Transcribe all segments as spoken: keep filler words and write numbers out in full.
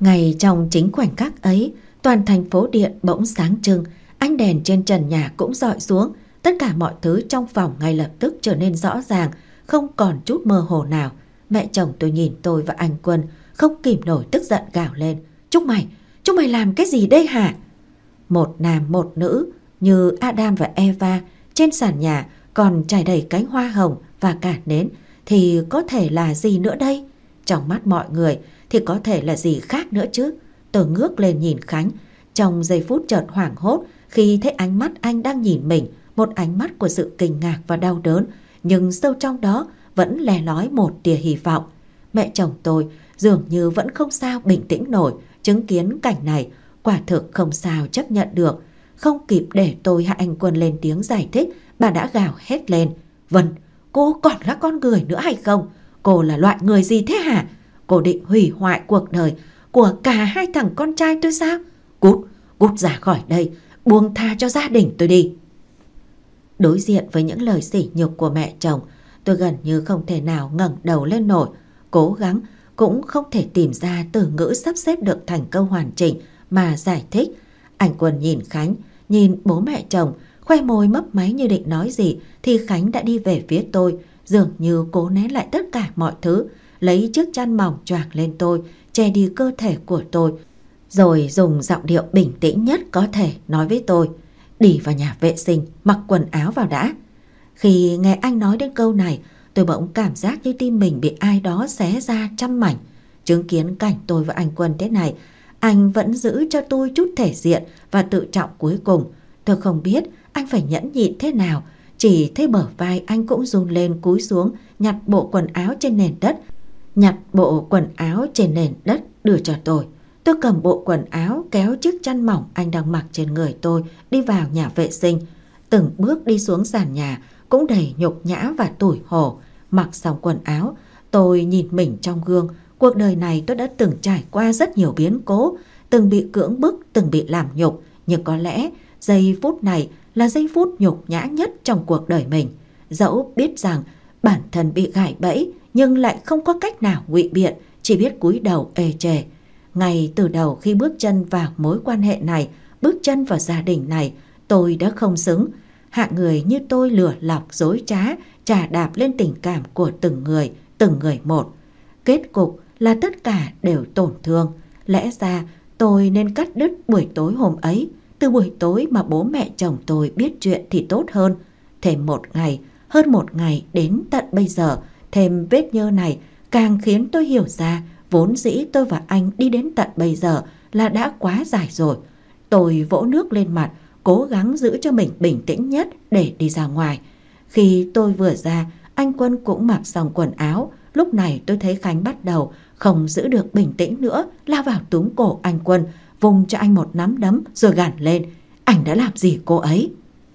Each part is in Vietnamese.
Ngay trong chính khoảnh khắc ấy, toàn thành phố điện bỗng sáng trưng, ánh đèn trên trần nhà cũng dọi xuống, tất cả mọi thứ trong phòng ngay lập tức trở nên rõ ràng, không còn chút mơ hồ nào. Mẹ chồng tôi nhìn tôi và anh Quân, không kìm nổi tức giận gào lên: Chúng mày, chúng mày làm cái gì đây hả? Một nam một nữ như Adam và Eva, trên sàn nhà còn trải đầy cánh hoa hồng và cả nến, thì có thể là gì nữa đây? Trong mắt mọi người thì có thể là gì khác nữa chứ? Tôi ngước lên nhìn Khánh, trong giây phút chợt hoảng hốt khi thấy ánh mắt anh đang nhìn mình, một ánh mắt của sự kinh ngạc và đau đớn, nhưng sâu trong đó vẫn lè lói một tia hy vọng. Mẹ chồng tôi dường như vẫn không sao bình tĩnh nổi, chứng kiến cảnh này quả thực không sao chấp nhận được. Không kịp để tôi hạ anh Quân lên tiếng giải thích, bà đã gào hét lên: Vân, cô còn là con người nữa hay không? Cô là loại người gì thế hả? Cô định hủy hoại cuộc đời của cả hai thằng con trai tôi sao? Cút, cút ra khỏi đây, buông tha cho gia đình tôi đi. Đối diện với những lời sỉ nhục của mẹ chồng, tôi gần như không thể nào ngẩng đầu lên nổi. Cố gắng cũng không thể tìm ra từ ngữ sắp xếp được thành câu hoàn chỉnh mà giải thích. Anh Quân nhìn Khánh, nhìn bố mẹ chồng, khoe môi mấp máy như định nói gì, thì Khánh đã đi về phía tôi, dường như cố nén lại tất cả mọi thứ, lấy chiếc chăn mỏng choàng lên tôi, che đi cơ thể của tôi, rồi dùng giọng điệu bình tĩnh nhất có thể nói với tôi: Đi vào nhà vệ sinh, mặc quần áo vào đã. Khi nghe anh nói đến câu này, tôi bỗng cảm giác như tim mình bị ai đó xé ra trăm mảnh. Chứng kiến cảnh tôi và anh Quân thế này, anh vẫn giữ cho tôi chút thể diện và tự trọng cuối cùng. Tôi không biết anh phải nhẫn nhịn thế nào, chỉ thấy bờ vai anh cũng run lên, cúi xuống nhặt bộ quần áo trên nền đất, nhặt bộ quần áo trên nền đất đưa cho tôi. Tôi cầm bộ quần áo, kéo chiếc chăn mỏng anh đang mặc trên người tôi, đi vào nhà vệ sinh. Từng bước đi xuống sàn nhà cũng đầy nhục nhã và tủi hổ. Mặc xong quần áo, tôi nhìn mình trong gương. Cuộc đời này tôi đã từng trải qua rất nhiều biến cố, từng bị cưỡng bức, từng bị làm nhục, nhưng có lẽ giây phút này là giây phút nhục nhã nhất trong cuộc đời mình. Dẫu biết rằng bản thân bị gài bẫy, nhưng lại không có cách nào ngụy biện, chỉ biết cúi đầu ê chề. Ngay từ đầu khi bước chân vào mối quan hệ này, bước chân vào gia đình này, tôi đã không xứng. Hạng người như tôi lừa lọc, dối trá, chà đạp lên tình cảm của từng người, từng người một. Kết cục là tất cả đều tổn thương. Lẽ ra tôi nên cắt đứt buổi tối hôm ấy. Từ buổi tối mà bố mẹ chồng tôi biết chuyện thì tốt hơn. Thêm một ngày, hơn một ngày đến tận bây giờ, thêm vết nhơ này càng khiến tôi hiểu ra vốn dĩ tôi và anh đi đến tận bây giờ là đã quá dài rồi. Tôi vỗ nước lên mặt, cố gắng giữ cho mình bình tĩnh nhất để đi ra ngoài. Khi tôi vừa ra, anh Quân cũng mặc xong quần áo. Lúc này tôi thấy Khánh bắt đầu không giữ được bình tĩnh nữa, lao vào túm cổ anh Quân, vùng cho anh một nắm đấm rồi gằn lên: Anh đã làm gì cô ấy?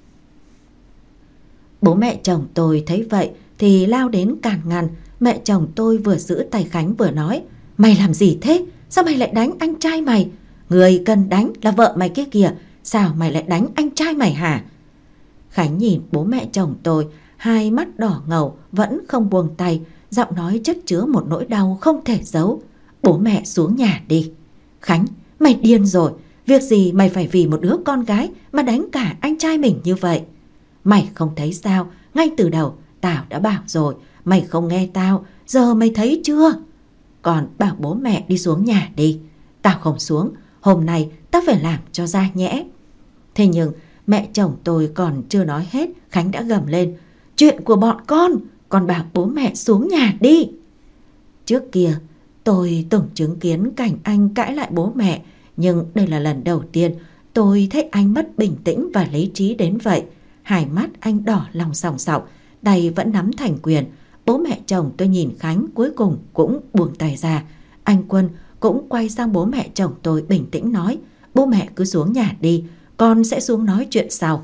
Bố mẹ chồng tôi thấy vậy thì lao đến cản ngăn. Mẹ chồng tôi vừa giữ tay Khánh vừa nói: Mày làm gì thế? Sao mày lại đánh anh trai mày? Người cần đánh là vợ mày kia kìa, sao mày lại đánh anh trai mày hả? Khánh nhìn bố mẹ chồng tôi, hai mắt đỏ ngầu vẫn không buông tay, giọng nói chất chứa một nỗi đau không thể giấu: Bố mẹ xuống nhà đi. Khánh, mày điên rồi, việc gì mày phải vì một đứa con gái mà đánh cả anh trai mình như vậy? Mày không thấy sao? Ngay từ đầu tao đã bảo rồi, mày không nghe tao, giờ mày thấy chưa? Còn bảo bố mẹ đi xuống nhà đi. Tao không xuống, hôm nay tao phải làm cho ra nhẽ. Thế nhưng mẹ chồng tôi còn chưa nói hết, Khánh đã gầm lên: Chuyện của bọn con, con bảo bố mẹ xuống nhà đi. Trước kia tôi từng chứng kiến cảnh anh cãi lại bố mẹ, nhưng đây là lần đầu tiên tôi thấy anh mất bình tĩnh và lý trí đến vậy. Hai mắt anh đỏ lòng sòng sọc, tay vẫn nắm thành quyền. Bố mẹ chồng tôi nhìn Khánh cuối cùng cũng buông tay ra. Anh Quân cũng quay sang bố mẹ chồng tôi bình tĩnh nói: Bố mẹ cứ xuống nhà đi, con sẽ xuống nói chuyện sau.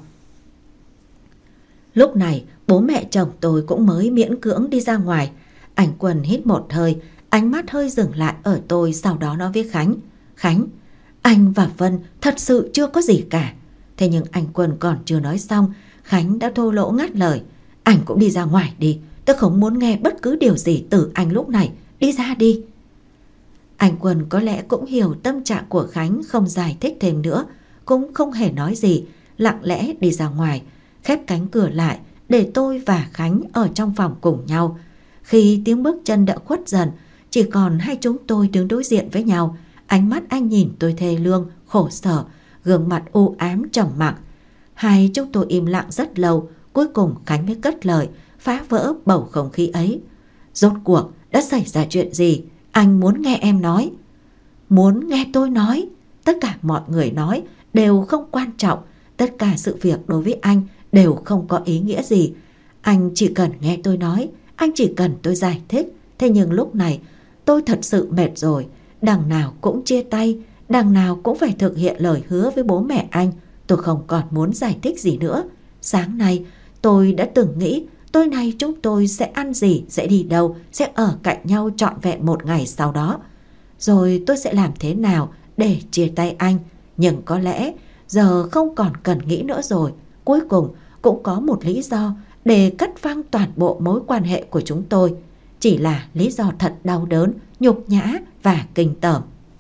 Lúc này bố mẹ chồng tôi cũng mới miễn cưỡng đi ra ngoài. Anh Quân hít một hơi, ánh mắt hơi dừng lại ở tôi, sau đó nói với Khánh: Khánh, anh và Vân thật sự chưa có gì cả. Thế nhưng anh Quân còn chưa nói xong, Khánh đã thô lỗ ngắt lời: Anh cũng đi ra ngoài đi, tôi không muốn nghe bất cứ điều gì từ anh lúc này, đi ra đi. Anh Quân có lẽ cũng hiểu tâm trạng của Khánh, không giải thích thêm nữa, cũng không hề nói gì, lặng lẽ đi ra ngoài, khép cánh cửa lại để tôi và Khánh ở trong phòng cùng nhau. Khi tiếng bước chân đã khuất dần, chỉ còn hai chúng tôi đứng đối diện với nhau. Ánh mắt anh nhìn tôi thê lương, khổ sở, gương mặt u ám trầm mặc. Hai chúng tôi im lặng rất lâu, cuối cùng Khánh mới cất lời, phá vỡ bầu không khí ấy. Rốt cuộc đã xảy ra chuyện gì? Anh muốn nghe em nói. Muốn nghe tôi nói? Tất cả mọi người nói đều không quan trọng. Tất cả sự việc đối với anh đều không có ý nghĩa gì. Anh chỉ cần nghe tôi nói, anh chỉ cần tôi giải thích. Thế nhưng lúc này tôi thật sự mệt rồi. Đằng nào cũng chia tay, đằng nào cũng phải thực hiện lời hứa với bố mẹ anh. Tôi không còn muốn giải thích gì nữa. Sáng nay tôi đã từng nghĩ tối nay chúng tôi sẽ ăn gì, sẽ đi đâu, sẽ ở cạnh nhau trọn vẹn một ngày sau đó. Rồi tôi sẽ làm thế nào để chia tay anh. Nhưng có lẽ giờ không còn cần nghĩ nữa rồi. Cuối cùng cũng có một lý do để cắt phăng toàn bộ mối quan hệ của chúng tôi. Chỉ là lý do thật đau đớn, nhục nhã và kinh tởm.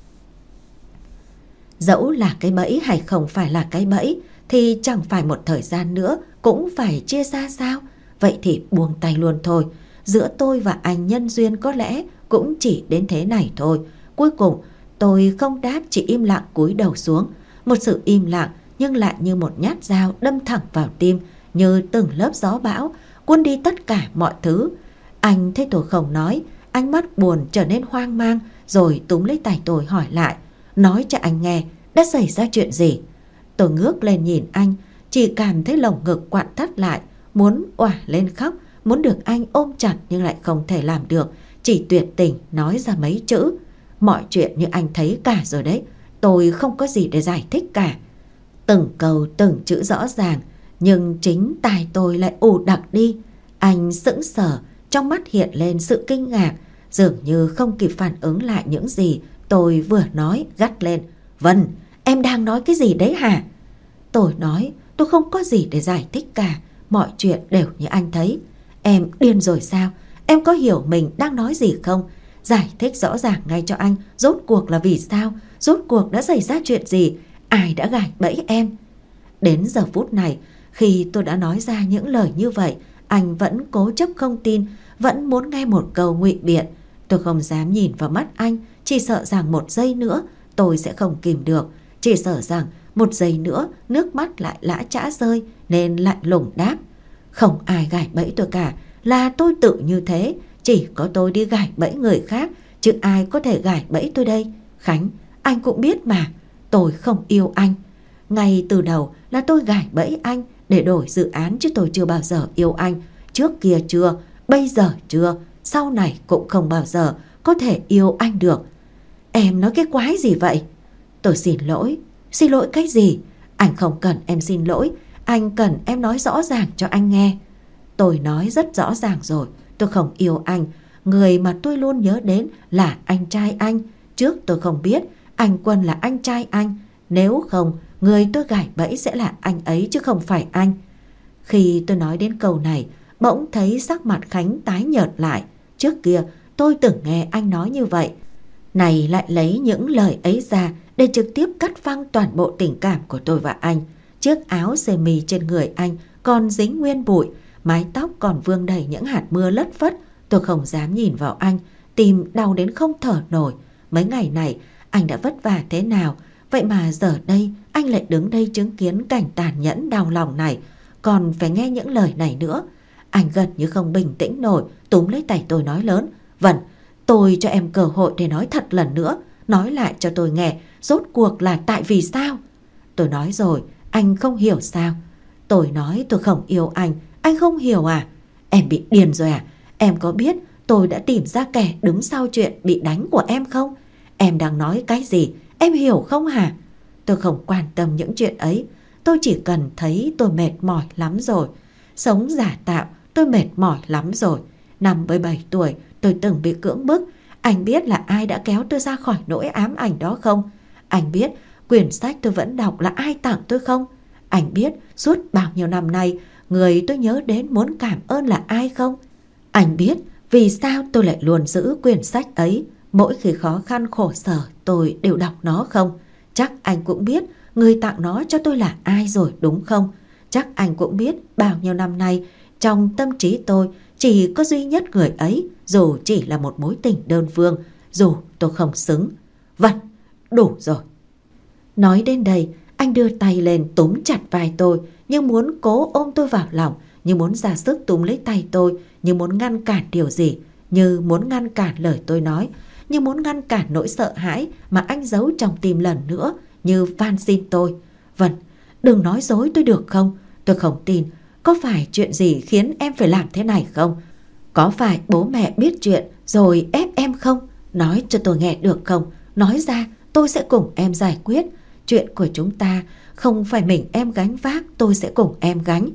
Dẫu là cái bẫy hay không phải là cái bẫy thì chẳng phải một thời gian nữa cũng phải chia xa sao? Vậy thì buông tay luôn thôi. Giữa tôi và anh nhân duyên có lẽ cũng chỉ đến thế này thôi. Cuối cùng tôi không đáp, chỉ im lặng cúi đầu xuống. Một sự im lặng nhưng lại như một nhát dao đâm thẳng vào tim, như từng lớp gió bão cuốn đi tất cả mọi thứ. Anh thấy tôi không nói, ánh mắt buồn trở nên hoang mang, rồi túm lấy tay tôi hỏi lại. Nói cho anh nghe, đã xảy ra chuyện gì? Tôi ngước lên nhìn anh, chỉ cảm thấy lồng ngực quặn thắt lại, muốn òa lên khóc, muốn được anh ôm chặt nhưng lại không thể làm được, chỉ tuyệt tình nói ra mấy chữ. Mọi chuyện như anh thấy cả rồi đấy, tôi không có gì để giải thích cả. Từng câu từng chữ rõ ràng, nhưng chính tai tôi lại ù đặc đi. Anh sững sờ, trong mắt hiện lên sự kinh ngạc, dường như không kịp phản ứng lại những gì tôi vừa nói, gắt lên. Vân, em đang nói cái gì đấy hả? Tôi nói tôi không có gì để giải thích cả, mọi chuyện đều như anh thấy. Em điên rồi sao? Em có hiểu mình đang nói gì không? Giải thích rõ ràng ngay cho anh, rốt cuộc là vì sao? Rốt cuộc đã xảy ra chuyện gì? Ai đã gài bẫy em? Đến giờ phút này, khi tôi đã nói ra những lời như vậy, anh vẫn cố chấp không tin, vẫn muốn nghe một câu ngụy biện. Tôi không dám nhìn vào mắt anh, chỉ sợ rằng một giây nữa tôi sẽ không kìm được. Chỉ sợ rằng một giây nữa nước mắt lại lã chã rơi, nên lạnh lùng đáp. Không ai gài bẫy tôi cả, là tôi tự như thế. Chỉ có tôi đi gài bẫy người khác, chứ ai có thể gài bẫy tôi đây? Khánh, anh cũng biết mà, tôi không yêu anh. Ngay từ đầu là tôi gài bẫy anh để đổi dự án, chứ tôi chưa bao giờ yêu anh. Trước kia chưa, bây giờ chưa, sau này cũng không bao giờ có thể yêu anh được. Em nói cái quái gì vậy? Tôi xin lỗi. Xin lỗi cái gì? Anh không cần em xin lỗi, anh cần em nói rõ ràng cho anh nghe. Tôi nói rất rõ ràng rồi, tôi không yêu anh. Người mà tôi luôn nhớ đến là anh trai anh. Trước tôi không biết anh Quân là anh trai anh. Nếu không, người tôi gài bẫy sẽ là anh ấy chứ không phải anh. Khi tôi nói đến câu này, bỗng thấy sắc mặt Khánh tái nhợt lại. Trước kia tôi từng nghe anh nói như vậy, này lại lấy những lời ấy ra để trực tiếp cắt phăng toàn bộ tình cảm của tôi và anh. Chiếc áo sơ mi trên người anh còn dính nguyên bụi, mái tóc còn vương đầy những hạt mưa lất phất. Tôi không dám nhìn vào anh, tim đau đến không thở nổi. Mấy ngày này anh đã vất vả thế nào, vậy mà giờ đây anh lại đứng đây chứng kiến cảnh tàn nhẫn đau lòng này, còn phải nghe những lời này nữa. Anh gần như không bình tĩnh nổi, túm lấy tay tôi nói lớn. Vân, tôi cho em cơ hội để nói thật lần nữa. Nói lại cho tôi nghe, rốt cuộc là tại vì sao? Tôi nói rồi, anh không hiểu sao? Tôi nói tôi không yêu anh, anh không hiểu à? Em bị điên rồi à? Em có biết tôi đã tìm ra kẻ đứng sau chuyện bị đánh của em không? Em đang nói cái gì? Em hiểu không hả? Tôi không quan tâm những chuyện ấy. Tôi chỉ cần thấy tôi mệt mỏi lắm rồi. Sống giả tạo, tôi mệt mỏi lắm rồi. Năm mươi bảy tuổi tôi từng bị cưỡng bức. Anh biết là ai đã kéo tôi ra khỏi nỗi ám ảnh đó không? Anh biết quyển sách tôi vẫn đọc là ai tặng tôi không? Anh biết suốt bao nhiêu năm nay người tôi nhớ đến muốn cảm ơn là ai không? Anh biết vì sao tôi lại luôn giữ quyển sách ấy? Mỗi khi khó khăn khổ sở tôi đều đọc nó không? Chắc anh cũng biết người tặng nó cho tôi là ai rồi đúng không? Chắc anh cũng biết bao nhiêu năm nay trong tâm trí tôi chỉ có duy nhất người ấy, dù chỉ là một mối tình đơn phương, dù tôi không xứng. Vân, đủ rồi. Nói đến đây, anh đưa tay lên túm chặt vai tôi, như muốn cố ôm tôi vào lòng, như muốn ra sức túm lấy tay tôi, như muốn ngăn cản điều gì, như muốn ngăn cản lời tôi nói, như muốn ngăn cản nỗi sợ hãi mà anh giấu trong tim lần nữa, như van xin tôi. Vân, đừng nói dối tôi được không? Tôi không tin. Có phải chuyện gì khiến em phải làm thế này không? Có phải bố mẹ biết chuyện rồi ép em không? Nói cho tôi nghe được không? Nói ra tôi sẽ cùng em giải quyết. Chuyện của chúng ta không phải mình em gánh vác, tôi sẽ cùng em gánh.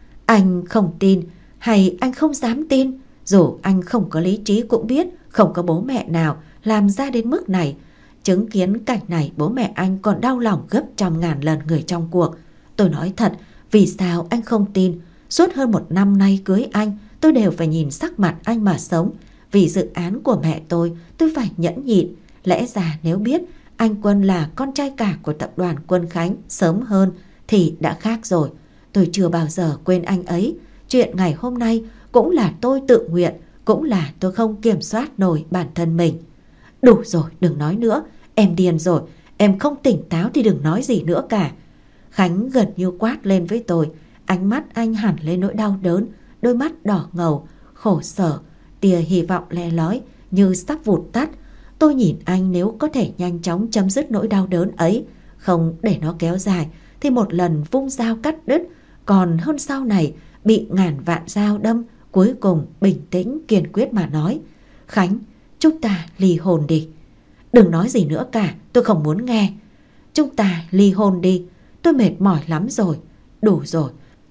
Anh không tin hay anh không dám tin? Dù anh không có lý trí cũng biết không có bố mẹ nào làm ra đến mức này. Chứng kiến cảnh này bố mẹ anh còn đau lòng gấp trăm ngàn lần người trong cuộc. Tôi nói thật, vì sao anh không tin? Suốt hơn một năm nay cưới anh, tôi đều phải nhìn sắc mặt anh mà sống. Vì dự án của mẹ tôi, tôi phải nhẫn nhịn. Lẽ ra nếu biết anh Quân là con trai cả của tập đoàn Quân Khánh sớm hơn thì đã khác rồi. Tôi chưa bao giờ quên anh ấy. Chuyện ngày hôm nay cũng là tôi tự nguyện, cũng là tôi không kiểm soát nổi bản thân mình. Đủ rồi, đừng nói nữa. Em điên rồi, em không tỉnh táo thì đừng nói gì nữa cả. Khánh gần như quát lên với tôi. Ánh mắt anh hẳn lên nỗi đau đớn, đôi mắt đỏ ngầu, khổ sở, tia hy vọng le lói như sắp vụt tắt. Tôi nhìn anh, nếu có thể nhanh chóng chấm dứt nỗi đau đớn ấy, không để nó kéo dài, thì một lần vung dao cắt đứt, còn hơn sau này bị ngàn vạn dao đâm. Cuối cùng bình tĩnh kiên quyết mà nói, Khánh, chúng ta ly hôn đi. Đừng nói gì nữa cả, tôi không muốn nghe. Chúng ta ly hôn đi, tôi mệt mỏi lắm rồi. Đủ rồi.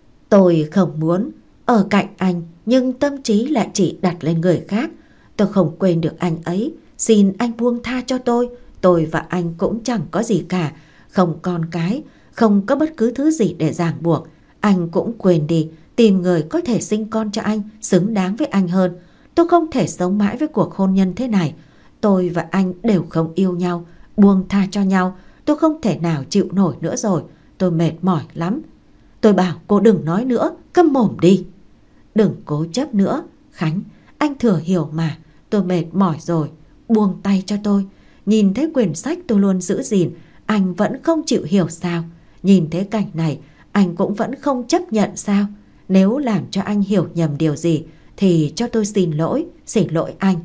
Tôi không muốn ở cạnh anh, nhưng tâm trí lại chỉ đặt lên người khác. Tôi không quên được anh ấy. Xin anh buông tha cho tôi. Tôi và anh cũng chẳng có gì cả, không con cái, không có bất cứ thứ gì để ràng buộc. Anh cũng quên đi, tìm người có thể sinh con cho anh, xứng đáng với anh hơn. Tôi không thể sống mãi với cuộc hôn nhân thế này. Tôi và anh đều không yêu nhau. Buông tha cho nhau. Tôi không thể nào chịu nổi nữa rồi. Tôi mệt mỏi lắm. Tôi bảo cô đừng nói nữa, câm mồm đi. Đừng cố chấp nữa. Khánh, anh thừa hiểu mà. Tôi mệt mỏi rồi. Buông tay cho tôi. Nhìn thấy quyển sách tôi luôn giữ gìn, anh vẫn không chịu hiểu sao? Nhìn thấy cảnh này, anh cũng vẫn không chấp nhận sao? Nếu làm cho anh hiểu nhầm điều gì thì cho tôi xin lỗi, xin lỗi anh.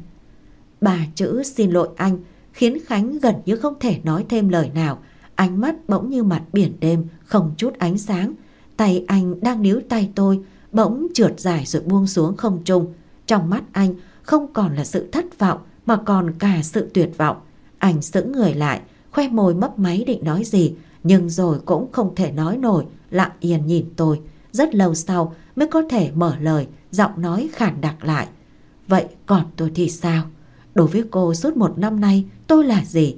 Ba chữ xin lỗi anh khiến Khánh gần như không thể nói thêm lời nào. Ánh mắt bỗng như mặt biển đêm, không chút ánh sáng. Tay anh đang níu tay tôi bỗng trượt dài rồi buông xuống không trung. Trong mắt anh không còn là sự thất vọng mà còn cả sự tuyệt vọng. Anh sững người lại, khoe môi mấp máy định nói gì, nhưng rồi cũng không thể nói nổi, lặng yên nhìn tôi. Rất lâu sau mới có thể mở lời, giọng nói khản đặc lại. Vậy còn tôi thì sao? Đối với cô suốt một năm nay tôi là gì?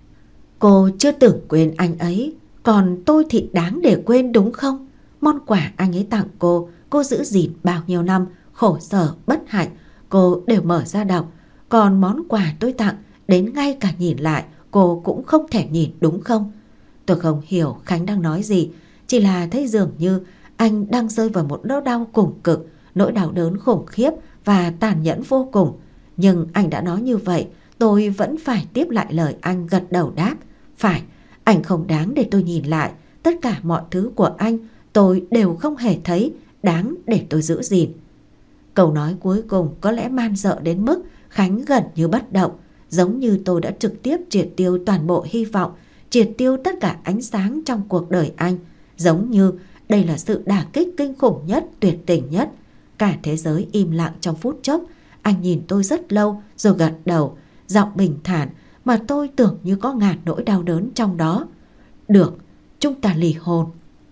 Cô chưa từng quên anh ấy, còn tôi thì đáng để quên đúng không? Món quà anh ấy tặng cô, cô giữ gìn bao nhiêu năm, khổ sở, bất hạnh, cô đều mở ra đọc. Còn món quà tôi tặng, đến ngay cả nhìn lại cô cũng không thể nhìn đúng không? Tôi không hiểu Khánh đang nói gì, chỉ là thấy dường như anh đang rơi vào một nỗi đau cùng cực, nỗi đau đớn khủng khiếp và tàn nhẫn vô cùng. Nhưng anh đã nói như vậy, tôi vẫn phải tiếp lại lời anh, gật đầu đáp. Phải, anh không đáng để tôi nhìn lại. Tất cả mọi thứ của anh tôi đều không hề thấy đáng để tôi giữ gìn. Câu nói cuối cùng có lẽ man dợ đến mức Khánh gần như bất động, giống như tôi đã trực tiếp triệt tiêu toàn bộ hy vọng, triệt tiêu tất cả ánh sáng trong cuộc đời anh. Giống như đây là sự đả kích kinh khủng nhất, tuyệt tình nhất. Cả thế giới im lặng trong phút chốc. Anh nhìn tôi rất lâu rồi gật đầu, giọng bình thản mà tôi tưởng như có ngàn nỗi đau đớn trong đó. Được, chúng ta ly hôn.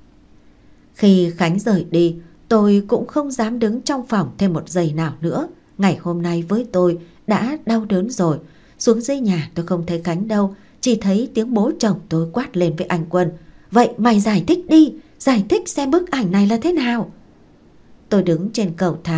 Khi Khánh rời đi, tôi cũng không dám đứng trong phòng thêm một giây nào nữa. Ngày hôm nay với tôi đã đau đớn rồi. Xuống dưới nhà tôi không thấy Khánh đâu, chỉ thấy tiếng bố chồng tôi quát lên với anh Quân. Vậy mày giải thích đi, giải thích xem bức ảnh này là thế nào. Tôi đứng trên cầu thang,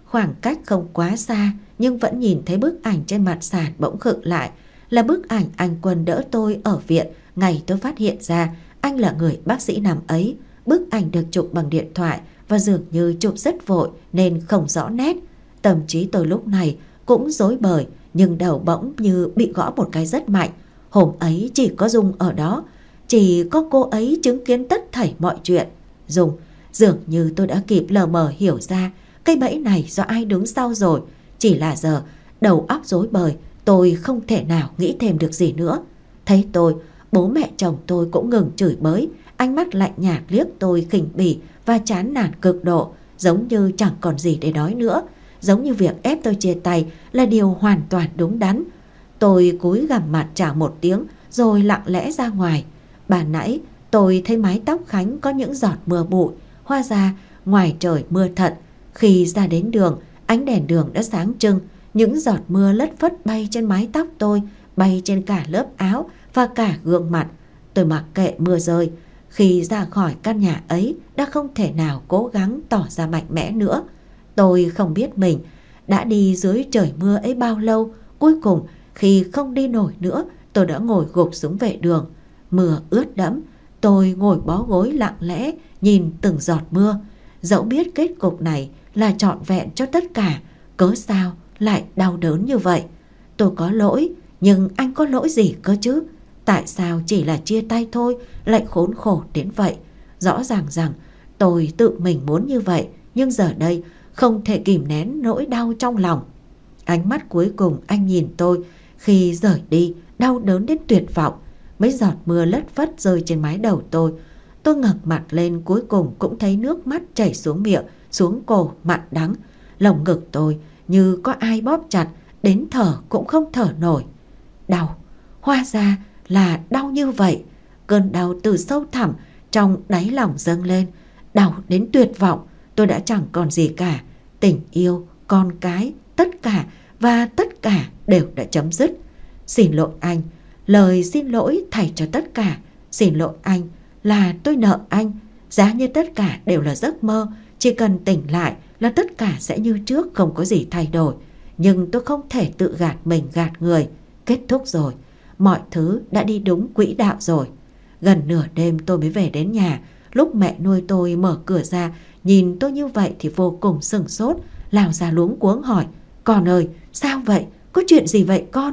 Khoảng cách không quá xa, nhưng vẫn nhìn thấy bức ảnh trên mặt sàn bỗng khựng lại. Là bức ảnh anh Quân đỡ tôi ở viện ngày tôi phát hiện ra anh là người bác sĩ năm ấy. Bức ảnh được chụp bằng điện thoại và dường như chụp rất vội nên không rõ nét. Tâm trí tôi lúc này cũng rối bời, nhưng đầu bỗng như bị gõ một cái rất mạnh. Hôm ấy chỉ có Dung ở đó, chỉ có cô ấy chứng kiến tất thảy mọi chuyện. Dung, dường như tôi đã kịp lờ mờ hiểu ra cây bẫy này do ai đứng sau rồi. Chỉ là giờ đầu óc rối bời, tôi không thể nào nghĩ thêm được gì nữa. Thấy tôi, bố mẹ chồng tôi cũng ngừng chửi bới, ánh mắt lạnh nhạt liếc tôi khinh bỉ và chán nản cực độ, giống như chẳng còn gì để nói nữa, giống như việc ép tôi chia tay là điều hoàn toàn đúng đắn. Tôi cúi gằm mặt chào một tiếng rồi lặng lẽ ra ngoài. Bà nãy tôi thấy mái tóc Khánh có những giọt mưa bụi, hóa ra ngoài trời mưa thật. Khi ra đến đường, ánh đèn đường đã sáng trưng, những giọt mưa lất phất bay trên mái tóc tôi, bay trên cả lớp áo và cả gương mặt. Tôi mặc kệ mưa rơi. Khi ra khỏi căn nhà ấy đã không thể nào cố gắng tỏ ra mạnh mẽ nữa. Tôi không biết mình đã đi dưới trời mưa ấy bao lâu. Cuối cùng khi không đi nổi nữa, tôi đã ngồi gục xuống vệ đường. Mưa ướt đẫm, tôi ngồi bó gối lặng lẽ nhìn từng giọt mưa. Dẫu biết kết cục này là trọn vẹn cho tất cả, cớ sao lại đau đớn như vậy? Tôi có lỗi, nhưng anh có lỗi gì cơ chứ? Tại sao chỉ là chia tay thôi lại khốn khổ đến vậy? Rõ ràng rằng tôi tự mình muốn như vậy, nhưng giờ đây không thể kìm nén nỗi đau trong lòng. Ánh mắt cuối cùng anh nhìn tôi khi rời đi đau đớn đến tuyệt vọng. Mấy giọt mưa lất phất rơi trên mái đầu tôi. Tôi ngẩng mặt lên, cuối cùng cũng thấy nước mắt chảy xuống miệng, xuống cổ mặn đắng. Lồng ngực tôi như có ai bóp chặt, đến thở cũng không thở nổi. Đau, hóa ra là đau như vậy. Cơn đau từ sâu thẳm trong đáy lòng dâng lên, đau đến tuyệt vọng. Tôi đã chẳng còn gì cả, tình yêu, con cái, tất cả và tất cả đều đã chấm dứt. Xin lỗi anh, lời xin lỗi thay cho tất cả. Xin lỗi anh là tôi nợ anh. Giá như tất cả đều là giấc mơ, chỉ cần tỉnh lại là tất cả sẽ như trước, không có gì thay đổi. Nhưng tôi không thể tự gạt mình gạt người. Kết thúc rồi, mọi thứ đã đi đúng quỹ đạo rồi. Gần nửa đêm tôi mới về đến nhà. Lúc mẹ nuôi tôi mở cửa ra, nhìn tôi như vậy thì vô cùng sửng sốt, lao ra luống cuống hỏi: Con ơi, sao vậy? Có chuyện gì vậy con?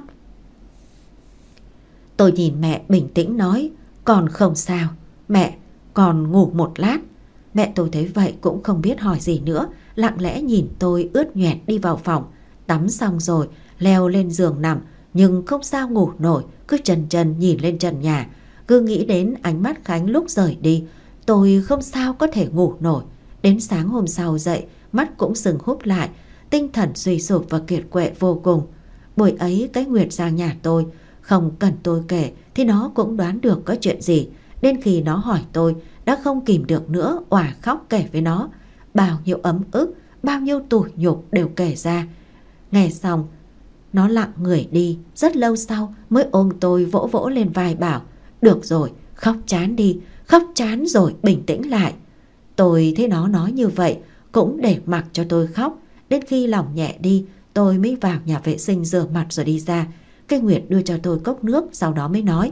Tôi nhìn mẹ bình tĩnh nói: Con không sao. Mẹ, con ngủ một lát. Mẹ tôi thấy vậy cũng không biết hỏi gì nữa, lặng lẽ nhìn tôi ướt nhoẹt đi vào phòng. Tắm xong rồi leo lên giường nằm, nhưng không sao ngủ nổi, cứ chần chần nhìn lên trần nhà. Cứ nghĩ đến ánh mắt Khánh lúc rời đi, tôi không sao có thể ngủ nổi. Đến sáng hôm sau dậy, mắt cũng sừng húp lại, tinh thần suy sụp và kiệt quệ vô cùng. Buổi ấy cái Nguyệt sang nhà tôi, không cần tôi kể thì nó cũng đoán được có chuyện gì. Đến khi nó hỏi tôi, đã không kìm được nữa, òa khóc kể với nó. Bao nhiêu ấm ức, bao nhiêu tủi nhục đều kể ra. Nghe xong, nó lặng người đi, rất lâu sau mới ôm tôi vỗ vỗ lên vai bảo: Được rồi, khóc chán đi, khóc chán rồi bình tĩnh lại. Tôi thấy nó nói như vậy cũng để mặc cho tôi khóc. Đến khi lòng nhẹ đi, tôi mới vào nhà vệ sinh rửa mặt rồi đi ra. Cây Nguyệt đưa cho tôi cốc nước, sau đó mới nói: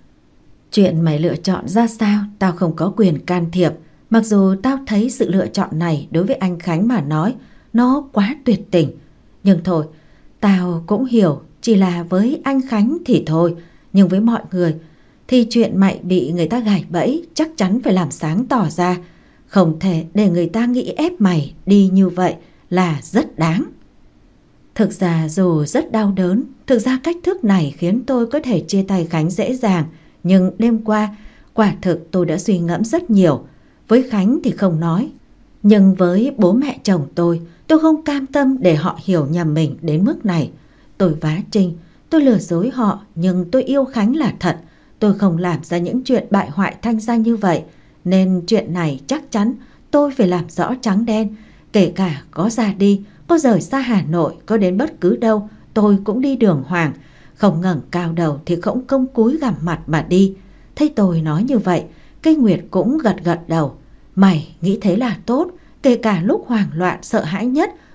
Chuyện mày lựa chọn ra sao tao không có quyền can thiệp. Mặc dù tao thấy sự lựa chọn này đối với anh Khánh mà nói nó quá tuyệt tình, nhưng thôi, tao cũng hiểu chỉ là với anh Khánh thì thôi. Nhưng với mọi người thì chuyện mày bị người ta gài bẫy chắc chắn phải làm sáng tỏ ra. Không thể để người ta nghĩ ép mày đi như vậy là rất đáng. Thực ra dù rất đau đớn, thực ra cách thức này khiến tôi có thể chia tay Khánh dễ dàng. Nhưng đêm qua, quả thực tôi đã suy ngẫm rất nhiều. Với Khánh thì không nói, nhưng với bố mẹ chồng tôi, tôi không cam tâm để họ hiểu nhầm mình đến mức này. Tôi vá trinh, tôi lừa dối họ, nhưng tôi yêu Khánh là thật. Tôi không làm ra những chuyện bại hoại thanh danh như vậy. Nên chuyện này chắc chắn tôi phải làm rõ trắng đen. Kể cả có ra đi, có rời xa Hà Nội, có đến bất cứ đâu, tôi cũng đi đường hoàng. Không ngẩng cao đầu thì không công cúi gằm mặt mà đi. Thấy tôi nói như vậy, cây Nguyệt cũng gật gật đầu. Mày nghĩ thế là tốt. Kể cả lúc hoảng loạn sợ hãi nhất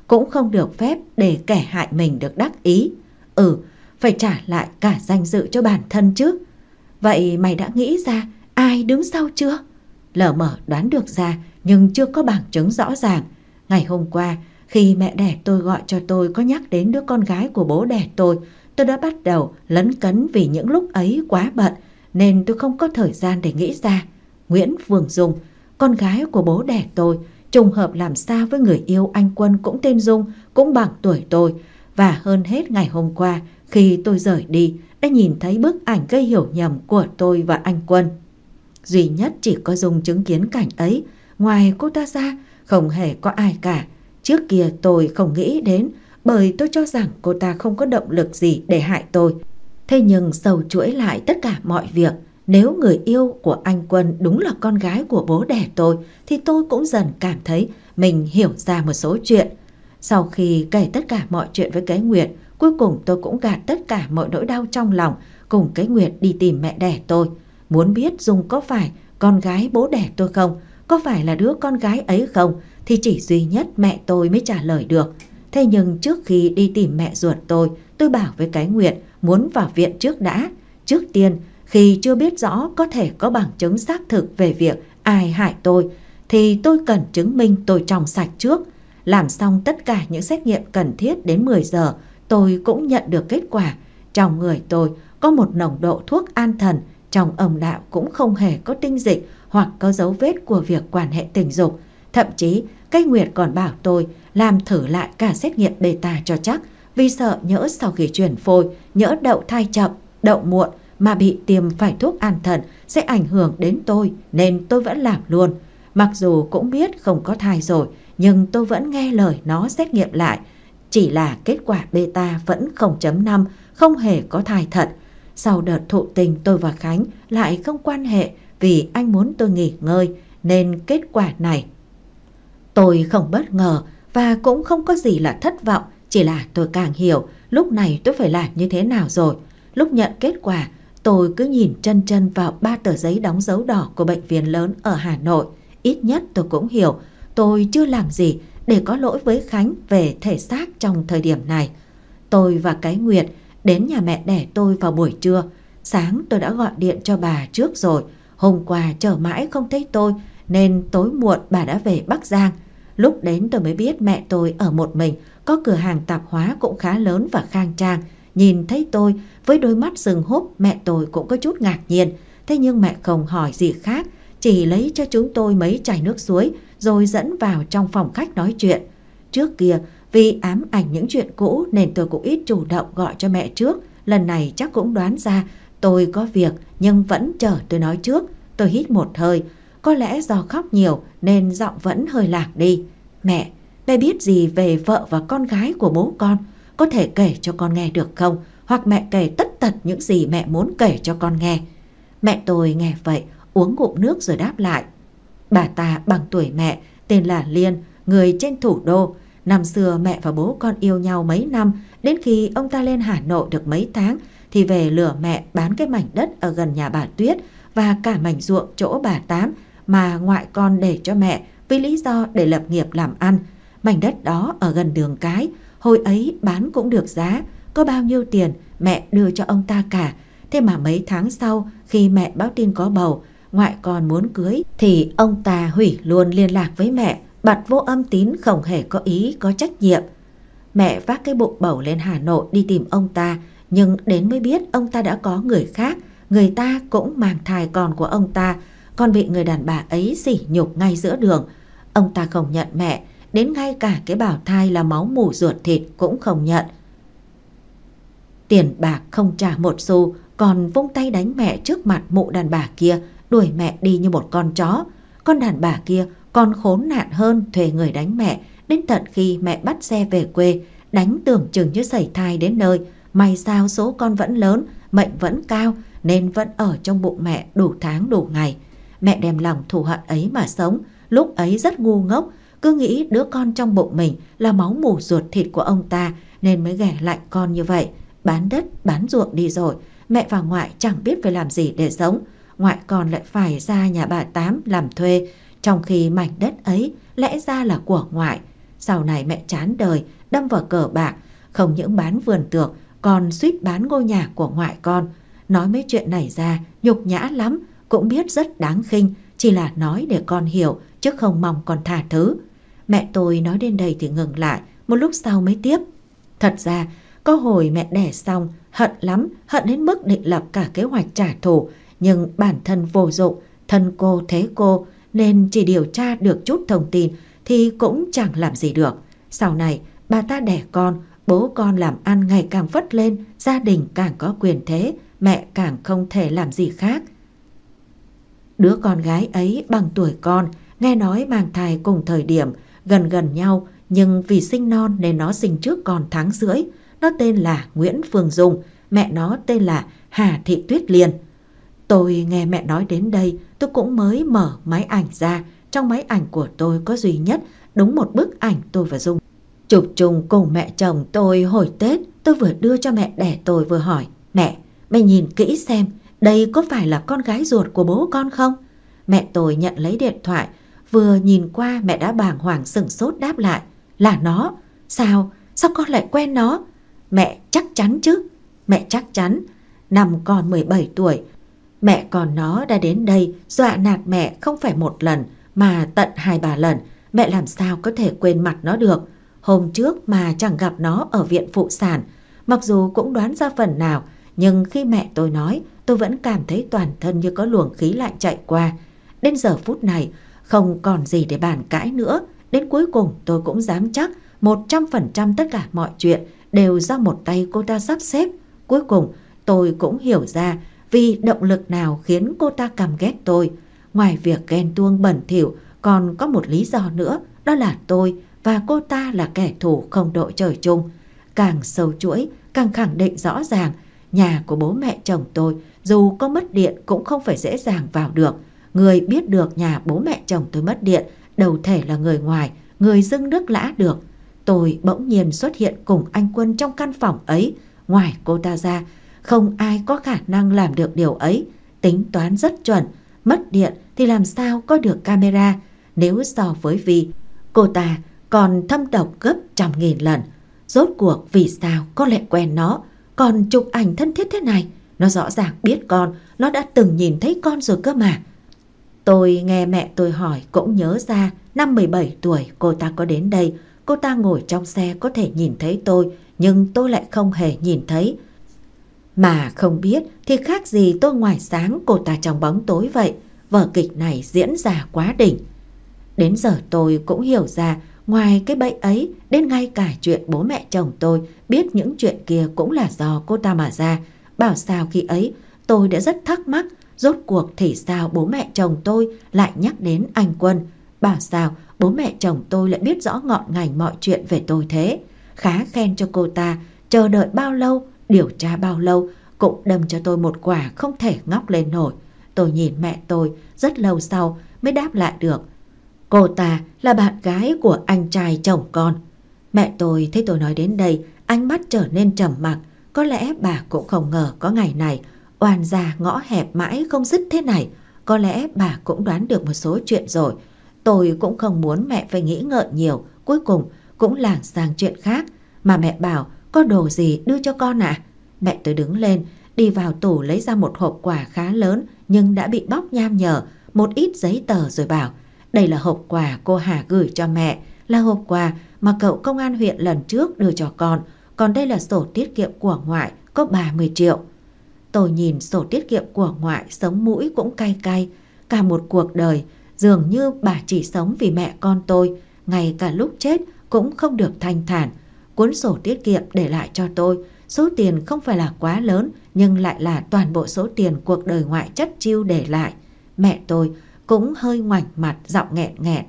cũng không được phép để kẻ hại mình được đắc ý. Ừ, phải trả lại cả danh dự cho bản thân chứ. Vậy mày đã nghĩ ra ai đứng sau chưa? Lờ mờ đoán được ra nhưng chưa có bằng chứng rõ ràng. Ngày hôm qua khi mẹ đẻ tôi gọi cho tôi có nhắc đến đứa con gái của bố đẻ tôi, tôi đã bắt đầu lấn cấn vì những lúc ấy quá bận nên tôi không có thời gian để nghĩ ra. Nguyễn Phương Dung, con gái của bố đẻ tôi, trùng hợp làm sao với người yêu anh Quân cũng tên Dung, cũng bằng tuổi tôi. Và hơn hết ngày hôm qua khi tôi rời đi đã nhìn thấy bức ảnh gây hiểu nhầm của tôi và anh Quân. Duy nhất chỉ có Dung chứng kiến cảnh ấy, ngoài cô ta ra không hề có ai cả. Trước kia tôi không nghĩ đến bởi tôi cho rằng cô ta không có động lực gì để hại tôi. Thế nhưng sâu chuỗi lại tất cả mọi việc, nếu người yêu của anh Quân đúng là con gái của bố đẻ tôi thì tôi cũng dần cảm thấy mình hiểu ra một số chuyện. Sau khi kể tất cả mọi chuyện với cái Nguyệt, cuối cùng tôi cũng gạt tất cả mọi nỗi đau trong lòng cùng cái Nguyệt đi tìm mẹ đẻ tôi. Muốn biết Dung có phải con gái bố đẻ tôi không, có phải là đứa con gái ấy không, thì chỉ duy nhất mẹ tôi mới trả lời được. Thế nhưng trước khi đi tìm mẹ ruột tôi, tôi bảo với cái Nguyệt muốn vào viện trước đã. Trước tiên, khi chưa biết rõ có thể có bằng chứng xác thực về việc ai hại tôi, thì tôi cần chứng minh tôi trong sạch trước. Làm xong tất cả những xét nghiệm cần thiết đến mười giờ, tôi cũng nhận được kết quả. Trong người tôi có một nồng độ thuốc an thần, trong âm đạo cũng không hề có tinh dịch hoặc có dấu vết của việc quan hệ tình dục. Thậm chí, cái Nguyệt còn bảo tôi làm thử lại cả xét nghiệm beta cho chắc, vì sợ nhỡ sau khi chuyển phôi, nhỡ đậu thai chậm, đậu muộn mà bị tiêm phải thuốc an thần sẽ ảnh hưởng đến tôi, nên tôi vẫn làm luôn. Mặc dù cũng biết không có thai rồi, nhưng tôi vẫn nghe lời nó xét nghiệm lại. Chỉ là kết quả beta vẫn không chấm năm, không hề có thai thật. Sau đợt thụ tình tôi và Khánh lại không quan hệ vì anh muốn tôi nghỉ ngơi, nên kết quả này. Tôi không bất ngờ và cũng không có gì là thất vọng, chỉ là tôi càng hiểu lúc này tôi phải làm như thế nào rồi. Lúc nhận kết quả, tôi cứ nhìn chân chân vào ba tờ giấy đóng dấu đỏ của bệnh viện lớn ở Hà Nội. Ít nhất tôi cũng hiểu tôi chưa làm gì để có lỗi với Khánh về thể xác trong thời điểm này. Tôi và cái Nguyệt đến nhà mẹ đẻ tôi vào buổi trưa. Sáng tôi đã gọi điện cho bà trước rồi. Hôm qua chờ mãi không thấy tôi nên tối muộn bà đã về Bắc Giang. Lúc đến tôi mới biết mẹ tôi ở một mình, có cửa hàng tạp hóa cũng khá lớn và khang trang. Nhìn thấy tôi với đôi mắt sừng húp, mẹ tôi cũng có chút ngạc nhiên. Thế nhưng mẹ không hỏi gì khác, chỉ lấy cho chúng tôi mấy chai nước suối rồi dẫn vào trong phòng khách nói chuyện. Trước kia vì ám ảnh những chuyện cũ nên tôi cũng ít chủ động gọi cho mẹ trước. Lần này chắc cũng đoán ra tôi có việc nhưng vẫn chờ tôi nói trước. Tôi hít một hơi, có lẽ do khóc nhiều nên giọng vẫn hơi lạc đi. Mẹ, mẹ biết gì về vợ và con gái của bố con? Có thể kể cho con nghe được không? Hoặc mẹ kể tất tật những gì mẹ muốn kể cho con nghe. Mẹ tôi nghe vậy, uống ngụm nước rồi đáp lại. Bà ta bằng tuổi mẹ, tên là Liên, người trên thủ đô. Năm xưa mẹ và bố con yêu nhau mấy năm, đến khi ông ta lên Hà Nội được mấy tháng thì về lừa mẹ bán cái mảnh đất ở gần nhà bà Tuyết và cả mảnh ruộng chỗ bà Tám mà ngoại con để cho mẹ vì lý do để lập nghiệp làm ăn. Mảnh đất đó ở gần đường cái, hồi ấy bán cũng được giá, có bao nhiêu tiền mẹ đưa cho ông ta cả. Thế mà mấy tháng sau khi mẹ báo tin có bầu, ngoại con muốn cưới thì ông ta hủy luôn liên lạc với mẹ, bật vô âm tín, không hề có ý có trách nhiệm. Mẹ vác cái bụng bầu lên Hà Nội đi tìm ông ta, nhưng đến mới biết ông ta đã có người khác. Người ta cũng mang thai con của ông ta, còn bị người đàn bà ấy sỉ nhục ngay giữa đường. Ông ta không nhận mẹ, đến ngay cả cái bào thai là máu mủ ruột thịt cũng không nhận. Tiền bạc không trả một xu, còn vung tay đánh mẹ trước mặt mụ đàn bà kia, đuổi mẹ đi như một con chó. Con đàn bà kia còn khốn nạn hơn, thuê người đánh mẹ đến tận khi mẹ bắt xe về quê, đánh tưởng chừng như sẩy thai đến nơi. May sao số con vẫn lớn, mệnh vẫn cao nên vẫn ở trong bụng mẹ đủ tháng đủ ngày. Mẹ đem lòng thù hận ấy mà sống, lúc ấy rất ngu ngốc, cứ nghĩ đứa con trong bụng mình là máu mủ ruột thịt của ông ta nên mới ghẻ lạnh con như vậy. Bán đất, bán ruộng đi rồi, mẹ và ngoại chẳng biết phải làm gì để sống. Ngoại còn lại phải ra nhà bà Tám làm thuê, trong khi mảnh đất ấy lẽ ra là của ngoại. Sau này mẹ chán đời, đâm vào cờ bạc, không những bán vườn tược, còn suýt bán ngôi nhà của ngoại con. Nói mấy chuyện này ra nhục nhã lắm, cũng biết rất đáng khinh, chỉ là nói để con hiểu chứ không mong con tha thứ. Mẹ tôi nói đến đây thì ngừng lại, một lúc sau mới tiếp. Thật ra có hồi mẹ đẻ xong hận lắm, hận đến mức định lập cả kế hoạch trả thù, nhưng bản thân vô dụng, thân cô thế cô, nên chỉ điều tra được chút thông tin thì cũng chẳng làm gì được. Sau này bà ta đẻ con, bố con làm ăn ngày càng vất lên, gia đình càng có quyền thế, mẹ càng không thể làm gì khác. Đứa con gái ấy bằng tuổi con, nghe nói mang thai cùng thời điểm, gần gần nhau, nhưng vì sinh non nên nó sinh trước con tháng rưỡi. Nó tên là Nguyễn Phương Dung, mẹ nó tên là Hà Thị Tuyết Liên. Tôi nghe mẹ nói đến đây, tôi cũng mới mở máy ảnh ra. Trong máy ảnh của tôi có duy nhất đúng một bức ảnh tôi và Dung chụp chung cùng mẹ chồng tôi hồi Tết. Tôi vừa đưa cho mẹ đẻ tôi vừa hỏi: Mẹ, mẹ nhìn kỹ xem, đây có phải là con gái ruột của bố con không? Mẹ tôi nhận lấy điện thoại, vừa nhìn qua mẹ đã bàng hoàng sửng sốt đáp lại: Là nó. Sao? Sao con lại quen nó? Mẹ chắc chắn chứ? Mẹ chắc chắn. Năm con mười bảy tuổi, mẹ con nó đã đến đây dọa nạt mẹ không phải một lần mà tận hai ba lần. Mẹ làm sao có thể quên mặt nó được? Hôm trước mà chẳng gặp nó ở viện phụ sản. Mặc dù cũng đoán ra phần nào, nhưng khi mẹ tôi nói, tôi vẫn cảm thấy toàn thân như có luồng khí lạnh chạy qua. Đến giờ phút này không còn gì để bàn cãi nữa. Đến cuối cùng tôi cũng dám chắc một trăm phần trăm tất cả mọi chuyện đều do một tay cô ta sắp xếp. Cuối cùng tôi cũng hiểu ra vì động lực nào khiến cô ta căm ghét tôi. Ngoài việc ghen tuông bẩn thỉu, còn có một lý do nữa, đó là tôi và cô ta là kẻ thù không đội trời chung. Càng sâu chuỗi, càng khẳng định rõ ràng, nhà của bố mẹ chồng tôi dù có mất điện cũng không phải dễ dàng vào được. Người biết được nhà bố mẹ chồng tôi mất điện đâu thể là người ngoài, người dưng nước lã được. Tôi bỗng nhiên xuất hiện cùng anh Quân trong căn phòng ấy. Ngoài cô ta ra, không ai có khả năng làm được điều ấy. Tính toán rất chuẩn, mất điện thì làm sao có được camera. Nếu so với Vi, cô ta còn thâm độc gấp trăm nghìn lần. Rốt cuộc vì sao con lại quen nó, còn chụp ảnh thân thiết thế này? Nó rõ ràng biết con, nó đã từng nhìn thấy con rồi cơ mà. Tôi nghe mẹ tôi hỏi cũng nhớ ra, năm mười bảy tuổi cô ta có đến đây. Cô ta ngồi trong xe có thể nhìn thấy tôi, nhưng tôi lại không hề nhìn thấy. Mà không biết thì khác gì tôi ngoài sáng cô ta trong bóng tối vậy. Vở kịch này diễn ra quá đỉnh. Đến giờ tôi cũng hiểu ra, ngoài cái bẫy ấy, đến ngay cả chuyện bố mẹ chồng tôi biết những chuyện kia cũng là do cô ta mà ra. Bảo sao khi ấy tôi đã rất thắc mắc, rốt cuộc thì sao bố mẹ chồng tôi lại nhắc đến anh Quân? Bảo sao bố mẹ chồng tôi lại biết rõ ngọn ngành mọi chuyện về tôi thế? Khá khen cho cô ta, chờ đợi bao lâu, điều tra bao lâu, cũng đâm cho tôi một quả không thể ngóc lên nổi. Tôi nhìn mẹ tôi rất lâu sau mới đáp lại được: Cô ta là bạn gái của anh trai chồng con. Mẹ tôi thấy tôi nói đến đây, ánh mắt trở nên trầm mặc. Có lẽ bà cũng không ngờ có ngày này, oan gia ngõ hẹp mãi không dứt thế này. Có lẽ bà cũng đoán được một số chuyện rồi. Tôi cũng không muốn mẹ phải nghĩ ngợi nhiều, cuối cùng cũng lảng sang chuyện khác. Mà mẹ bảo có đồ gì đưa cho con à? Mẹ tôi đứng lên, đi vào tủ lấy ra một hộp quà khá lớn nhưng đã bị bóc nham nhở, một ít giấy tờ rồi bảo: Đây là hộp quà cô Hà gửi cho mẹ, là hộp quà mà cậu công an huyện lần trước đưa cho con. Còn đây là sổ tiết kiệm của ngoại, có ba mươi triệu. Tôi nhìn sổ tiết kiệm của ngoại, sống mũi cũng cay cay. Cả một cuộc đời, dường như bà chỉ sống vì mẹ con tôi, ngay cả lúc chết cũng không được thanh thản. Cuốn sổ tiết kiệm để lại cho tôi, số tiền không phải là quá lớn, nhưng lại là toàn bộ số tiền cuộc đời ngoại chất chiêu để lại. Mẹ tôi cũng hơi ngoảnh mặt, giọng nghẹn nghẹn.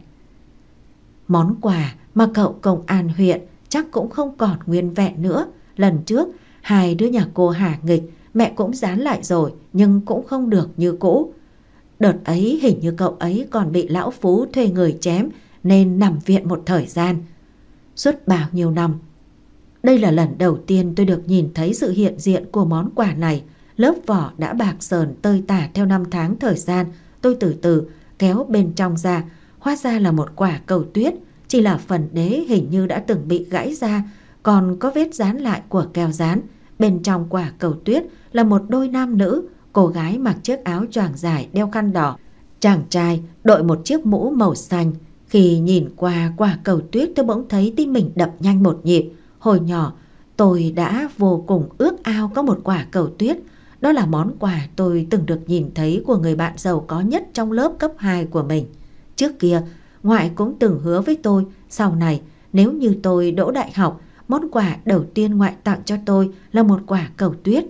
Món quà mà cậu công an huyện chắc cũng không còn nguyên vẹn nữa. Lần trước hai đứa nhà cô Hà nghịch, mẹ cũng dán lại rồi nhưng cũng không được như cũ. Đợt ấy hình như cậu ấy còn bị lão Phú thuê người chém nên nằm viện một thời gian. Suốt bao nhiêu năm, đây là lần đầu tiên tôi được nhìn thấy sự hiện diện của món quà này. Lớp vỏ đã bạc sờn tơi tả theo năm tháng thời gian. Tôi từ từ kéo bên trong ra, hóa ra là một quả cầu tuyết. chỉ là phần đế hình như đã từng bị gãy ra, còn có vết dán lại của keo dán. Bên trong quả cầu tuyết là một đôi nam nữ, cô gái mặc chiếc áo choàng dài đeo khăn đỏ, chàng trai đội một chiếc mũ màu xanh. Khi nhìn qua quả cầu tuyết, tôi bỗng thấy tim mình đập nhanh một nhịp. Hồi nhỏ tôi đã vô cùng ước ao có một quả cầu tuyết. Đó là món quà tôi từng được nhìn thấy của người bạn giàu có nhất trong lớp cấp hai của mình. Trước kia, ngoại cũng từng hứa với tôi sau này nếu như tôi đỗ đại học, món quà đầu tiên ngoại tặng cho tôi là một quả cầu tuyết.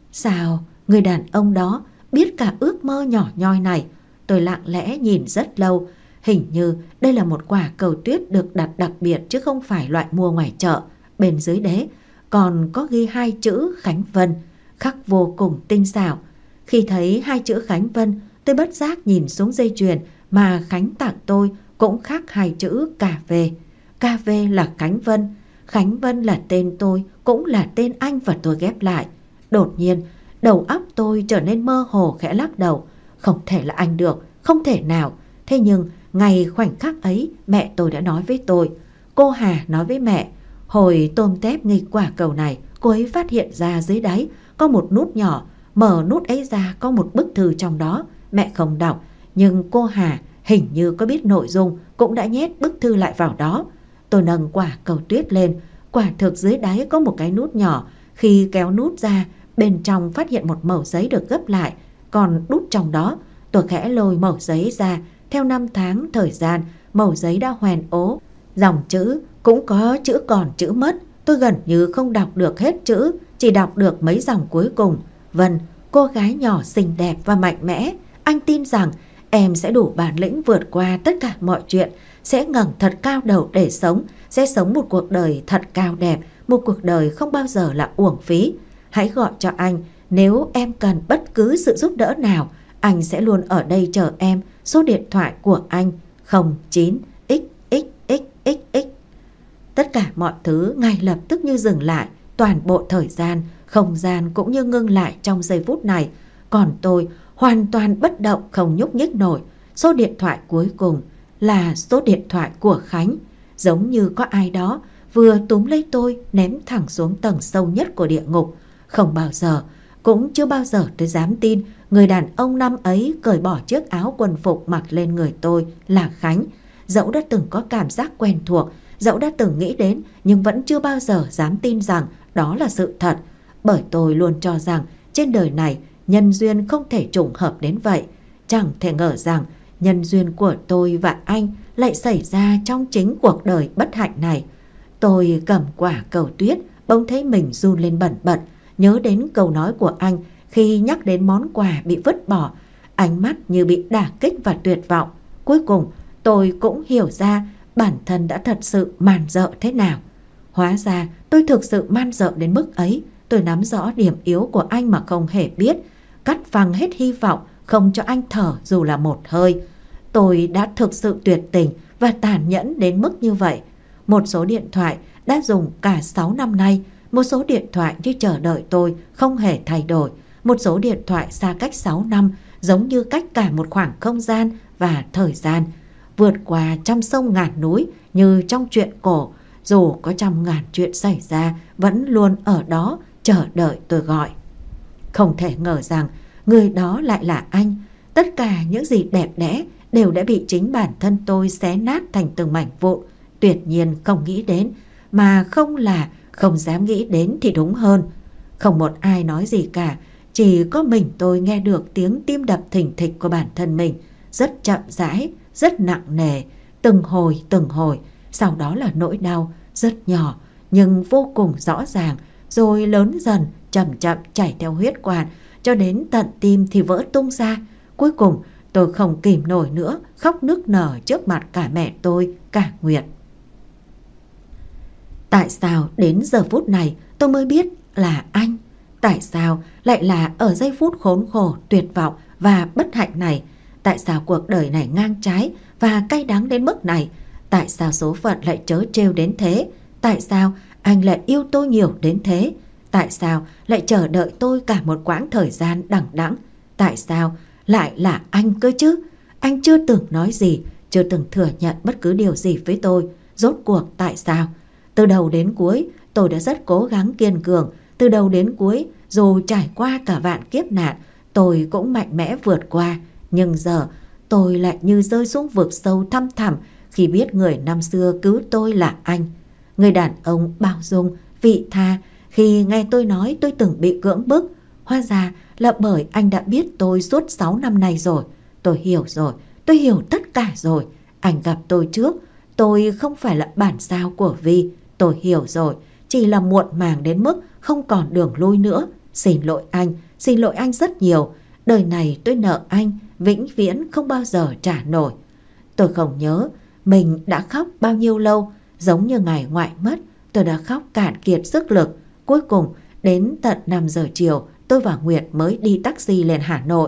Sao người đàn ông đó biết cả ước mơ nhỏ nhoi này? Tôi lặng lẽ nhìn rất lâu. Hình như đây là một quả cầu tuyết được đặt đặc biệt chứ không phải loại mua ngoài chợ. Bên dưới đế còn có ghi hai chữ Khánh Vân, khắc vô cùng tinh xảo. Khi thấy hai chữ Khánh Vân, tôi bất giác nhìn xuống dây chuyền mà Khánh tặng tôi, cũng khắc hai chữ cà vê. Cà vê là Khánh Vân, Khánh Vân là tên tôi, cũng là tên anh và tôi ghép lại. Đột nhiên, đầu óc tôi trở nên mơ hồ, khẽ lắc đầu. Không thể là anh được, không thể nào. Thế nhưng, ngay khoảnh khắc ấy, mẹ tôi đã nói với tôi. Cô Hà nói với mẹ, hồi tôm tép nghịch quả cầu này, cô ấy phát hiện ra dưới đáy có một nút nhỏ, mở nút ấy ra có một bức thư trong đó. Mẹ không đọc, nhưng cô Hà hình như có biết nội dung, cũng đã nhét bức thư lại vào đó. Tôi nâng quả cầu tuyết lên, quả thực dưới đáy có một cái nút nhỏ. Khi kéo nút ra, bên trong phát hiện một mẩu giấy được gấp lại, còn đút trong đó. Tôi khẽ lôi mẩu giấy ra, theo năm tháng thời gian, mẩu giấy đã hoen ố, dòng chữ cũng có chữ còn chữ mất. Tôi gần như không đọc được hết chữ, chỉ đọc được mấy dòng cuối cùng. Vân, cô gái nhỏ xinh đẹp và mạnh mẽ, anh tin rằng em sẽ đủ bản lĩnh vượt qua tất cả mọi chuyện, sẽ ngẩng thật cao đầu để sống, sẽ sống một cuộc đời thật cao đẹp, một cuộc đời không bao giờ là uổng phí. Hãy gọi cho anh, nếu em cần bất cứ sự giúp đỡ nào, anh sẽ luôn ở đây chờ em. Số điện thoại của anh không chín x x x x x. Tất cả mọi thứ ngay lập tức như dừng lại, toàn bộ thời gian, không gian cũng như ngưng lại trong giây phút này. Còn tôi hoàn toàn bất động, không nhúc nhích nổi. Số điện thoại cuối cùng là số điện thoại của Khánh. Giống như có ai đó vừa túm lấy tôi, ném thẳng xuống tầng sâu nhất của địa ngục. Không bao giờ, cũng chưa bao giờ tôi dám tin người đàn ông năm ấy cởi bỏ chiếc áo quần phục mặc lên người tôi là Khánh. Dẫu đã từng có cảm giác quen thuộc, dẫu đã từng nghĩ đến, nhưng vẫn chưa bao giờ dám tin rằng đó là sự thật. Bởi tôi luôn cho rằng trên đời này nhân duyên không thể trùng hợp đến vậy. Chẳng thể ngờ rằng nhân duyên của tôi và anh lại xảy ra trong chính cuộc đời bất hạnh này. Tôi cầm quả cầu tuyết, bỗng thấy mình run lên bần bật, nhớ đến câu nói của anh khi nhắc đến món quà bị vứt bỏ. Ánh mắt như bị đả kích và tuyệt vọng. Cuối cùng tôi cũng hiểu ra bản thân đã thật sự man dợ thế nào. Hóa ra tôi thực sự man dợ đến mức ấy. Tôi nắm rõ điểm yếu của anh mà không hề biết, cắt phăng hết hy vọng, không cho anh thở dù là một hơi. Tôi đã thực sự tuyệt tình và tàn nhẫn đến mức như vậy. Một số điện thoại đã dùng cả sáu năm nay, một số điện thoại như chờ đợi tôi không hề thay đổi, một số điện thoại xa cách sáu năm giống như cách cả một khoảng không gian và thời gian, vượt qua trăm sông ngàn núi như trong truyện cổ. Dù có trăm ngàn chuyện xảy ra, vẫn luôn ở đó chờ đợi tôi gọi. Không thể ngờ rằng người đó lại là anh. Tất cả những gì đẹp đẽ đều đã bị chính bản thân tôi xé nát thành từng mảnh vụn. Tuyệt nhiên không nghĩ đến, mà không là không dám nghĩ đến thì đúng hơn. Không một ai nói gì cả, chỉ có mình tôi nghe được tiếng tim đập thình thịch của bản thân mình, rất chậm rãi, rất nặng nề, từng hồi từng hồi. Sau đó là nỗi đau rất nhỏ nhưng vô cùng rõ ràng, rồi lớn dần, chậm chậm chảy theo huyết quản cho đến tận tim thì vỡ tung ra. Cuối cùng tôi không kìm nổi nữa, khóc nức nở trước mặt cả mẹ tôi, cả Nguyệt. Tại sao đến giờ phút này tôi mới biết là anh? Tại sao lại là ở giây phút khốn khổ, tuyệt vọng và bất hạnh này? Tại sao cuộc đời này ngang trái và cay đắng đến mức này? Tại sao số phận lại trớ trêu đến thế? Tại sao anh lại yêu tôi nhiều đến thế? Tại sao lại chờ đợi tôi cả một quãng thời gian đằng đẵng? Tại sao lại là anh cơ chứ? Anh chưa từng nói gì, chưa từng thừa nhận bất cứ điều gì với tôi. Rốt cuộc tại sao? Từ đầu đến cuối tôi đã rất cố gắng kiên cường. Từ đầu đến cuối dù trải qua cả vạn kiếp nạn tôi cũng mạnh mẽ vượt qua. Nhưng giờ tôi lại như rơi xuống vực sâu thăm thẳm khi biết người năm xưa cứu tôi là anh. Người đàn ông bao dung, vị tha. Khi nghe tôi nói tôi từng bị cưỡng bức, hóa ra là bởi anh đã biết tôi suốt sáu năm nay rồi. Tôi hiểu rồi, tôi hiểu tất cả rồi. Anh gặp tôi trước, tôi không phải là bản sao của Vi. Tôi hiểu rồi, chỉ là muộn màng đến mức không còn đường lui nữa. Xin lỗi anh, xin lỗi anh rất nhiều. Đời này tôi nợ anh, vĩnh viễn không bao giờ trả nổi. Tôi không nhớ mình đã khóc bao nhiêu lâu. Giống như ngày ngoại mất, tôi đã khóc cạn kiệt sức lực. Cuối cùng đến tận năm giờ chiều tôi và Nguyệt mới đi taxi lên Hà Nội.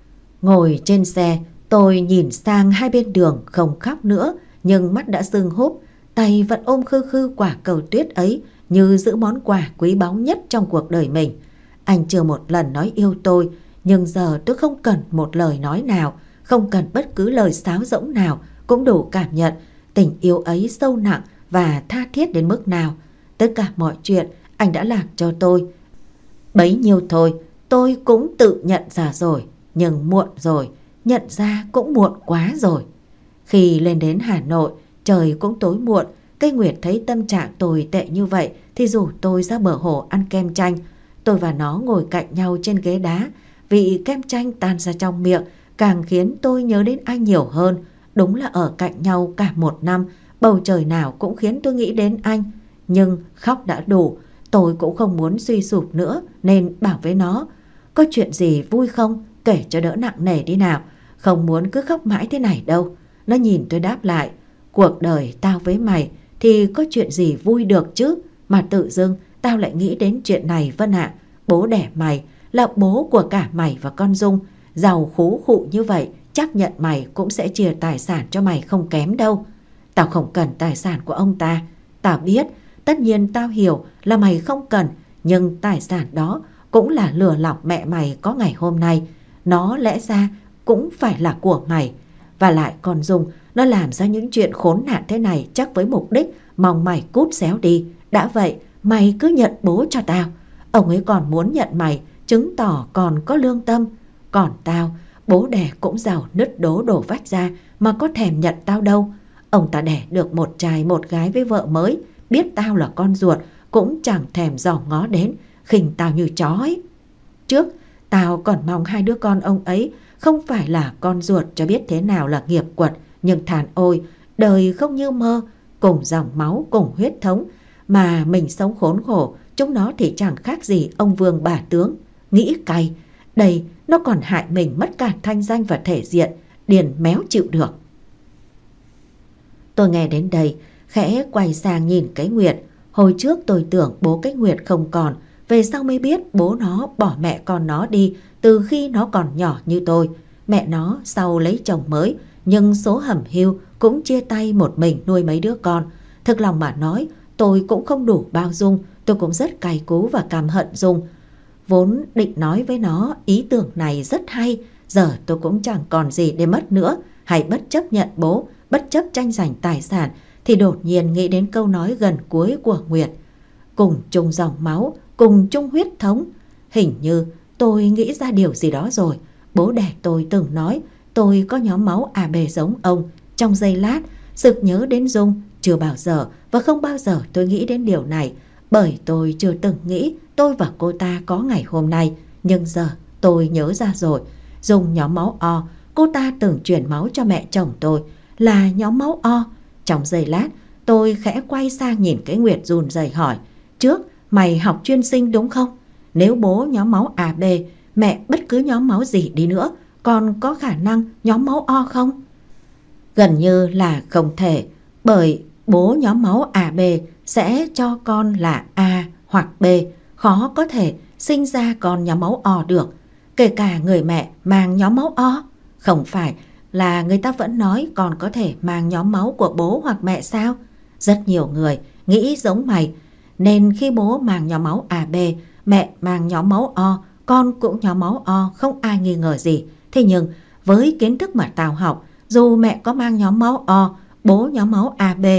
Ngồi trên xe, tôi nhìn sang hai bên đường không khóc nữa, nhưng mắt đã sưng húp, tay vẫn ôm khư khư quả cầu tuyết ấy như giữ món quà quý báu nhất trong cuộc đời mình. Anh chưa một lần nói yêu tôi, nhưng giờ tôi không cần một lời nói nào, không cần bất cứ lời sáo rỗng nào cũng đủ cảm nhận tình yêu ấy sâu nặng và tha thiết đến mức nào. Tất cả mọi chuyện anh đã làm cho tôi. Bấy nhiêu thôi, tôi cũng tự nhận ra rồi, nhưng muộn rồi, nhận ra cũng muộn quá rồi. Khi lên đến Hà Nội, trời cũng tối muộn. Cây Nguyệt thấy tâm trạng tôi tệ như vậy thì rủ tôi ra bờ hồ ăn kem chanh. Tôi và nó ngồi cạnh nhau trên ghế đá. Vị kem chanh tan ra trong miệng càng khiến tôi nhớ đến anh nhiều hơn. Đúng là ở cạnh nhau cả một năm, bầu trời nào cũng khiến tôi nghĩ đến anh. Nhưng khóc đã đủ, tôi cũng không muốn suy sụp nữa nên bảo với nó: có chuyện gì vui không? Kể cho đỡ nặng nề đi nào. Không muốn cứ khóc mãi thế này đâu. Nó nhìn tôi đáp lại: cuộc đời tao với mày thì có chuyện gì vui được chứ, mà tự dưng tao lại nghĩ đến chuyện này Vân ạ. Bố đẻ mày là bố của cả mày và con Dung. Giàu khú khụ như vậy, chắc nhận mày cũng sẽ chia tài sản cho mày không kém đâu. Tao không cần tài sản của ông ta. Tao biết, tất nhiên tao hiểu là mày không cần, nhưng tài sản đó cũng là lừa lọc mẹ mày có ngày hôm nay. Nó lẽ ra cũng phải là của mày. Và lại con Dung, nó làm ra những chuyện khốn nạn thế này chắc với mục đích mong mày cút xéo đi. Đã vậy, mày cứ nhận bố cho tao. Ông ấy còn muốn nhận mày, chứng tỏ còn có lương tâm. Còn tao, bố đẻ cũng giàu nứt đố đổ vách ra mà có thèm nhận tao đâu. Ông ta đẻ được một trai một gái với vợ mới, biết tao là con ruột cũng chẳng thèm dò ngó đến, khinh tao như chó ấy. Trước tao còn mong hai đứa con ông ấy không phải là con ruột cho biết thế nào là nghiệp quật. Nhưng thàn ôi, đời không như mơ. Cùng dòng máu, cùng huyết thống mà mình sống khốn khổ, chúng nó thì chẳng khác gì ông vương bà tướng. Nghĩ cay, đây nó còn hại mình mất cả thanh danh và thể diện. Điền méo chịu được. Tôi nghe đến đây khẽ quay sang nhìn cái Nguyệt. Hồi trước tôi tưởng bố cái Nguyệt không còn, về sau mới biết bố nó bỏ mẹ con nó đi từ khi nó còn nhỏ như tôi. Mẹ nó sau lấy chồng mới, nhưng số hẩm hiu cũng chia tay một mình nuôi mấy đứa con. Thực lòng mà nói, tôi cũng không đủ bao dung. Tôi cũng rất cay cú và căm hận Dung. Vốn định nói với nó ý tưởng này rất hay, giờ tôi cũng chẳng còn gì để mất nữa. Hay bất chấp nhận bố, bất chấp tranh giành tài sản, thì đột nhiên nghĩ đến câu nói gần cuối của Nguyệt: cùng chung dòng máu, cùng chung huyết thống. Hình như tôi nghĩ ra điều gì đó rồi. Bố đẻ tôi từng nói tôi có nhóm máu a bê giống ông. Trong giây lát sực nhớ đến Dung. Chưa bao giờ và không bao giờ tôi nghĩ đến điều này, bởi tôi chưa từng nghĩ tôi và cô ta có ngày hôm nay. Nhưng giờ tôi nhớ ra rồi. Dung nhóm máu O, cô ta từng chuyển máu cho mẹ chồng tôi, là nhóm máu O. Trong giây lát tôi khẽ quay sang nhìn cái Nguyệt run rẩy hỏi: trước mày học chuyên sinh đúng không? Nếu bố nhóm máu a bê, mẹ bất cứ nhóm máu gì đi nữa, còn có khả năng nhóm máu O không? Gần như là không thể, bởi bố nhóm máu a bê sẽ cho con là A hoặc B, khó có thể sinh ra con nhóm máu O được. Kể cả người mẹ mang nhóm máu O, không phải là người ta vẫn nói con có thể mang nhóm máu của bố hoặc mẹ sao? Rất nhiều người nghĩ giống mày, nên khi bố mang nhóm máu a bê, mẹ mang nhóm máu O, con cũng nhóm máu O, không ai nghi ngờ gì. Thế nhưng với kiến thức mà tao học, dù mẹ có mang nhóm máu O, bố nhóm máu a bê,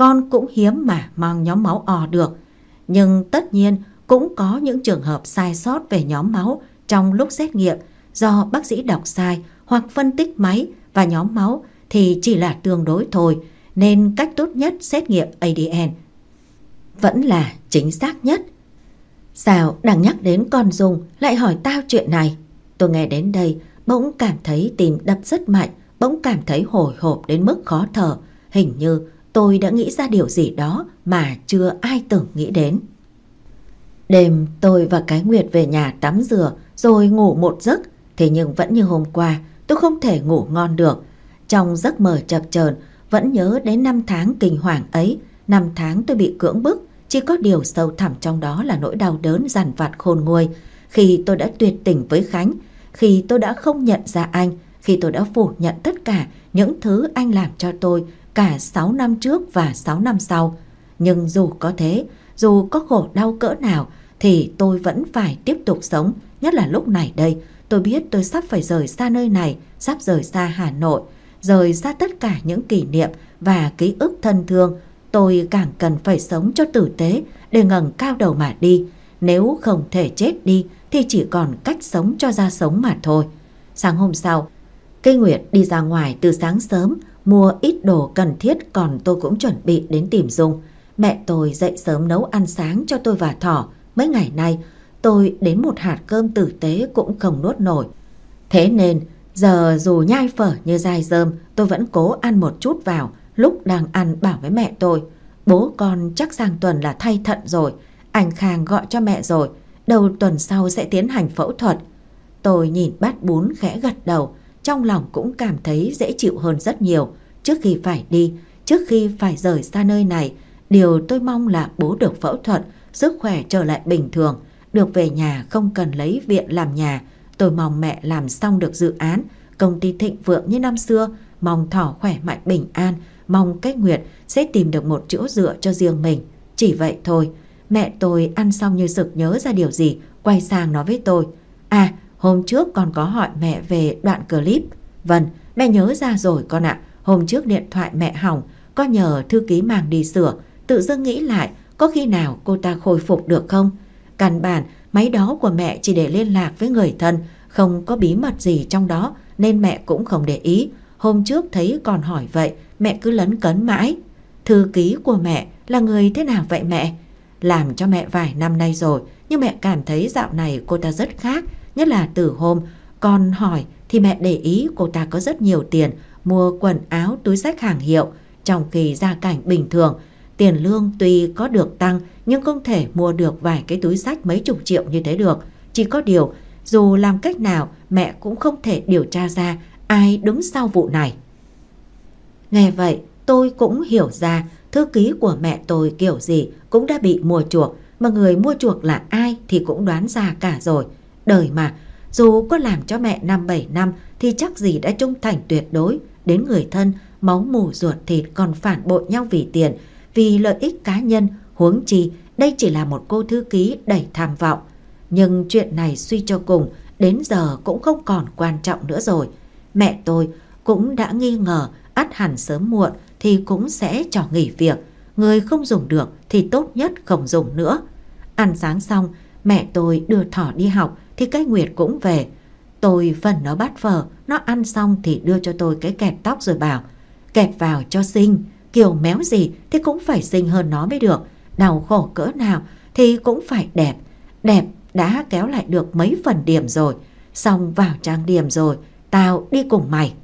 con cũng hiếm mà mang nhóm máu O được. Nhưng tất nhiên cũng có những trường hợp sai sót về nhóm máu trong lúc xét nghiệm do bác sĩ đọc sai hoặc phân tích máy và nhóm máu thì chỉ là tương đối thôi, nên cách tốt nhất xét nghiệm a đê en vẫn là chính xác nhất. Sao đang nhắc đến con Dung lại hỏi tao chuyện này? Tôi nghe đến đây bỗng cảm thấy tim đập rất mạnh, bỗng cảm thấy hồi hộp đến mức khó thở. Hình như tôi đã nghĩ ra điều gì đó mà chưa ai từng nghĩ đến. Đêm tôi và cái Nguyệt về nhà tắm rửa rồi ngủ một giấc. Thế nhưng vẫn như hôm qua, tôi không thể ngủ ngon được. Trong giấc mơ chập chờn vẫn nhớ đến năm tháng kinh hoàng ấy. Năm tháng tôi bị cưỡng bức, chỉ có điều sâu thẳm trong đó là nỗi đau đớn dằn vặt khôn nguôi. Khi tôi đã tuyệt tình với Khánh, khi tôi đã không nhận ra anh, khi tôi đã phủ nhận tất cả những thứ anh làm cho tôi cả sáu năm trước và sáu năm sau. Nhưng dù có thế, dù có khổ đau cỡ nào thì tôi vẫn phải tiếp tục sống. Nhất là lúc này đây, tôi biết tôi sắp phải rời xa nơi này, sắp rời xa Hà Nội, rời xa tất cả những kỷ niệm và ký ức thân thương. Tôi càng cần phải sống cho tử tế để ngẩng cao đầu mà đi. Nếu không thể chết đi thì chỉ còn cách sống cho ra sống mà thôi. Sáng hôm sau, Cây Nguyệt đi ra ngoài từ sáng sớm mua ít đồ cần thiết, còn tôi cũng chuẩn bị đến tìm Dung. Mẹ tôi dậy sớm nấu ăn sáng cho tôi và Thỏ. Mấy ngày nay tôi đến một hạt cơm tử tế cũng không nuốt nổi. Thế nên giờ dù nhai phở như dai dơm, tôi vẫn cố ăn một chút vào. Lúc đang ăn bảo với mẹ tôi: bố con chắc sang tuần là thay thận rồi. Anh Khang gọi cho mẹ rồi, đầu tuần sau sẽ tiến hành phẫu thuật. Tôi nhìn bát bún khẽ gật đầu, trong lòng cũng cảm thấy dễ chịu hơn rất nhiều. Trước khi phải đi, trước khi phải rời xa nơi này, điều tôi mong là bố được phẫu thuật, sức khỏe trở lại bình thường, được về nhà không cần lấy viện làm nhà. Tôi mong mẹ làm xong được dự án, công ty thịnh vượng như năm xưa, mong Thỏ khỏe mạnh bình an, mong Cách Nguyệt sẽ tìm được một chỗ dựa cho riêng mình. Chỉ vậy thôi. Mẹ tôi ăn xong như sực nhớ ra điều gì, quay sang nói với tôi: à, hôm trước con có hỏi mẹ về đoạn clip. Vâng, mẹ nhớ ra rồi con ạ. Hôm trước điện thoại mẹ hỏng, con nhờ thư ký mang đi sửa. Tự dưng nghĩ lại, có khi nào cô ta khôi phục được không? Căn bản máy đó của mẹ chỉ để liên lạc với người thân, không có bí mật gì trong đó nên mẹ cũng không để ý. Hôm trước thấy con hỏi vậy, mẹ cứ lấn cấn mãi. Thư ký của mẹ là người thế nào vậy mẹ? Làm cho mẹ vài năm nay rồi, nhưng mẹ cảm thấy dạo này cô ta rất khác. Nhất là từ hôm con hỏi thì mẹ để ý cô ta có rất nhiều tiền mua quần áo, túi xách hàng hiệu, trong khi gia cảnh bình thường. Tiền lương tuy có được tăng nhưng không thể mua được vài cái túi xách mấy chục triệu như thế được. Chỉ có điều, dù làm cách nào mẹ cũng không thể điều tra ra ai đứng sau vụ này. Nghe vậy tôi cũng hiểu ra thư ký của mẹ tôi kiểu gì cũng đã bị mua chuộc, mà người mua chuộc là ai thì cũng đoán ra cả rồi. Đời mà, dù có làm cho mẹ năm bảy năm thì chắc gì đã trung thành tuyệt đối. Đến người thân, máu mủ ruột thịt còn phản bội nhau vì tiền, vì lợi ích cá nhân. Huống chi đây chỉ là một cô thư ký đầy tham vọng. Nhưng chuyện này suy cho cùng đến giờ cũng không còn quan trọng nữa rồi. Mẹ tôi cũng đã nghi ngờ ắt hẳn sớm muộn thì cũng sẽ cho nghỉ việc. Người không dùng được thì tốt nhất không dùng nữa. Ăn sáng xong, mẹ tôi đưa Thỏ đi học thì cái Nguyệt cũng về. Tôi phần nó bát phở, nó ăn xong thì đưa cho tôi cái kẹp tóc rồi bảo: kẹp vào cho xinh, kiểu méo gì thì cũng phải xinh hơn nó mới được. Đau khổ cỡ nào thì cũng phải đẹp. Đẹp đã kéo lại được mấy phần điểm rồi. Xong vào trang điểm rồi, tao đi cùng mày.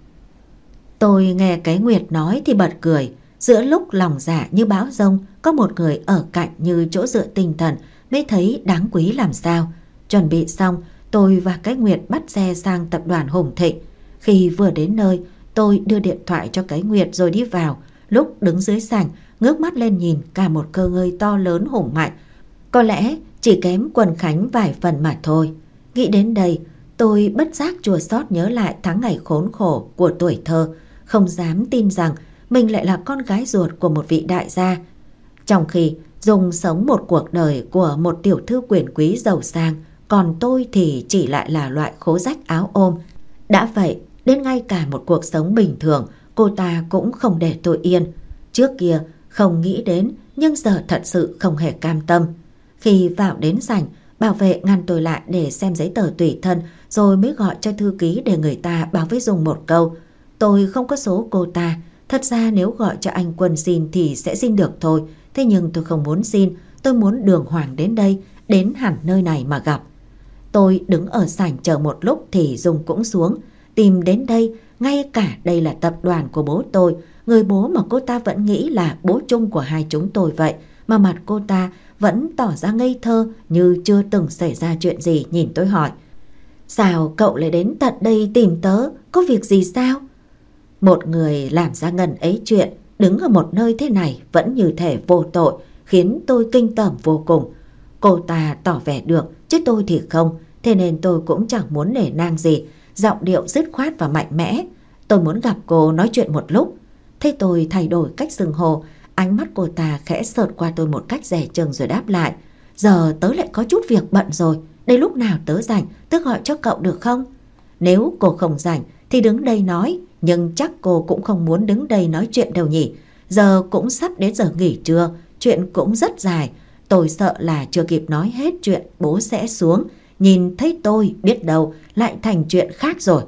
Tôi nghe cái Nguyệt nói thì bật cười. Giữa lúc lòng dạ như bão giông, có một người ở cạnh như chỗ dựa tinh thần mới thấy đáng quý làm sao. Chuẩn bị xong, tôi và cái Nguyệt bắt xe sang tập đoàn Hùng Thịnh. Khi vừa đến nơi, tôi đưa điện thoại cho cái Nguyệt rồi đi vào. Lúc đứng dưới sảnh, ngước mắt lên nhìn cả một cơ ngơi to lớn hùng mạnh. Có lẽ chỉ kém Quân Khánh vài phần mà thôi. Nghĩ đến đây, tôi bất giác chua xót nhớ lại tháng ngày khốn khổ của tuổi thơ. Không dám tin rằng mình lại là con gái ruột của một vị đại gia, trong khi Dung sống một cuộc đời của một tiểu thư quyền quý giàu sang, còn tôi thì chỉ lại là loại khố rách áo ôm. Đã vậy, đến ngay cả một cuộc sống bình thường cô ta cũng không để tôi yên. Trước kia Không nghĩ đến, nhưng giờ thật sự không hề cam tâm. Khi vào đến sảnh, bảo vệ ngăn tôi lại để xem giấy tờ tùy thân, rồi mới gọi cho thư ký để người ta báo với Dung một câu. Tôi không có số cô ta. Thật ra nếu gọi cho anh Quân xin thì sẽ xin được thôi. Thế nhưng tôi không muốn xin. Tôi muốn đường hoàng đến đây, đến hẳn nơi này mà gặp. Tôi đứng ở sảnh chờ một lúc thì Dung cũng xuống. Tìm đến đây, ngay cả đây là tập đoàn của bố tôi. Người bố mà cô ta vẫn nghĩ là bố chung của hai chúng tôi vậy. Mà mặt cô ta vẫn tỏ ra ngây thơ như chưa từng xảy ra chuyện gì. Nhìn tôi hỏi: sao cậu lại đến tận đây tìm tớ? Có việc gì sao? Một người làm ra ngần ấy chuyện, đứng ở một nơi thế này vẫn như thể vô tội, khiến tôi kinh tởm vô cùng. Cô ta tỏ vẻ được, chứ tôi thì không. Thế nên tôi cũng chẳng muốn nể nang gì. Giọng điệu dứt khoát và mạnh mẽ: tôi muốn gặp cô nói chuyện một lúc. Thế tôi thay đổi cách xưng hô. Ánh mắt cô ta khẽ sượt qua tôi một cách dè chừng rồi đáp lại: giờ tớ lại có chút việc bận rồi. Để lúc nào tớ rảnh tớ gọi cho cậu được không? Nếu cô không rảnh thì đứng đây nói. Nhưng chắc cô cũng không muốn đứng đây nói chuyện đâu nhỉ. Giờ cũng sắp đến giờ nghỉ trưa. Chuyện cũng rất dài. Tôi sợ là chưa kịp nói hết chuyện bố sẽ xuống. Nhìn thấy tôi biết đâu lại thành chuyện khác rồi.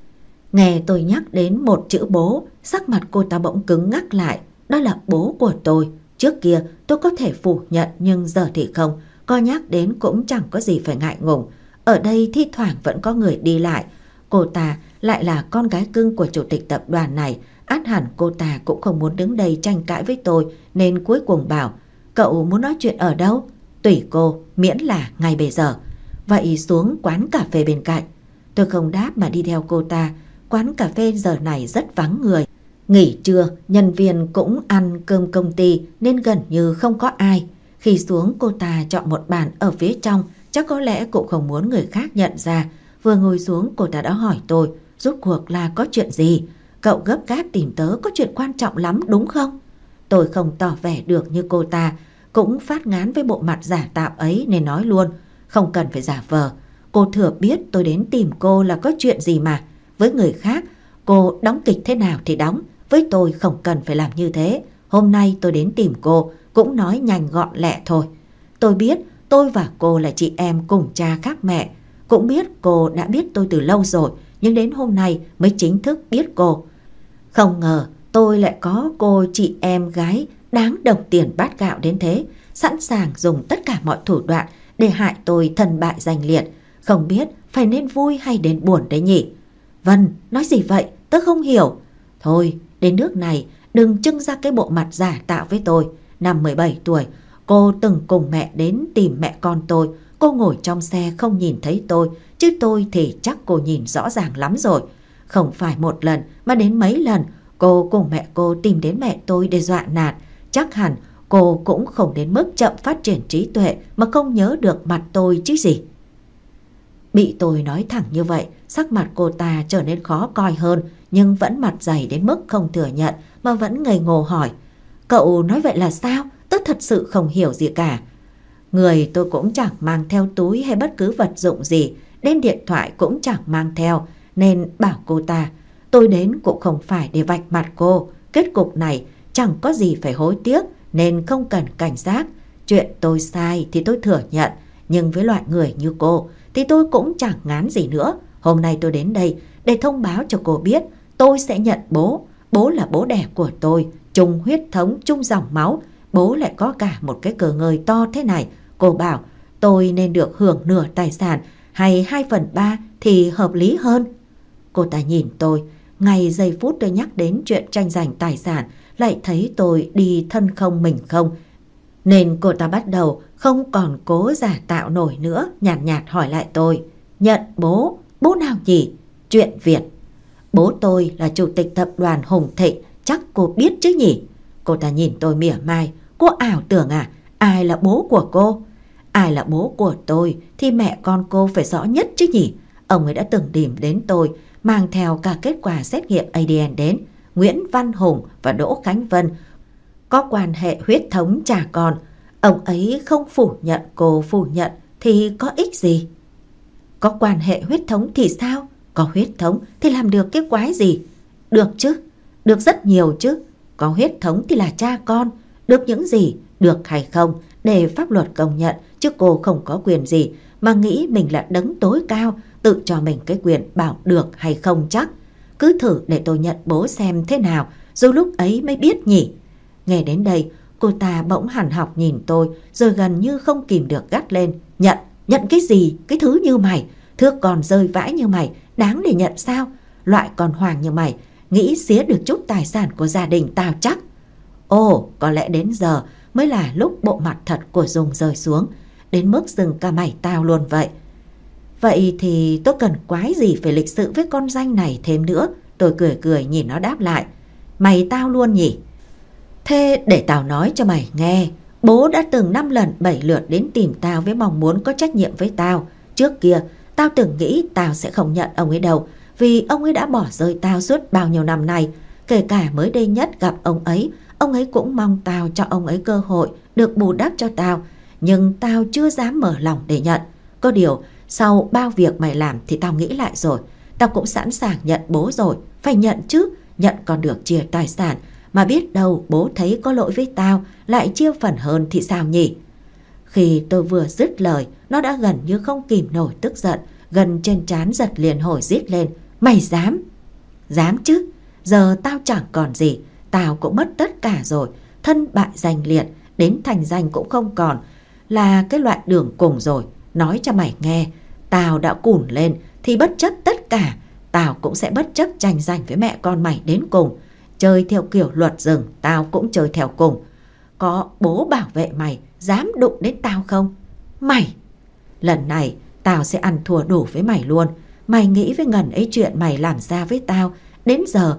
Nghe tôi nhắc đến một chữ bố, sắc mặt cô ta bỗng cứng ngắc lại. Đó là bố của tôi. Trước kia tôi có thể phủ nhận, nhưng giờ thì không. Có nhắc đến cũng chẳng có gì phải ngại ngùng. Ở đây thi thoảng vẫn có người đi lại. Cô ta lại là con gái cưng của chủ tịch tập đoàn này. Át hẳn cô ta cũng không muốn đứng đây tranh cãi với tôi, nên cuối cùng bảo: cậu muốn nói chuyện ở đâu? Tùy cô, miễn là ngay bây giờ. Vậy xuống quán cà phê bên cạnh. Tôi không đáp mà đi theo cô ta. Quán cà phê giờ này rất vắng người. Nghỉ trưa, nhân viên cũng ăn cơm công ty nên gần như không có ai. Khi xuống, cô ta chọn một bàn ở phía trong, chắc có lẽ cũng không muốn người khác nhận ra. Vừa ngồi xuống, cô ta đã hỏi tôi: rốt cuộc là có chuyện gì? Cậu gấp gáp tìm tớ có chuyện quan trọng lắm đúng không? Tôi không tỏ vẻ được như cô ta, cũng phát ngán với bộ mặt giả tạo ấy nên nói luôn: không cần phải giả vờ. Cô thừa biết tôi đến tìm cô là có chuyện gì mà. Với người khác, cô đóng kịch thế nào thì đóng. Với tôi không cần phải làm như thế. Hôm nay tôi đến tìm cô, cũng nói nhanh gọn lẹ thôi. Tôi biết tôi và cô là chị em cùng cha khác mẹ. Cũng biết cô đã biết tôi từ lâu rồi, nhưng đến hôm nay mới chính thức biết cô. Không ngờ tôi lại có cô chị em gái đáng đồng tiền bát gạo đến thế, sẵn sàng dùng tất cả mọi thủ đoạn để hại tôi thân bại danh liệt. Không biết phải nên vui hay đến buồn đấy nhỉ? Vân, nói gì vậy? Tớ không hiểu. Thôi, đến nước này đừng trưng ra cái bộ mặt giả tạo với tôi. Năm mười bảy tuổi, cô từng cùng mẹ đến tìm mẹ con tôi. Cô ngồi trong xe không nhìn thấy tôi, chứ tôi thì chắc cô nhìn rõ ràng lắm rồi. Không phải một lần mà đến mấy lần cô cùng mẹ cô tìm đến mẹ tôi để dọa nạt. Chắc hẳn cô cũng không đến mức chậm phát triển trí tuệ mà không nhớ được mặt tôi chứ gì. Bị tôi nói thẳng như vậy, sắc mặt cô ta trở nên khó coi hơn, nhưng vẫn mặt dày đến mức không thừa nhận mà vẫn ngây ngô hỏi: cậu nói vậy là sao? Tớ thật sự không hiểu gì cả. Người tôi cũng chẳng mang theo túi hay bất cứ vật dụng gì, đến điện thoại cũng chẳng mang theo, nên bảo cô ta: tôi đến cũng không phải để vạch mặt cô. Kết cục này chẳng có gì phải hối tiếc, nên không cần cảnh giác. Chuyện tôi sai thì tôi thừa nhận, nhưng với loại người như cô thì tôi cũng chẳng ngán gì nữa. Hôm nay tôi đến đây để thông báo cho cô biết tôi sẽ nhận bố. Bố là bố đẻ của tôi, chung huyết thống, chung dòng máu. Bố lại có cả một cái cờ ngơi to thế này. Cô bảo tôi nên được hưởng nửa tài sản hay hai phần ba thì hợp lý hơn. Cô ta nhìn tôi, ngay giây phút tôi nhắc đến chuyện tranh giành tài sản lại thấy tôi đi thân không mình không, nên cô ta bắt đầu không còn cố giả tạo nổi nữa, nhàn nhạt, nhạt hỏi lại tôi: nhận bố? Bố nào nhỉ? Chuyện Việt. Bố tôi là chủ tịch tập đoàn Hùng Thịnh, chắc cô biết chứ nhỉ? Cô ta nhìn tôi mỉa mai: cô ảo tưởng à? Ai là bố của cô? Ai là bố của tôi thì mẹ con cô phải rõ nhất chứ nhỉ? Ông ấy đã từng tìm đến tôi, mang theo cả kết quả xét nghiệm a đê en đến. Nguyễn Văn Hùng và Đỗ Khánh Vân có quan hệ huyết thống cha con. Ông ấy không phủ nhận cô phủ nhận thì có ích gì? Có quan hệ huyết thống thì sao? Có huyết thống thì làm được cái quái gì? Được chứ, được rất nhiều chứ. Có huyết thống thì là cha con. Được những gì, được hay không, để pháp luật công nhận, chứ cô không có quyền gì mà nghĩ mình là đấng tối cao, tự cho mình cái quyền bảo được hay không chắc. Cứ thử để tôi nhận bố xem thế nào, rồi lúc ấy mới biết nhỉ. Nghe đến đây, cô ta bỗng hằn học nhìn tôi, rồi gần như không kìm được gắt lên. Nhận, nhận cái gì, cái thứ như mày, thước còn rơi vãi như mày, đáng để nhận sao? Loại con hoàng như mày, nghĩ xía được chút tài sản của gia đình tao chắc. Ồ, có lẽ đến giờ mới là lúc bộ mặt thật của Dung rơi xuống, đến mức dừng cả mày tao luôn vậy. Vậy thì tôi cần quái gì phải lịch sự với con danh này thêm nữa? Tôi cười cười nhìn nó đáp lại. Mày tao luôn nhỉ? Thế để tao nói cho mày nghe. Bố đã từng năm lần bảy lượt đến tìm tao với mong muốn có trách nhiệm với tao. Trước kia tao từng nghĩ tao sẽ không nhận ông ấy đâu, vì ông ấy đã bỏ rơi tao suốt bao nhiêu năm nay. Kể cả mới đây nhất gặp ông ấy, ông ấy cũng mong tao cho ông ấy cơ hội được bù đắp cho tao. Nhưng tao chưa dám mở lòng để nhận. Có điều sau bao việc mày làm thì tao nghĩ lại rồi. Tao cũng sẵn sàng nhận bố rồi. Phải nhận chứ, nhận còn được chia tài sản. Mà biết đâu bố thấy có lỗi với tao, lại chia phần hơn thì sao nhỉ? Khi tôi vừa dứt lời, nó đã gần như không kìm nổi tức giận, gần trên trán giật liền hồi rít lên. Mày dám? Dám chứ, giờ tao chẳng còn gì, tao cũng mất tất cả rồi. Thân bại danh liệt, đến thành danh cũng không còn, là cái loại đường cùng rồi. Nói cho mày nghe, tao đã cùn lên thì bất chấp tất cả, tao cũng sẽ bất chấp tranh giành với mẹ con mày đến cùng. Chơi theo kiểu luật rừng, tao cũng chơi theo cùng. Có bố bảo vệ mày, dám đụng đến tao không? Mày! Lần này tao sẽ ăn thua đủ với mày luôn. Mày nghĩ với ngần ấy chuyện mày làm ra với tao, đến giờ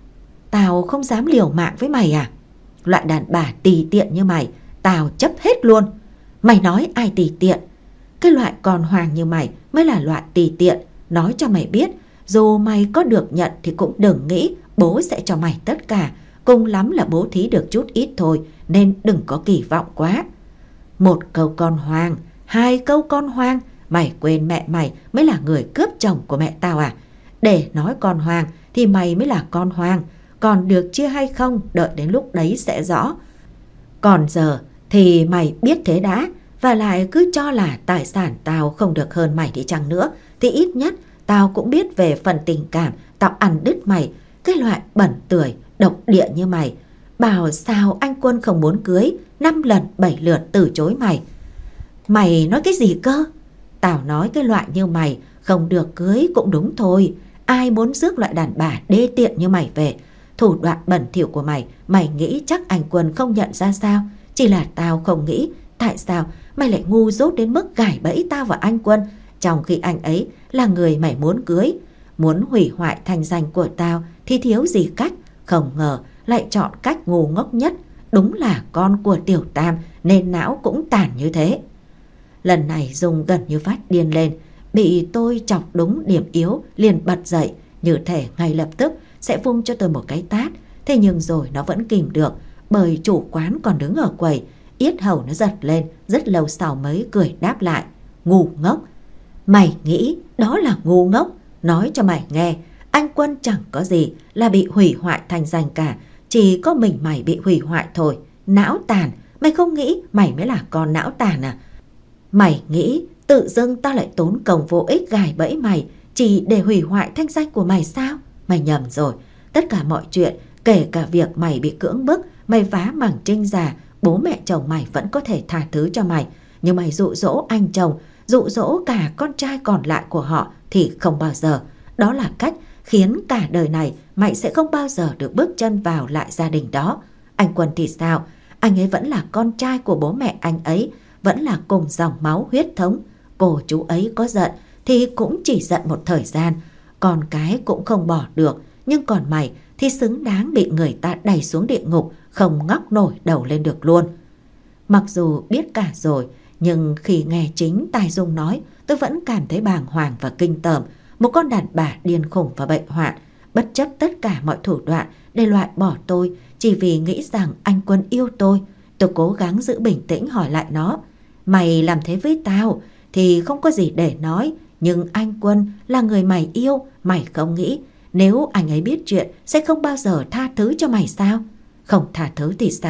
tao không dám liều mạng với mày à? Loại đàn bà tì tiện như mày, tao chấp hết luôn. Mày nói ai tì tiện? Cái loại con hoàng như mày mới là loại tì tiện. Nói cho mày biết, dù mày có được nhận thì cũng đừng nghĩ bố sẽ cho mày tất cả. Cùng lắm là bố thí được chút ít thôi, nên đừng có kỳ vọng quá. Một câu con hoàng, hai câu con hoang, mày quên mẹ mày mới là người cướp chồng của mẹ tao à? Để nói con hoàng thì mày mới là con hoàng. Còn được chia hay không, đợi đến lúc đấy sẽ rõ. Còn giờ thì mày biết thế đã. Và lại cứ cho là tài sản tao không được hơn mày đi chăng nữa, thì ít nhất tao cũng biết về phần tình cảm. Tao ăn đứt mày, cái loại bẩn tưởi, độc địa như mày. Bảo sao anh Quân không muốn cưới, năm lần bảy lượt từ chối mày. Mày nói cái gì cơ? Tao nói cái loại như mày không được cưới cũng đúng thôi. Ai muốn rước loại đàn bà đê tiện như mày về? Thủ đoạn bẩn thỉu của mày, mày nghĩ chắc anh Quân không nhận ra sao? Chỉ là tao không nghĩ, tại sao mày lại ngu dốt đến mức gài bẫy tao và anh Quân, trong khi anh ấy là người mày muốn cưới. Muốn hủy hoại thanh danh của tao thì thiếu gì cách, không ngờ lại chọn cách ngu ngốc nhất. Đúng là con của Tiểu Tam nên não cũng tàn như thế. Lần này Dung gần như phát điên lên, bị tôi chọc đúng điểm yếu liền bật dậy, như thể ngay lập tức sẽ vung cho tôi một cái tát. Thế nhưng rồi nó vẫn kìm được, bởi chủ quán còn đứng ở quầy. Yết hầu nó giật lên, rất lâu sau mới cười đáp lại. Ngu ngốc! Mày nghĩ đó là ngu ngốc? Nói cho mày nghe, anh Quân chẳng có gì là bị hủy hoại thành danh cả, chỉ có mình mày bị hủy hoại thôi. Não tàn! Mày không nghĩ mày mới là con não tàn à? Mày nghĩ tự dưng tao lại tốn công vô ích gài bẫy mày chỉ để hủy hoại thanh danh của mày sao? Mày nhầm rồi. Tất cả mọi chuyện, kể cả việc mày bị cưỡng bức, mày vá mảng trinh già, bố mẹ chồng mày vẫn có thể tha thứ cho mày. Nhưng mày dụ dỗ anh chồng, dụ dỗ cả con trai còn lại của họ thì không bao giờ. Đó là cách khiến cả đời này mày sẽ không bao giờ được bước chân vào lại gia đình đó. Anh Quân thì sao? Anh ấy vẫn là con trai của bố mẹ anh ấy, vẫn là cùng dòng máu huyết thống. Cô chú ấy có giận thì cũng chỉ giận một thời gian, con cái cũng không bỏ được. Nhưng còn mày thì xứng đáng bị người ta đẩy xuống địa ngục, không ngóc nổi đầu lên được luôn. Mặc dù biết cả rồi, nhưng khi nghe chính tai Dung nói, tôi vẫn cảm thấy bàng hoàng và kinh tởm. Một con đàn bà điên khùng và bệnh hoạn, bất chấp tất cả mọi thủ đoạn để loại bỏ tôi, chỉ vì nghĩ rằng anh Quân yêu tôi. Tôi cố gắng giữ bình tĩnh hỏi lại nó. Mày làm thế với tao thì không có gì để nói, nhưng anh Quân là người mày yêu, mày không nghĩ nếu anh ấy biết chuyện sẽ không bao giờ tha thứ cho mày sao? Không tha thứ thì sao?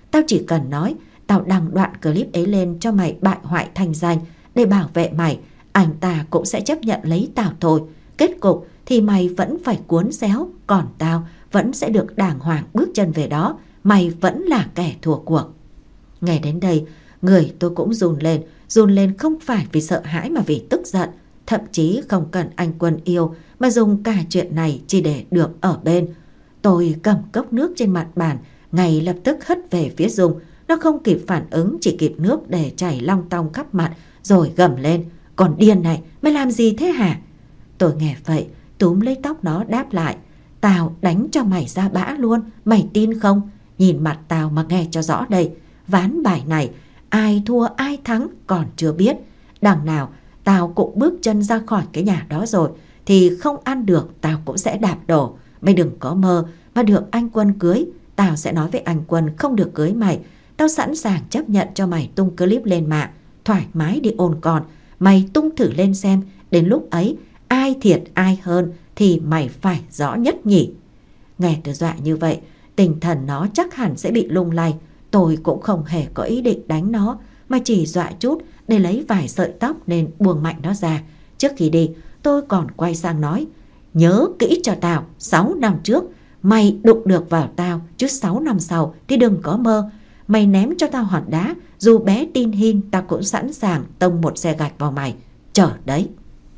Tao chỉ cần nói tao đăng đoạn clip ấy lên cho mày bại hoại thành danh để bảo vệ mày, anh ta cũng sẽ chấp nhận lấy tao thôi. Kết cục thì mày vẫn phải cuốn xéo, còn tao vẫn sẽ được đàng hoàng bước chân về đó. Mày vẫn là kẻ thua cuộc. Nghe đến đây, người tôi cũng run lên. Run lên không phải vì sợ hãi mà vì tức giận. Thậm chí không cần anh Quân yêu mà dùng cả chuyện này chỉ để được ở bên. Tôi cầm cốc nước trên mặt bàn, ngay lập tức hất về phía Dung. Nó không kịp phản ứng, chỉ kịp nước để chảy long tong khắp mặt, rồi gầm lên: "Còn điên này, mày làm gì thế hả?" Tôi nghe vậy, túm lấy tóc nó đáp lại: "Tao đánh cho mày ra bã luôn, mày tin không? Nhìn mặt tao mà nghe cho rõ đây. Ván bài này, ai thua ai thắng còn chưa biết. Đằng nào tao cũng bước chân ra khỏi cái nhà đó rồi, thì không ăn được tao cũng sẽ đạp đổ. Mày đừng có mơ mà được anh Quân cưới. Tao sẽ nói với anh Quân không được cưới mày. Tao sẵn sàng chấp nhận cho mày tung clip lên mạng, thoải mái đi ôn con. Mày tung thử lên xem, đến lúc ấy ai thiệt ai hơn thì mày phải rõ nhất nhỉ." Nghe tôi dọa như vậy, tinh thần nó chắc hẳn sẽ bị lung lay. Tôi cũng không hề có ý định đánh nó, mà chỉ dọa chút để lấy vài sợi tóc nên buông mạnh nó ra. Trước khi đi, tôi còn quay sang nói: "Nhớ kỹ cho tao, sáu năm trước mày đụng được vào tao, chứ sáu năm sau thì đừng có mơ. Mày ném cho tao hòn đá, dù bé tin hin tao cũng sẵn sàng tông một xe gạch vào mày. Chờ đấy."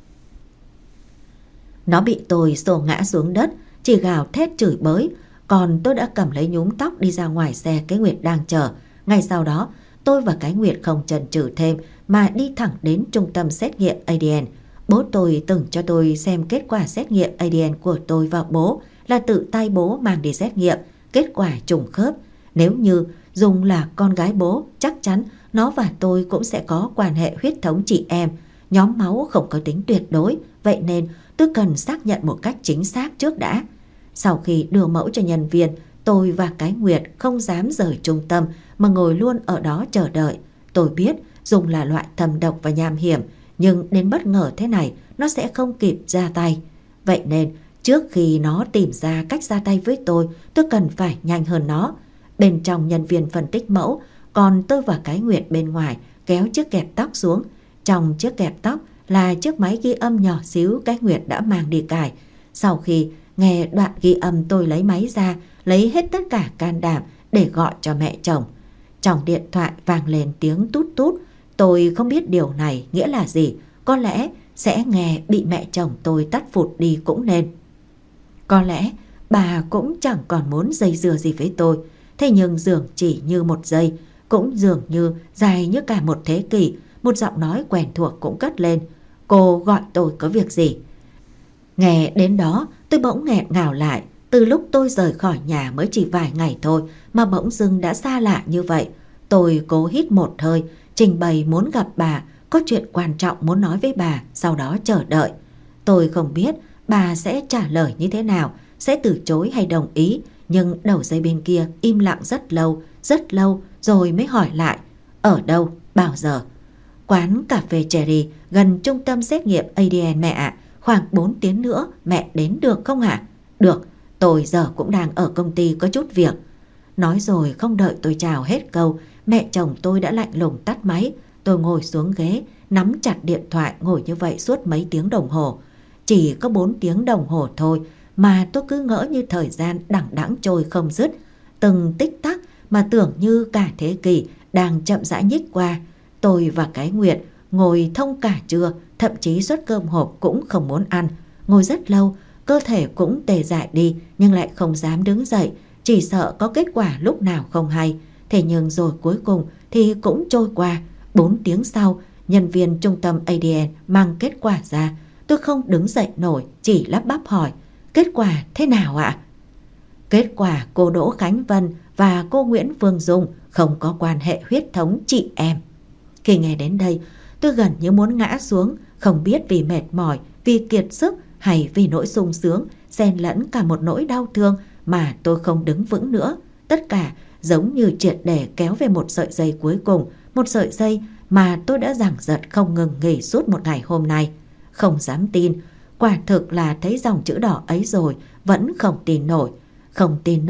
Nó bị tôi xô ngã xuống đất, chỉ gào thét chửi bới. Còn tôi đã cầm lấy nhúm tóc đi ra ngoài xe cái Nguyệt đang chờ. Ngay sau đó, tôi và cái Nguyệt không chần chừ thêm mà đi thẳng đến trung tâm xét nghiệm a đê en. Bố tôi từng cho tôi xem kết quả xét nghiệm a đê en của tôi và bố, là tự tay bố mang đi xét nghiệm. Kết quả trùng khớp. Nếu như Dung là con gái bố, chắc chắn nó và tôi cũng sẽ có quan hệ huyết thống chị em. Nhóm máu không có tính tuyệt đối, vậy nên tôi cần xác nhận một cách chính xác trước đã. Sau khi đưa mẫu cho nhân viên, tôi và cái Nguyệt không dám rời trung tâm mà ngồi luôn ở đó chờ đợi. Tôi biết Dung là loại thầm độc và nham hiểm, nhưng đến bất ngờ thế này nó sẽ không kịp ra tay. Vậy nên trước khi nó tìm ra cách ra tay với tôi, tôi cần phải nhanh hơn nó. Bên trong nhân viên phân tích mẫu, còn tôi và cái Nguyệt bên ngoài kéo chiếc kẹp tóc xuống. Trong chiếc kẹp tóc là chiếc máy ghi âm nhỏ xíu cái Nguyệt đã mang đi cài. Sau khi nghe đoạn ghi âm, tôi lấy máy ra, lấy hết tất cả can đảm để gọi cho mẹ chồng. Trong điện thoại vang lên tiếng tút tút. Tôi không biết điều này nghĩa là gì, có lẽ sẽ nghe bị mẹ chồng tôi tắt phụt đi cũng nên. Có lẽ bà cũng chẳng còn muốn dây dưa gì với tôi. Thế nhưng dường chỉ như một giây, cũng dường như dài như cả một thế kỷ, một giọng nói quen thuộc cũng cất lên: "Cô gọi tôi có việc gì?" Nghe đến đó tôi bỗng nghẹn ngào lại. Từ lúc tôi rời khỏi nhà mới chỉ vài ngày thôi mà bỗng dưng đã xa lạ như vậy. Tôi cố hít một hơi, trình bày muốn gặp bà, có chuyện quan trọng muốn nói với bà, sau đó chờ đợi. Tôi không biết bà sẽ trả lời như thế nào, sẽ từ chối hay đồng ý, nhưng đầu dây bên kia im lặng rất lâu, rất lâu rồi mới hỏi lại: "Ở đâu? Bao giờ?" "Quán cà phê Cherry gần trung tâm xét nghiệm a đê en mẹ ạ. Khoảng bốn tiếng nữa mẹ đến được không ạ?" "Được, tôi giờ cũng đang ở công ty có chút việc." Nói rồi không đợi tôi chào hết câu, mẹ chồng tôi đã lạnh lùng tắt máy. Tôi ngồi xuống ghế, nắm chặt điện thoại, ngồi như vậy suốt mấy tiếng đồng hồ. Chỉ có bốn tiếng đồng hồ thôi mà tôi cứ ngỡ như thời gian đằng đẵng trôi không dứt. Từng tích tắc mà tưởng như cả thế kỷ đang chậm rãi nhích qua. Tôi và cái Nguyệt ngồi thông cả trưa, thậm chí suất cơm hộp cũng không muốn ăn. Ngồi rất lâu, cơ thể cũng tê dại đi nhưng lại không dám đứng dậy, chỉ sợ có kết quả lúc nào không hay. Thế nhưng rồi cuối cùng thì cũng trôi qua. Bốn tiếng sau, nhân viên trung tâm a đê en mang kết quả ra. Tôi không đứng dậy nổi, chỉ lắp bắp hỏi: "Kết quả thế nào ạ?" "Kết quả cô Đỗ Khánh Vân và cô Nguyễn Phương Dung không có quan hệ huyết thống chị em." Khi nghe đến đây, tôi gần như muốn ngã xuống, không biết vì mệt mỏi, vì kiệt sức hay vì nỗi sung sướng, xen lẫn cả một nỗi đau thương mà tôi không đứng vững nữa. Tất cả giống như triệt để kéo về một sợi dây cuối cùng, một sợi dây mà tôi đã giằng giật không ngừng nghỉ suốt một ngày hôm nay. Không dám tin, quả thực là thấy dòng chữ đỏ ấy rồi vẫn không tin nổi. Không tin nổi,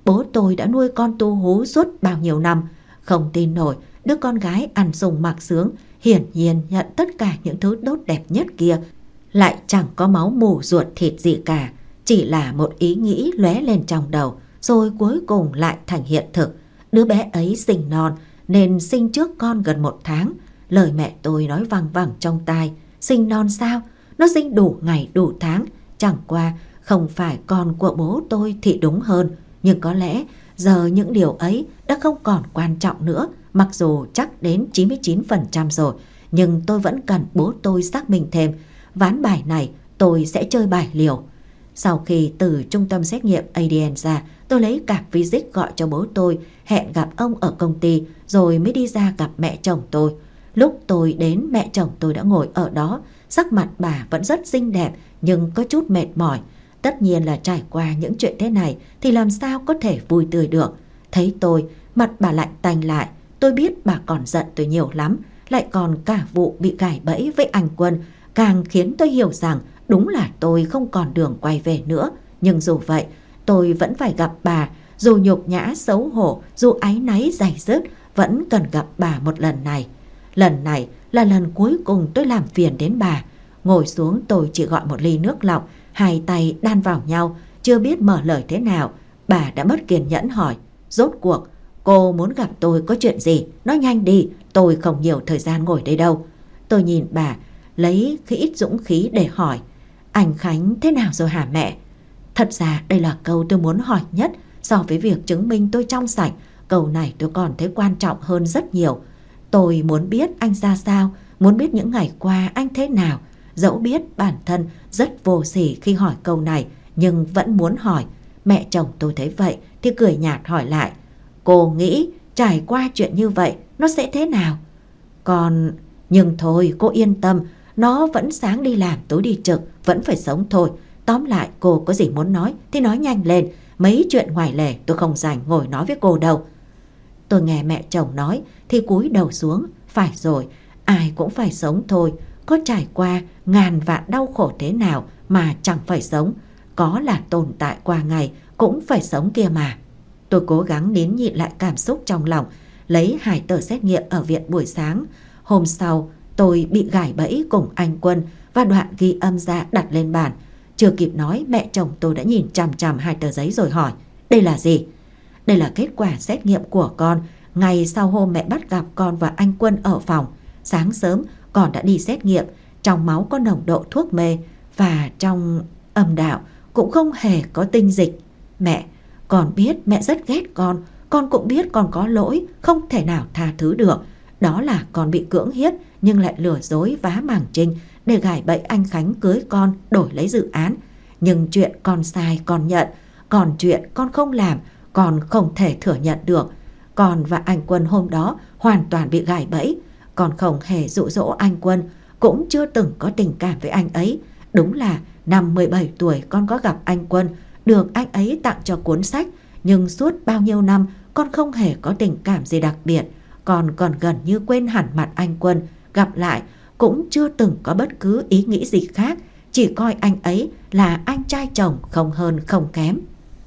bố tôi đã nuôi con tu hú suốt bao nhiêu năm. Không tin nổi, đứa con gái ăn sung mặc sướng, hiển nhiên nhận tất cả những thứ tốt đẹp nhất kia, lại chẳng có máu mủ ruột thịt gì cả. Chỉ là một ý nghĩ lóe lên trong đầu, rồi cuối cùng lại thành hiện thực. Đứa bé ấy sinh non nên sinh trước con gần một tháng. Lời mẹ tôi nói văng vẳng trong tai. Sinh non sao? Nó sinh đủ ngày đủ tháng. Chẳng qua không phải con của bố tôi thì đúng hơn. Nhưng có lẽ giờ những điều ấy đã không còn quan trọng nữa. Mặc dù chắc đến chín mươi chín phần trăm rồi, nhưng tôi vẫn cần bố tôi xác minh thêm. Ván bài này tôi sẽ chơi bài liều. Sau khi từ trung tâm xét nghiệm a đê en ra, tôi lấy card visit gọi cho bố tôi, hẹn gặp ông ở công ty, rồi mới đi ra gặp mẹ chồng tôi. Lúc tôi đến, mẹ chồng tôi đã ngồi ở đó. Sắc mặt bà vẫn rất xinh đẹp nhưng có chút mệt mỏi. Tất nhiên là trải qua những chuyện thế này thì làm sao có thể vui tươi được. Thấy tôi, mặt bà lạnh tanh lại. Tôi biết bà còn giận tôi nhiều lắm, lại còn cả vụ bị gài bẫy với anh Quân, càng khiến tôi hiểu rằng đúng là tôi không còn đường quay về nữa. Nhưng dù vậy, tôi vẫn phải gặp bà. Dù nhục nhã xấu hổ, dù áy náy dày dứt, vẫn cần gặp bà một lần này. Lần này là lần cuối cùng tôi làm phiền đến bà. Ngồi xuống tôi chỉ gọi một ly nước lọc, hai tay đan vào nhau, chưa biết mở lời thế nào. Bà đã mất kiên nhẫn hỏi, rốt cuộc cô muốn gặp tôi có chuyện gì? Nói nhanh đi, tôi không nhiều thời gian ngồi đây đâu. Tôi nhìn bà, lấy khi ít dũng khí để hỏi, anh Khánh thế nào rồi hả mẹ? Thật ra đây là câu tôi muốn hỏi nhất. So với việc chứng minh tôi trong sạch, câu này tôi còn thấy quan trọng hơn rất nhiều. Tôi muốn biết anh ra sao, muốn biết những ngày qua anh thế nào. Dẫu biết bản thân rất vô sỉ khi hỏi câu này, nhưng vẫn muốn hỏi. Mẹ chồng tôi thấy vậy thì cười nhạt hỏi lại, cô nghĩ trải qua chuyện như vậy nó sẽ thế nào? Còn... nhưng thôi cô yên tâm, nó vẫn sáng đi làm tối đi trực, vẫn phải sống thôi. Tóm lại cô có gì muốn nói thì nói nhanh lên, mấy chuyện ngoài lề tôi không rảnh ngồi nói với cô đâu. Tôi nghe mẹ chồng nói thì cúi đầu xuống. Phải rồi, ai cũng phải sống thôi. Có trải qua ngàn vạn đau khổ thế nào mà chẳng phải sống. Có là tồn tại qua ngày cũng phải sống kia mà. Tôi cố gắng nín nhịn lại cảm xúc trong lòng, lấy hai tờ xét nghiệm ở viện buổi sáng. Hôm sau tôi bị gài bẫy cùng anh Quân và đoạn ghi âm ra đặt lên bàn. Chưa kịp nói, mẹ chồng tôi đã nhìn chằm chằm hai tờ giấy rồi hỏi, đây là gì? Đây là kết quả xét nghiệm của con ngày sau hôm mẹ bắt gặp con và anh Quân ở phòng. Sáng sớm con đã đi xét nghiệm, trong máu có nồng độ thuốc mê và trong âm đạo cũng không hề có tinh dịch. Mẹ, con biết mẹ rất ghét con, con cũng biết con có lỗi, không thể nào tha thứ được. Đó là con bị cưỡng hiếp nhưng lại lừa dối vá màng trinh để gài bẫy anh Khánh cưới con đổi lấy dự án. Nhưng chuyện con sai con nhận, còn chuyện con không làm con không thể thừa nhận được. Con và anh Quân hôm đó hoàn toàn bị gài bẫy. Con không hề dụ dỗ anh Quân, cũng chưa từng có tình cảm với anh ấy. Đúng là năm mười bảy tuổi con có gặp anh Quân, được anh ấy tặng cho cuốn sách. Nhưng suốt bao nhiêu năm con không hề có tình cảm gì đặc biệt. Con còn gần như quên hẳn mặt anh Quân. Gặp lại cũng chưa từng có bất cứ ý nghĩ gì khác, chỉ coi anh ấy là anh trai chồng không hơn không kém.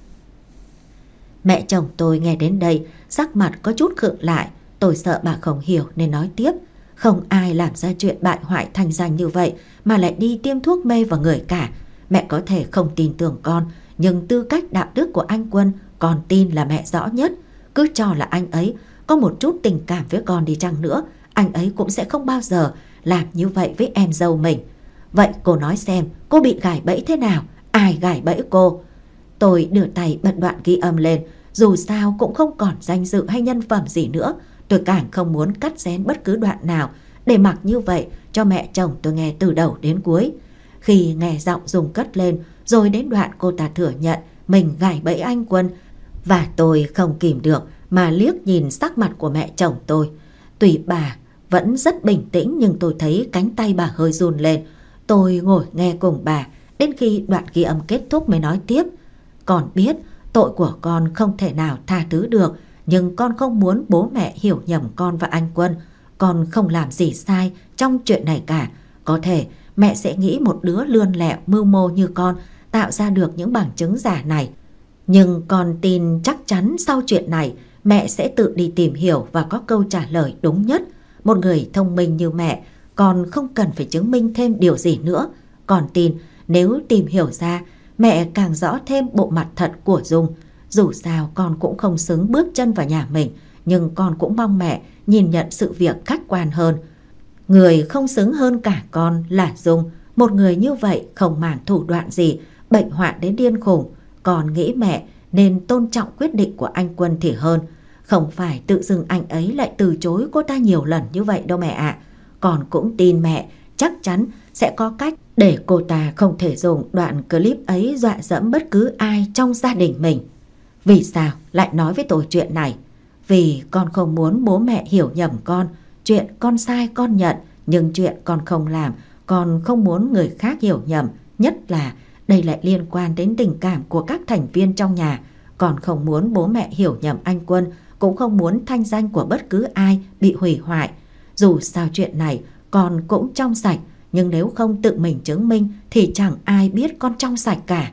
Mẹ chồng tôi nghe đến đây, sắc mặt có chút khựng lại. Tôi sợ bà không hiểu nên nói tiếp. Không ai làm ra chuyện bại hoại thành danh như vậy mà lại đi tiêm thuốc mê vào người cả. Mẹ có thể không tin tưởng con, nhưng tư cách đạo đức của anh Quân con tin là mẹ rõ nhất. Cứ cho là anh ấy có một chút tình cảm với con đi chăng nữa, anh ấy cũng sẽ không bao giờ làm như vậy với em dâu mình. Vậy cô nói xem, cô bị gài bẫy thế nào? Ai gài bẫy cô? Tôi đưa tay bật đoạn ghi âm lên. Dù sao cũng không còn danh dự hay nhân phẩm gì nữa. Tôi càng không muốn cắt xén bất cứ đoạn nào, để mặc như vậy cho mẹ chồng tôi nghe từ đầu đến cuối. Khi nghe giọng Dung cất lên, rồi đến đoạn cô ta thừa nhận mình gài bẫy anh Quân, và tôi không kìm được mà liếc nhìn sắc mặt của mẹ chồng tôi. Tuy bà vẫn rất bình tĩnh, nhưng tôi thấy cánh tay bà hơi run lên. Tôi ngồi nghe cùng bà đến khi đoạn ghi âm kết thúc mới nói tiếp. Con biết tội của con không thể nào tha thứ được, nhưng con không muốn bố mẹ hiểu nhầm con và anh Quân. Con không làm gì sai trong chuyện này cả. Có thể mẹ sẽ nghĩ một đứa lươn lẹo mưu mô như con tạo ra được những bằng chứng giả này. Nhưng con tin chắc chắn sau chuyện này mẹ sẽ tự đi tìm hiểu và có câu trả lời đúng nhất. Một người thông minh như mẹ, con không cần phải chứng minh thêm điều gì nữa. Con tin nếu tìm hiểu ra, mẹ càng rõ thêm bộ mặt thật của Dung. Dù sao con cũng không xứng bước chân vào nhà mình, nhưng con cũng mong mẹ nhìn nhận sự việc khách quan hơn. Người không xứng hơn cả con là Dung. Một người như vậy không màng thủ đoạn gì, bệnh hoạn đến điên khủng. Con nghĩ mẹ nên tôn trọng quyết định của anh Quân thì hơn. Không phải tự dưng anh ấy lại từ chối cô ta nhiều lần như vậy đâu mẹ ạ. À. Con cũng tin mẹ chắc chắn sẽ có cách để cô ta không thể dùng đoạn clip ấy dọa dẫm bất cứ ai trong gia đình mình. Vì sao lại nói với tôi chuyện này? Vì con không muốn bố mẹ hiểu nhầm con. Chuyện con sai con nhận, nhưng chuyện con không làm con không muốn người khác hiểu nhầm. Nhất là đây lại liên quan đến tình cảm của các thành viên trong nhà. Con không muốn bố mẹ hiểu nhầm anh Quân, cũng không muốn thanh danh của bất cứ ai bị hủy hoại. Dù sao chuyện này con cũng trong sạch, nhưng nếu không tự mình chứng minh thì chẳng ai biết con trong sạch cả.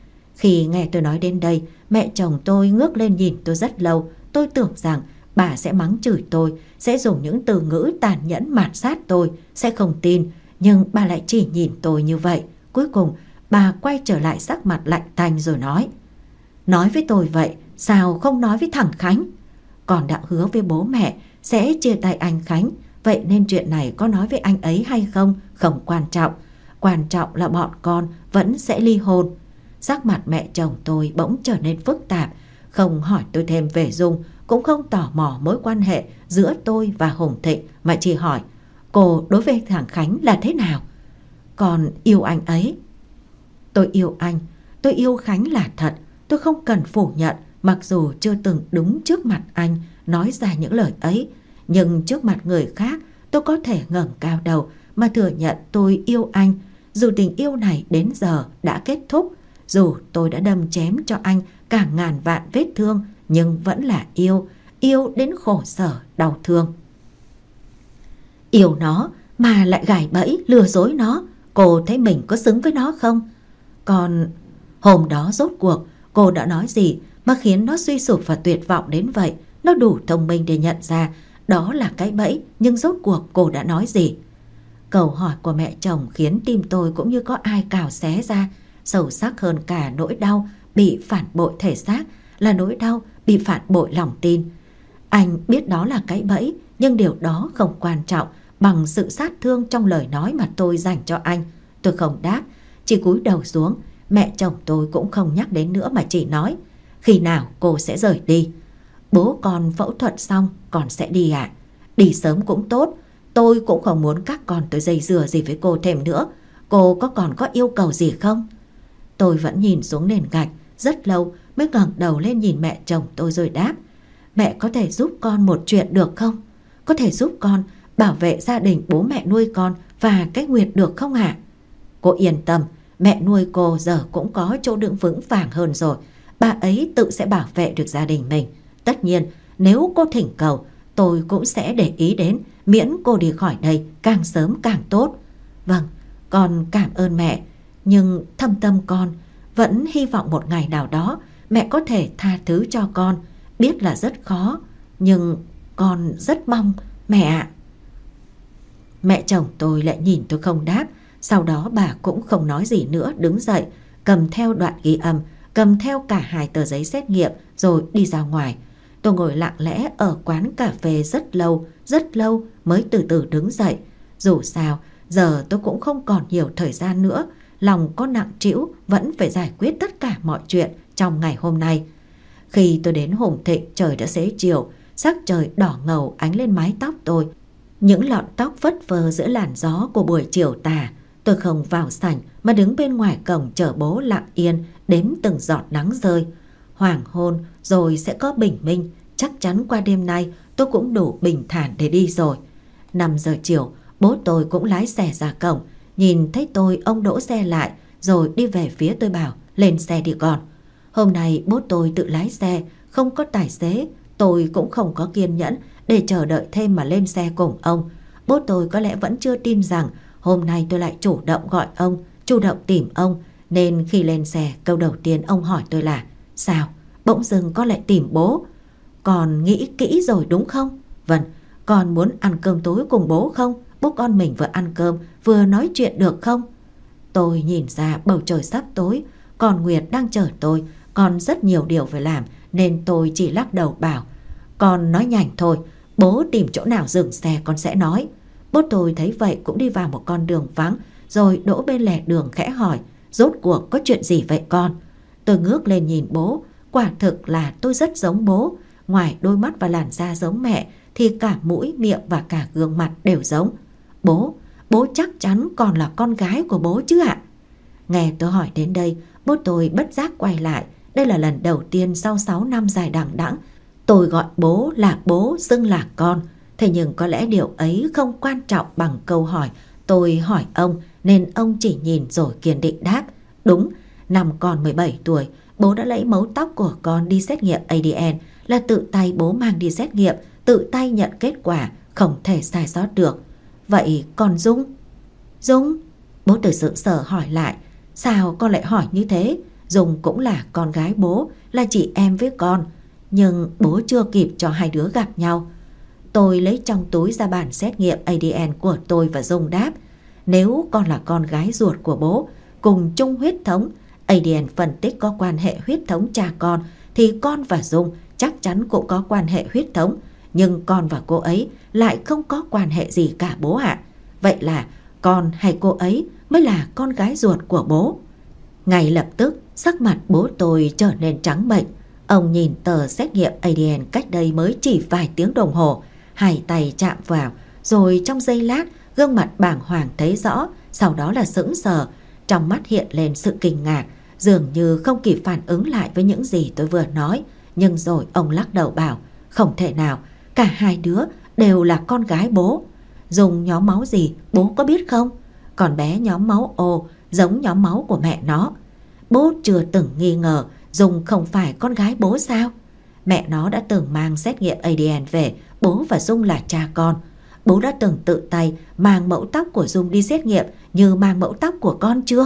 Khi nghe tôi nói đến đây, mẹ chồng tôi ngước lên nhìn tôi rất lâu. Tôi tưởng rằng bà sẽ mắng chửi tôi, sẽ dùng những từ ngữ tàn nhẫn mạt sát tôi, sẽ không tin. Nhưng bà lại chỉ nhìn tôi như vậy. Cuối cùng bà quay trở lại sắc mặt lạnh tanh rồi nói: Nói với tôi vậy, sao không nói với thằng Khánh? Con đã hứa với bố mẹ sẽ chia tay anh Khánh, vậy nên chuyện này có nói với anh ấy hay không không quan trọng. Quan trọng là bọn con vẫn sẽ ly hôn. Sắc mặt mẹ chồng tôi bỗng trở nên phức tạp, không hỏi tôi thêm về Dung, cũng không tò mò mối quan hệ giữa tôi và Hùng Thịnh, mà chỉ hỏi: Cô đối với thằng Khánh là thế nào? Con yêu anh ấy. Tôi yêu anh, tôi yêu Khánh là thật. Tôi không cần phủ nhận, mặc dù chưa từng đúng trước mặt anh nói ra những lời ấy, nhưng trước mặt người khác tôi có thể ngẩng cao đầu mà thừa nhận tôi yêu anh. Dù tình yêu này đến giờ đã kết thúc, dù tôi đã đâm chém cho anh cả ngàn vạn vết thương, nhưng vẫn là yêu, yêu đến khổ sở, đau thương. Yêu nó mà lại gài bẫy lừa dối nó, cô thấy mình có xứng với nó không? Còn hôm đó rốt cuộc cô đã nói gì mà khiến nó suy sụp và tuyệt vọng đến vậy? Nó đủ thông minh để nhận ra đó là cái bẫy, nhưng rốt cuộc cô đã nói gì? Câu hỏi của mẹ chồng khiến tim tôi cũng như có ai cào xé ra. Sâu sắc hơn cả nỗi đau bị phản bội thể xác là nỗi đau bị phản bội lòng tin. Anh biết đó là cái bẫy, nhưng điều đó không quan trọng bằng sự sát thương trong lời nói mà tôi dành cho anh. Tôi không đáp, chỉ cúi đầu xuống. Mẹ chồng tôi cũng không nhắc đến nữa mà chỉ nói: Khi nào cô sẽ rời đi? Bố con phẫu thuật xong con sẽ đi ạ. À? Đi sớm cũng tốt. Tôi cũng không muốn các con tôi dây dưa gì với cô thêm nữa. Cô có còn có yêu cầu gì không? Tôi vẫn nhìn xuống nền gạch rất lâu mới ngẩng đầu lên nhìn mẹ chồng tôi rồi đáp: Mẹ có thể giúp con một chuyện được không? Có thể giúp con bảo vệ gia đình bố mẹ nuôi con và cái Nguyệt được không ạ? À? Cô yên tâm, mẹ nuôi cô giờ cũng có chỗ đứng vững vàng hơn rồi. Bà ấy tự sẽ bảo vệ được gia đình mình. Tất nhiên nếu cô thỉnh cầu, tôi cũng sẽ để ý đến, miễn cô đi khỏi đây càng sớm càng tốt. Vâng, con cảm ơn mẹ. Nhưng thâm tâm con vẫn hy vọng một ngày nào đó mẹ có thể tha thứ cho con. Biết là rất khó, nhưng con rất mong mẹ ạ. Mẹ chồng tôi lại nhìn tôi không đáp. Sau đó bà cũng không nói gì nữa, đứng dậy, cầm theo đoạn ghi âm, cầm theo cả hai tờ giấy xét nghiệm rồi đi ra ngoài. Tôi ngồi lặng lẽ ở quán cà phê rất lâu, rất lâu mới từ từ đứng dậy. Dù sao, giờ tôi cũng không còn nhiều thời gian nữa. Lòng có nặng trĩu, vẫn phải giải quyết tất cả mọi chuyện trong ngày hôm nay. Khi tôi đến Hùng Thịnh, trời đã xế chiều, sắc trời đỏ ngầu ánh lên mái tóc tôi. Những lọn tóc phất phơ giữa làn gió của buổi chiều tà. Tôi không vào sảnh mà đứng bên ngoài cổng chờ bố lặng yên đếm từng giọt nắng rơi. Hoàng hôn rồi sẽ có bình minh. Chắc chắn qua đêm nay tôi cũng đủ bình thản để đi rồi. Năm giờ chiều, bố tôi cũng lái xe ra cổng. Nhìn thấy tôi, ông đỗ xe lại rồi đi về phía tôi bảo: Lên xe đi con. Hôm nay bố tôi tự lái xe, không có tài xế. Tôi cũng không có kiên nhẫn để chờ đợi thêm mà lên xe cùng ông. Bố tôi có lẽ vẫn chưa tin rằng hôm nay tôi lại chủ động gọi ông, chủ động tìm ông. Nên khi lên xe, câu đầu tiên ông hỏi tôi là: Sao? Bỗng dưng con lại tìm bố. Con nghĩ kỹ rồi đúng không? Vâng, con muốn ăn cơm tối cùng bố không? Bố con mình vừa ăn cơm vừa nói chuyện được không? Tôi nhìn ra bầu trời sắp tối, còn Nguyệt đang chờ tôi, còn rất nhiều điều phải làm nên tôi chỉ lắc đầu bảo con nói nhanh thôi, bố tìm chỗ nào dừng xe con sẽ nói. Bố tôi thấy vậy cũng đi vào một con đường vắng rồi đỗ bên lề đường khẽ hỏi rốt cuộc có chuyện gì vậy con? Tôi ngước lên nhìn bố, quả thực là tôi rất giống bố. Ngoài đôi mắt và làn da giống mẹ thì cả mũi, miệng và cả gương mặt đều giống. Bố, bố chắc chắn còn là con gái của bố chứ ạ? Nghe tôi hỏi đến đây, bố tôi bất giác quay lại. Đây là lần đầu tiên sau sáu năm dài đằng đẵng tôi gọi bố là bố, xưng là con. Thế nhưng có lẽ điều ấy không quan trọng bằng câu hỏi tôi hỏi ông, nên ông chỉ nhìn rồi kiên định đáp. Đúng, năm con mười bảy tuổi, bố đã lấy mấu tóc của con đi xét nghiệm a đê en, là tự tay bố mang đi xét nghiệm, tự tay nhận kết quả, không thể sai sót được. Vậy còn Dung? Dung? Bố từ sự sở hỏi lại. Sao con lại hỏi như thế? Dung cũng là con gái bố, là chị em với con. Nhưng bố chưa kịp cho hai đứa gặp nhau. Tôi lấy trong túi ra bản xét nghiệm a đê en của tôi và Dung đáp. Nếu con là con gái ruột của bố, cùng chung huyết thống, a đê en phân tích có quan hệ huyết thống cha con, thì con và Dung chắc chắn cũng có quan hệ huyết thống. Nhưng con và cô ấy lại không có quan hệ gì cả bố ạ. Vậy là con hay cô ấy mới là con gái ruột của bố? Ngay lập tức sắc mặt bố tôi trở nên trắng bệch. Ông nhìn tờ xét nghiệm a đê en cách đây mới chỉ vài tiếng đồng hồ, hai tay chạm vào, rồi trong giây lát gương mặt bàng hoàng thấy rõ, sau đó là sững sờ, trong mắt hiện lên sự kinh ngạc, dường như không kịp phản ứng lại với những gì tôi vừa nói. Nhưng rồi ông lắc đầu bảo, không thể nào, cả hai đứa đều là con gái bố. Dùng nhóm máu gì bố có biết không? Còn bé nhóm máu O giống nhóm máu của mẹ nó. Bố chưa từng nghi ngờ Dung không phải con gái bố sao? Mẹ nó đã từng mang xét nghiệm a đê en về, bố và Dung là cha con. Bố đã từng tự tay mang mẫu tóc của Dung đi xét nghiệm như mang mẫu tóc của con chưa?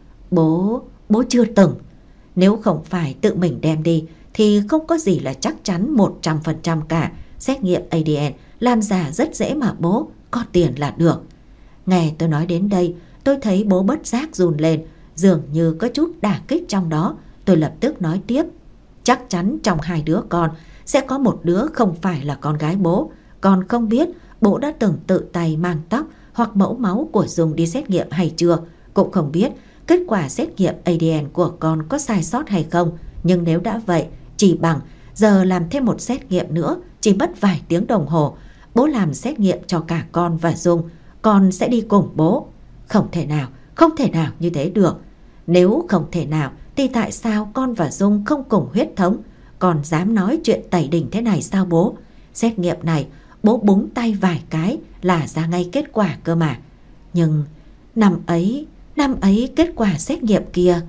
Bố, bố chưa từng. Nếu không phải tự mình đem đi thì không có gì là chắc chắn một trăm phần trăm cả. Xét nghiệm a đê en làm giả rất dễ mà bố, có tiền là được. Nghe tôi nói đến đây, tôi thấy bố bất giác run lên, dường như có chút đả kích trong đó. Tôi lập tức nói tiếp, chắc chắn trong hai đứa con sẽ có một đứa không phải là con gái bố. Con không biết bố đã từng tự tay mang tóc hoặc mẫu máu của Dung đi xét nghiệm hay chưa. Cũng không biết kết quả xét nghiệm a đê en của con có sai sót hay không. Nhưng nếu đã vậy, chỉ bằng giờ làm thêm một xét nghiệm nữa, chỉ mất vài tiếng đồng hồ. Bố làm xét nghiệm cho cả con và Dung, con sẽ đi cùng bố. Không thể nào, không thể nào như thế được. Nếu không thể nào thì tại sao con và Dung không cùng huyết thống? Còn dám nói chuyện tẩy đình thế này sao bố? Xét nghiệm này bố búng tay vài cái là ra ngay kết quả cơ mà. Nhưng năm ấy, năm ấy kết quả xét nghiệm kia,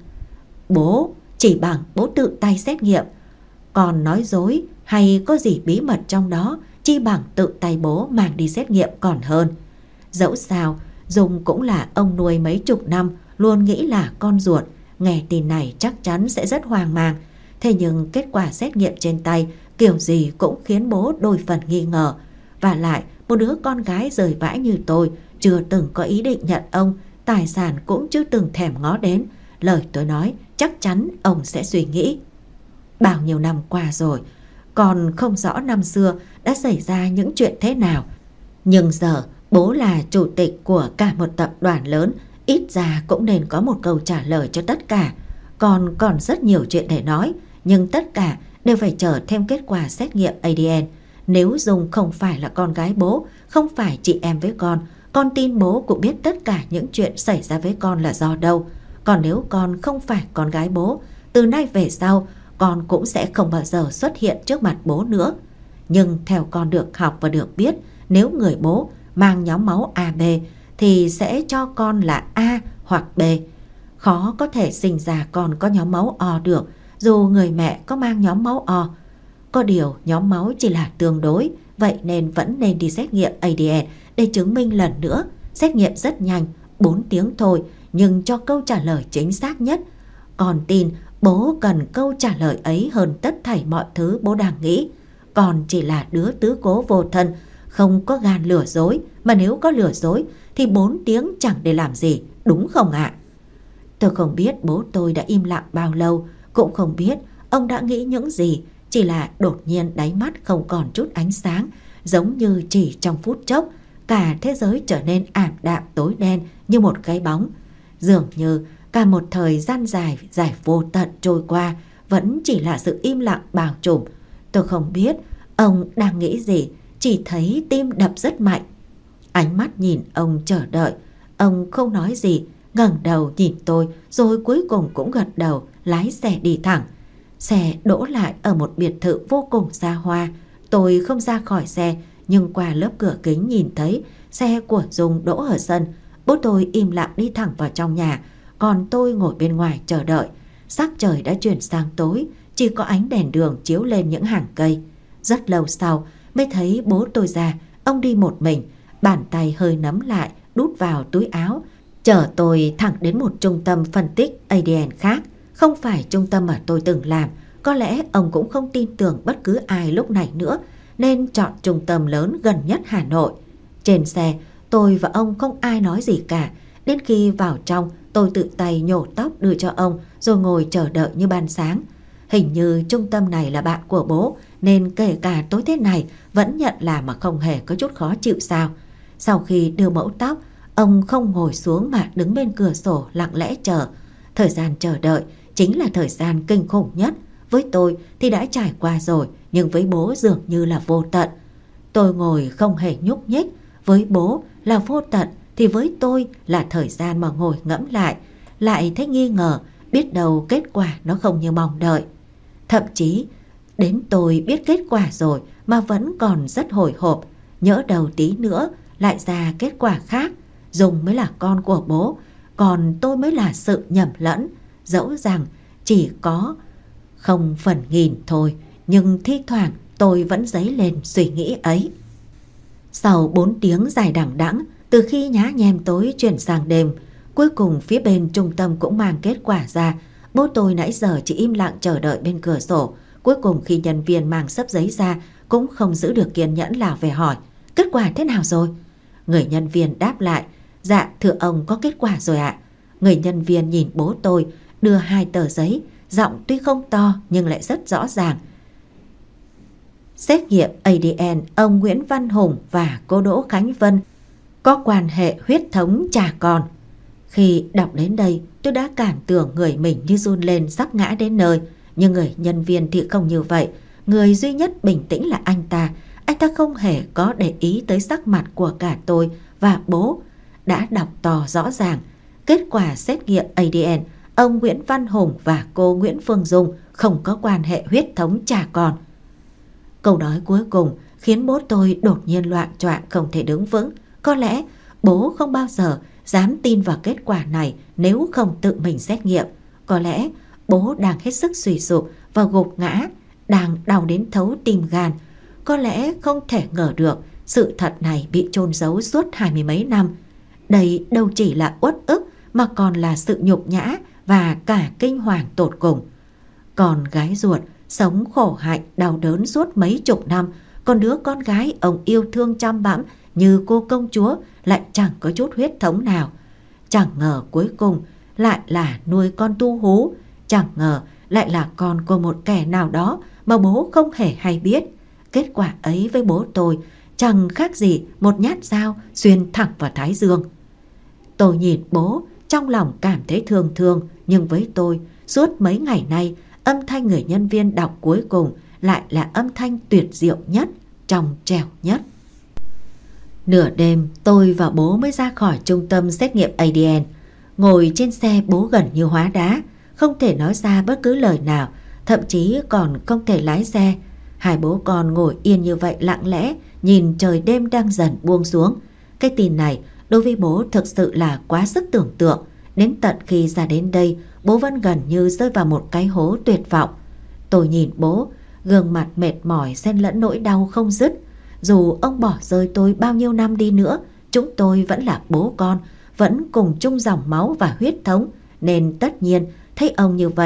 bố chỉ bằng bố tự tay xét nghiệm. Còn nói dối hay có gì bí mật trong đó, chi bằng tự tay bố mang đi xét nghiệm còn hơn. Dẫu sao Dung cũng là ông nuôi mấy chục năm, luôn nghĩ là con ruột. Nghe tin này chắc chắn sẽ rất hoang mang. Thế nhưng kết quả xét nghiệm trên tay kiểu gì cũng khiến bố đôi phần nghi ngờ. Và lại một đứa con gái rời vãi như tôi, chưa từng có ý định nhận ông, tài sản cũng chưa từng thèm ngó đến. Lời tôi nói chắc chắn ông sẽ suy nghĩ. Bao nhiêu năm qua rồi, còn không rõ năm xưa đã xảy ra những chuyện thế nào. Nhưng giờ bố là chủ tịch của cả một tập đoàn lớn, ít ra cũng nên có một câu trả lời cho tất cả. Còn còn rất nhiều chuyện để nói, nhưng tất cả đều phải chờ thêm kết quả xét nghiệm a đê en. Nếu Dung không phải là con gái bố, không phải chị em với con, con tin bố cũng biết tất cả những chuyện xảy ra với con là do đâu. Còn nếu con không phải con gái bố, từ nay về sau con cũng sẽ không bao giờ xuất hiện trước mặt bố nữa. Nhưng theo con được học và được biết, nếu người bố mang nhóm máu a bê thì sẽ cho con là A hoặc B. Khó có thể sinh ra con có nhóm máu O được, dù người mẹ có mang nhóm máu O. Có điều nhóm máu chỉ là tương đối, vậy nên vẫn nên đi xét nghiệm a đê en để chứng minh lần nữa. Xét nghiệm rất nhanh, bốn tiếng thôi, nhưng cho câu trả lời chính xác nhất. Con tin Bố cần câu trả lời ấy hơn tất thảy mọi thứ bố đang nghĩ. Con chỉ là đứa tứ cố vô thân, không có gan lừa dối, mà nếu có lừa dối thì bốn tiếng chẳng để làm gì, đúng không ạ? Tôi không biết bố tôi đã im lặng bao lâu, cũng không biết ông đã nghĩ những gì, chỉ là đột nhiên đáy mắt không còn chút ánh sáng, giống như chỉ trong phút chốc cả thế giới trở nên ảm đạm tối đen như một cái bóng. Dường như cả một thời gian dài dài vô tận trôi qua vẫn chỉ là sự im lặng bao trùm. Tôi không biết ông đang nghĩ gì, chỉ thấy tim đập rất mạnh. Ánh mắt nhìn ông chờ đợi, ông không nói gì, ngẩng đầu nhìn tôi rồi cuối cùng cũng gật đầu, lái xe đi thẳng. Xe đỗ lại ở một biệt thự vô cùng xa hoa. Tôi không ra khỏi xe, nhưng qua lớp cửa kính nhìn thấy xe của Dung đỗ ở sân. Bố tôi im lặng đi thẳng vào trong nhà, còn tôi ngồi bên ngoài chờ đợi. Sắc trời đã chuyển sang tối, chỉ có ánh đèn đường chiếu lên những hàng cây. Rất lâu sau mới thấy bố tôi ra. Ông đi một mình, bàn tay hơi nắm lại, đút vào túi áo, chở tôi thẳng đến một trung tâm phân tích a đê en khác. Không phải trung tâm mà tôi từng làm. Có lẽ ông cũng không tin tưởng bất cứ ai lúc này nữa, nên chọn trung tâm lớn gần nhất Hà Nội. Trên xe, tôi và ông không ai nói gì cả. Đến khi vào trong, tôi tự tay nhổ tóc đưa cho ông, rồi ngồi chờ đợi như ban sáng. Hình như trung tâm này là bạn của bố, nên kể cả tối thế này vẫn nhận làm mà không hề có chút khó chịu sao. Sau khi đưa mẫu tóc, ông không ngồi xuống mà đứng bên cửa sổ lặng lẽ chờ. Thời gian chờ đợi chính là thời gian kinh khủng nhất. Với tôi thì đã trải qua rồi, nhưng với bố dường như là vô tận. Tôi ngồi không hề nhúc nhích. Với bố là vô tận thì với tôi là thời gian mà ngồi ngẫm lại, lại thấy nghi ngờ, biết đâu kết quả nó không như mong đợi. Thậm chí đến tôi biết kết quả rồi mà vẫn còn rất hồi hộp, nhỡ đầu tí nữa lại ra kết quả khác. Dung mới là con của bố, còn tôi mới là sự nhầm lẫn. Dẫu rằng chỉ có không phần nghìn thôi, nhưng thi thoảng tôi vẫn dấy lên suy nghĩ ấy. Sau bốn tiếng dài đằng đẵng, từ khi nhá nhem tối chuyển sang đêm, cuối cùng phía bên trung tâm cũng mang kết quả ra. Bố tôi nãy giờ chỉ im lặng chờ đợi bên cửa sổ. Cuối cùng khi nhân viên mang xấp giấy ra, cũng không giữ được kiên nhẫn lao về hỏi: kết quả thế nào rồi? Người nhân viên đáp lại: dạ thưa ông, có kết quả rồi ạ. Người nhân viên nhìn bố tôi, đưa hai tờ giấy, giọng tuy không to nhưng lại rất rõ ràng. Xét nghiệm a đê en ông Nguyễn Văn Hùng và cô Đỗ Khánh Vân có quan hệ huyết thống cha con. Khi đọc đến đây, tôi đã cảm tưởng người mình như run lên sắp ngã đến nơi. Nhưng người nhân viên thì không như vậy. Người duy nhất bình tĩnh là anh ta. Anh ta không hề có để ý tới sắc mặt của cả tôi và bố. Đã đọc to rõ ràng: kết quả xét nghiệm a đê en ông Nguyễn Văn Hùng và cô Nguyễn Phương Dung không có quan hệ huyết thống cha con. Câu nói cuối cùng khiến bố tôi đột nhiên loạng choạng không thể đứng vững. Có lẽ bố không bao giờ dám tin vào kết quả này nếu không tự mình xét nghiệm. Có lẽ bố đang hết sức suy sụp và gục ngã, đang đau đến thấu tim gan. Có lẽ không thể ngờ được sự thật này bị chôn giấu suốt hai mươi mấy năm. Đây đâu chỉ là uất ức mà còn là sự nhục nhã và cả kinh hoàng tột cùng. Còn gái ruột sống khổ hạnh đau đớn suốt mấy chục năm, còn đứa con gái ông yêu thương chăm bẵm như cô công chúa lại chẳng có chút huyết thống nào. Chẳng ngờ cuối cùng lại là nuôi con tu hú, chẳng ngờ lại là con của một kẻ nào đó mà bố không hề hay biết. Kết quả ấy với bố tôi chẳng khác gì một nhát dao xuyên thẳng vào thái dương. Tôi nhìn bố, trong lòng cảm thấy thương thương, nhưng với tôi, suốt mấy ngày nay, âm thanh người nhân viên đọc cuối cùng lại là âm thanh tuyệt diệu nhất, trong trẻo nhất. Nửa đêm, tôi và bố mới ra khỏi trung tâm xét nghiệm a đê en. Ngồi trên xe, bố gần như hóa đá, không thể nói ra bất cứ lời nào, thậm chí còn không thể lái xe. Hai bố con ngồi yên như vậy lặng lẽ, nhìn trời đêm đang dần buông xuống. Cái tin này đối với bố thực sự là quá sức tưởng tượng. Đến tận khi ra đến đây, bố vẫn gần như rơi vào một cái hố tuyệt vọng. Tôi nhìn bố, gương mặt mệt mỏi xen lẫn nỗi đau không dứt. Dù ông bỏ rơi tôi bao nhiêu năm đi nữa, chúng tôi vẫn là bố con, vẫn cùng chung dòng máu và huyết thống, nên tất nhiên thấy ông như vậy,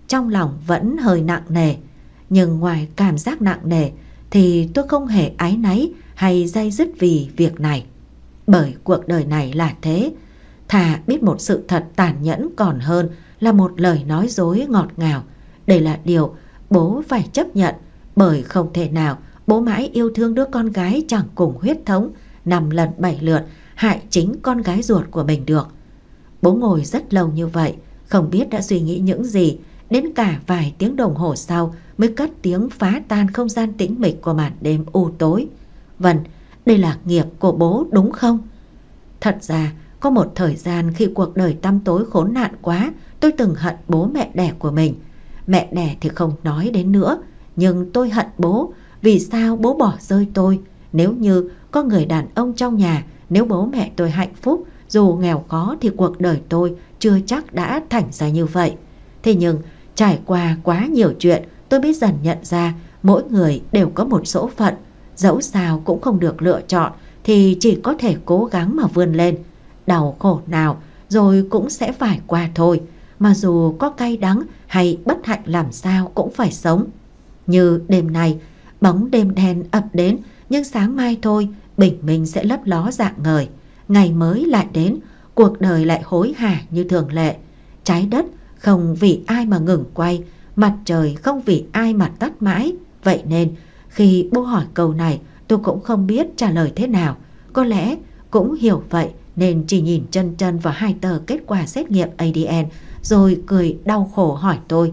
trong lòng vẫn hơi nặng nề. Nhưng ngoài cảm giác nặng nề thì tôi không hề áy náy hay day dứt vì việc này. Bởi cuộc đời này là thế, thà biết một sự thật tàn nhẫn còn hơn là một lời nói dối ngọt ngào. Đây là điều bố phải chấp nhận, bởi không thể nào bố mãi yêu thương đứa con gái chẳng cùng huyết thống, năm lần bảy lượt hại chính con gái ruột của mình được. Bố ngồi rất lâu như vậy, không biết đã suy nghĩ những gì, đến cả vài tiếng đồng hồ sau mới cất tiếng phá tan không gian tĩnh mịch của màn đêm u tối. Vâng, đây là nghiệp của bố đúng không? Thật ra, có một thời gian khi cuộc đời tăm tối khốn nạn quá, tôi từng hận bố mẹ đẻ của mình. Mẹ đẻ thì không nói đến nữa, nhưng tôi hận bố. Vì sao bố bỏ rơi tôi? Nếu như có người đàn ông trong nhà, nếu bố mẹ tôi hạnh phúc, dù nghèo khó thì cuộc đời tôi chưa chắc đã thành ra như vậy. Thế nhưng trải qua quá nhiều chuyện, tôi biết dần nhận ra mỗi người đều có một số phận. Dẫu sao cũng không được lựa chọn thì chỉ có thể cố gắng mà vươn lên. Đau khổ nào rồi cũng sẽ phải qua thôi. Mà dù có cay đắng hay bất hạnh làm sao cũng phải sống. Như đêm nay, bóng đêm đen ập đến, nhưng sáng mai thôi bình minh sẽ lấp ló rạng ngời. Ngày mới lại đến, cuộc đời lại hối hả như thường lệ. Trái đất không vì ai mà ngừng quay, mặt trời không vì ai mà tắt mãi. Vậy nên khi bố hỏi câu này, tôi cũng không biết trả lời thế nào. Có lẽ cũng hiểu vậy nên chỉ nhìn chân chân vào hai tờ kết quả xét nghiệm a đê en rồi cười đau khổ hỏi tôi.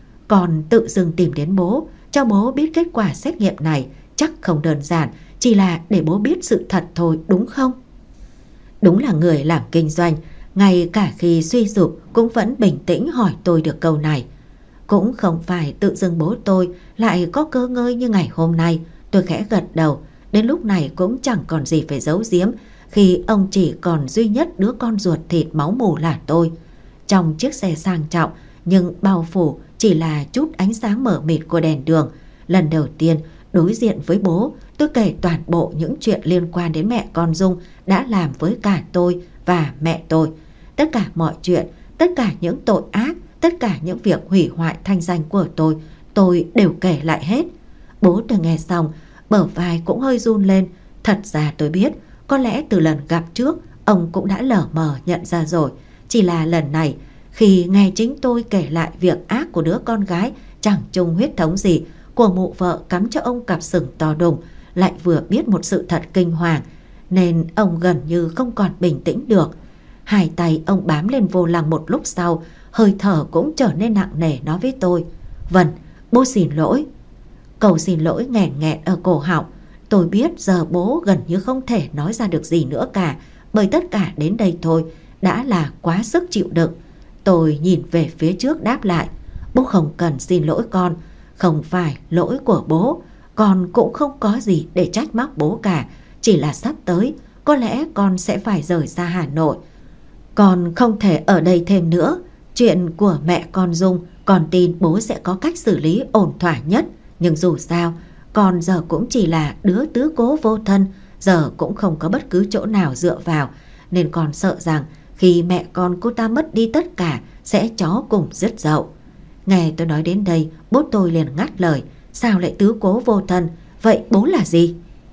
Còn tự dưng tìm đến bố, cho bố biết kết quả xét nghiệm này chắc không đơn giản, chỉ là để bố biết sự thật thôi đúng không? Đúng là người làm kinh doanh, ngay cả khi suy sụp cũng vẫn bình tĩnh hỏi tôi được câu này. Cũng không phải tự dưng bố tôi lại có cơ ngơi như ngày hôm nay. Tôi khẽ gật đầu, đến lúc này cũng chẳng còn gì phải giấu giếm, khi ông chỉ còn duy nhất đứa con ruột thịt máu mủ là tôi. Trong chiếc xe sang trọng nhưng bao phủ chỉ là chút ánh sáng mờ mịt của đèn đường, lần đầu tiên đối diện với bố, tôi kể toàn bộ những chuyện liên quan đến mẹ con Dung đã làm với cả tôi và mẹ tôi. Tất cả mọi chuyện, tất cả những tội ác, tất cả những việc hủy hoại thanh danh của tôi, tôi đều kể lại hết. Bố tôi nghe xong, bờ vai cũng hơi run lên. Thật ra tôi biết, có lẽ từ lần gặp trước, ông cũng đã lờ mờ nhận ra rồi. Chỉ là lần này, khi nghe chính tôi kể lại việc ác của đứa con gái chẳng chung huyết thống gì, của mụ vợ cắm cho ông cặp sừng to đùng, lại vừa biết một sự thật kinh hoàng, nên ông gần như không còn bình tĩnh được. Hai tay ông bám lên vô lăng một lúc sau, hơi thở cũng trở nên nặng nề nói với tôi. Vâng, bố xin lỗi. Câu xin lỗi nghẹn nghẹn ở cổ họng. Tôi biết giờ bố gần như không thể nói ra được gì nữa cả, bởi tất cả đến đây thôi đã là quá sức chịu đựng. Tôi nhìn về phía trước đáp lại. Bố không cần xin lỗi con, không phải lỗi của bố, con cũng không có gì để trách móc bố cả. Chỉ là sắp tới có lẽ con sẽ phải rời xa Hà Nội. Con không thể ở đây thêm nữa. Chuyện của mẹ con Dung, con tin bố sẽ có cách xử lý ổn thỏa nhất. Nhưng dù sao, con giờ cũng chỉ là đứa tứ cố vô thân, giờ cũng không có bất cứ chỗ nào dựa vào, nên con sợ rằng khi mẹ con cô ta mất đi tất cả sẽ chó cùng rứt dậu. Nghe tôi nói đến đây, bố tôi liền ngắt lời. Sao lại tứ cố vô thân? Vậy bố là gì?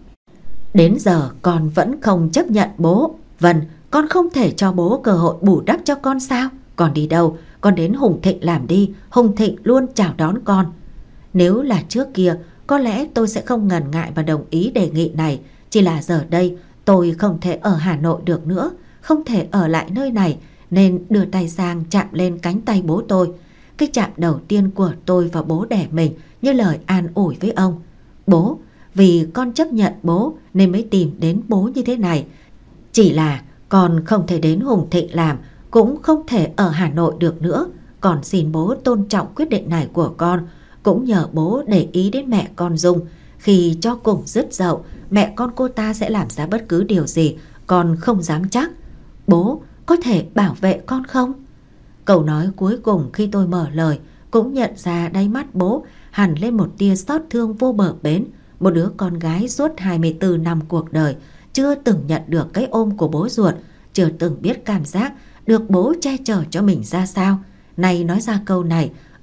Đến giờ con vẫn không chấp nhận bố. Vâng, con không thể cho bố cơ hội bù đắp cho con sao? Con đi đâu? Con đến Hùng Thịnh làm đi, Hùng Thịnh luôn chào đón con. Nếu là trước kia, có lẽ tôi sẽ không ngần ngại và đồng ý đề nghị này. Chỉ là giờ đây tôi không thể ở Hà Nội được nữa, không thể ở lại nơi này, nên đưa tay sang chạm lên cánh tay bố tôi. Cái chạm đầu tiên của tôi và bố đẻ mình như lời an ủi với ông. Bố, vì con chấp nhận bố nên mới tìm đến bố như thế này. Chỉ là con không thể đến Hùng Thịnh làm, cũng không thể ở Hà Nội được nữa. Con xin bố tôn trọng quyết định này của con. Cũng nhờ bố để ý đến mẹ con Dung. Khi cho cùng dứt dậu, mẹ con cô ta sẽ làm ra bất cứ điều gì con không dám chắc. Bố có thể bảo vệ con không? Câu nói cuối cùng khi tôi mở lời cũng nhận ra đáy mắt bố hằn lên một tia xót thương vô bờ bến. Một đứa con gái suốt hai mươi tư năm cuộc đời, chưa từng nhận được cái ôm của bố ruột, chưa từng biết cảm giác được bố che chở cho mình ra sao. Nay nói ra câu này,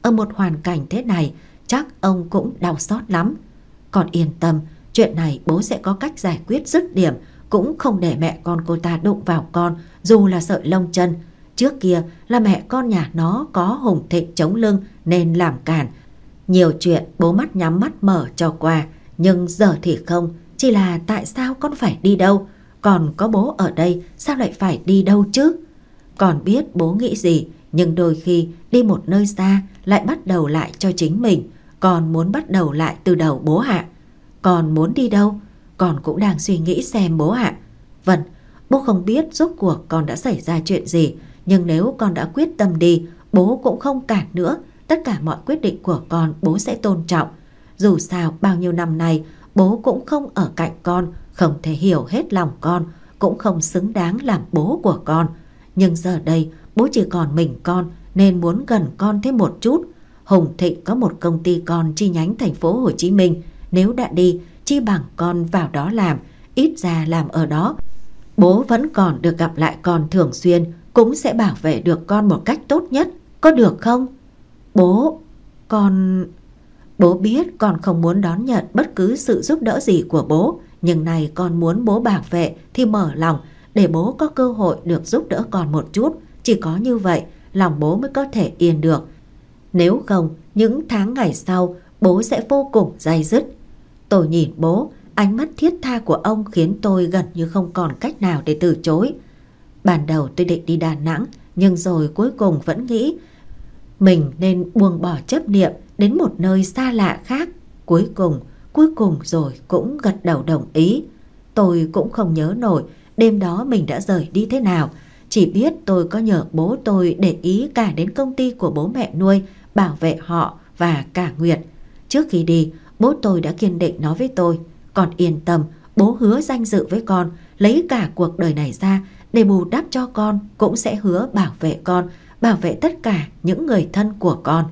ở một hoàn cảnh thế này chắc ông cũng đau xót lắm. Con yên tâm, chuyện này bố sẽ có cách giải quyết dứt điểm, cũng không để mẹ con cô ta đụng vào con dù là sợi lông chân. Trước kia là mẹ con nhà nó có Hùng Thịnh chống lưng nên làm cản. Nhiều chuyện bố mắt nhắm mắt mở cho qua, nhưng giờ thì không. Chỉ là tại sao con phải đi đâu? Còn có bố ở đây sao lại phải đi đâu chứ? Con biết bố nghĩ gì, nhưng đôi khi đi một nơi xa lại bắt đầu lại cho chính mình. Con muốn bắt đầu lại từ đầu bố ạ. Con muốn đi đâu? Con cũng đang suy nghĩ xem bố ạ. Vâng, bố không biết rốt cuộc con đã xảy ra chuyện gì, nhưng nếu con đã quyết tâm đi, bố cũng không cản nữa. Tất cả mọi quyết định của con bố sẽ tôn trọng. Dù sao bao nhiêu năm nay bố cũng không ở cạnh con, không thể hiểu hết lòng con, cũng không xứng đáng làm bố của con. Nhưng giờ đây bố chỉ còn mình con nên muốn gần con thêm một chút. Hùng Thịnh có một công ty con chi nhánh thành phố Hồ Chí Minh. Nếu đã đi, chi bằng con vào đó làm, ít ra làm ở đó. Bố vẫn còn được gặp lại con thường xuyên, cũng sẽ bảo vệ được con một cách tốt nhất. Có được không? Bố, con... Bố biết con không muốn đón nhận bất cứ sự giúp đỡ gì của bố, nhưng này con muốn bố bảo vệ thì mở lòng để bố có cơ hội được giúp đỡ con một chút. Chỉ có như vậy lòng bố mới có thể yên được. Nếu không, những tháng ngày sau bố sẽ vô cùng day dứt. Tôi nhìn bố, ánh mắt thiết tha của ông khiến tôi gần như không còn cách nào để từ chối. Ban đầu tôi định đi Đà Nẵng, nhưng rồi cuối cùng vẫn nghĩ mình nên buông bỏ chấp niệm đến một nơi xa lạ khác. Cuối cùng, cuối cùng rồi cũng gật đầu đồng ý. Tôi cũng không nhớ nổi đêm đó mình đã rời đi thế nào. Chỉ biết tôi có nhờ bố tôi để ý cả đến công ty của bố mẹ nuôi, bảo vệ họ và cả Nguyệt. Trước khi đi, bố tôi đã kiên định nói với tôi: con yên tâm, bố hứa danh dự với con, lấy cả cuộc đời này ra để bù đắp cho con, cũng sẽ hứa bảo vệ con, bảo vệ tất cả những người thân của con.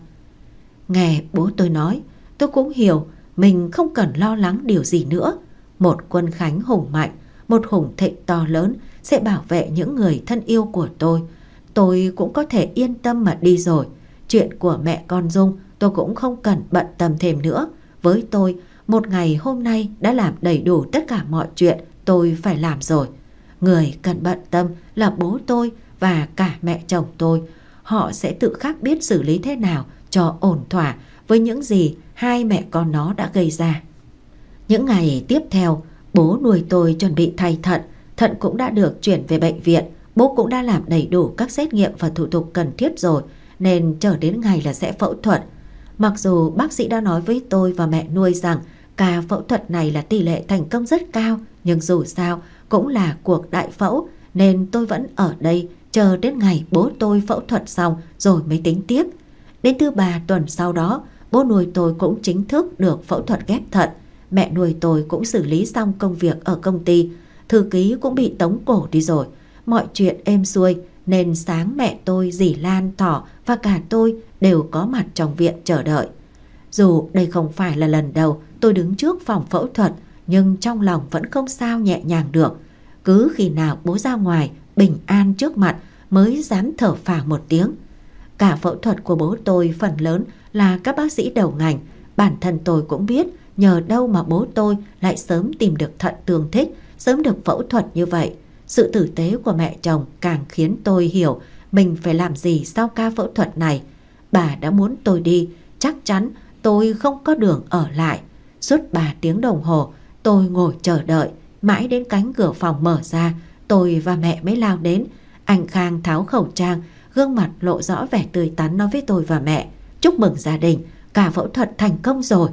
Nghe bố tôi nói, tôi cũng hiểu mình không cần lo lắng điều gì nữa. Một Quân Khánh hùng mạnh, một Hùng Thịnh to lớn sẽ bảo vệ những người thân yêu của tôi. Tôi cũng có thể yên tâm mà đi rồi. Chuyện của mẹ con Dung tôi cũng không cần bận tâm thêm nữa. Với tôi, một ngày hôm nay đã làm đầy đủ tất cả mọi chuyện tôi phải làm rồi. Người cần bận tâm là bố tôi và cả mẹ chồng tôi. Họ sẽ tự khắc biết xử lý thế nào cho ổn thỏa với những gì hai mẹ con nó đã gây ra. Những ngày tiếp theo, bố nuôi tôi chuẩn bị thay thận. Thận cũng đã được chuyển về bệnh viện. Bố cũng đã làm đầy đủ các xét nghiệm và thủ tục cần thiết rồi, nên chờ đến ngày là sẽ phẫu thuật. Mặc dù bác sĩ đã nói với tôi và mẹ nuôi rằng ca phẫu thuật này là tỷ lệ thành công rất cao, nhưng dù sao cũng là cuộc đại phẫu, nên tôi vẫn ở đây chờ đến ngày bố tôi phẫu thuật xong rồi mới tính tiếp. Đến thứ ba tuần sau đó, bố nuôi tôi cũng chính thức được phẫu thuật ghép thận. Mẹ nuôi tôi cũng xử lý xong công việc ở công ty. Thư ký cũng bị tống cổ đi rồi. Mọi chuyện êm xuôi nên sáng mẹ tôi, dì Lan, Thỏ và cả tôi đều có mặt trong viện chờ đợi. Dù đây không phải là lần đầu tôi đứng trước phòng phẫu thuật, nhưng trong lòng vẫn không sao nhẹ nhàng được. Cứ khi nào bố ra ngoài bình an trước mặt mới dám thở phào một tiếng. Cả phẫu thuật của bố tôi phần lớn là các bác sĩ đầu ngành. Bản thân tôi cũng biết nhờ đâu mà bố tôi lại sớm tìm được thận tương thích, sớm được phẫu thuật như vậy. Sự tử tế của mẹ chồng càng khiến tôi hiểu mình phải làm gì sau ca phẫu thuật này. Bà đã muốn tôi đi, chắc chắn tôi không có đường ở lại. Suốt ba tiếng đồng hồ tôi ngồi chờ đợi, mãi đến cánh cửa phòng mở ra, tôi và mẹ mới lao đến. Anh Khang tháo khẩu trang, gương mặt lộ rõ vẻ tươi tắn nói với tôi và mẹ: chúc mừng gia đình, cả phẫu thuật thành công rồi.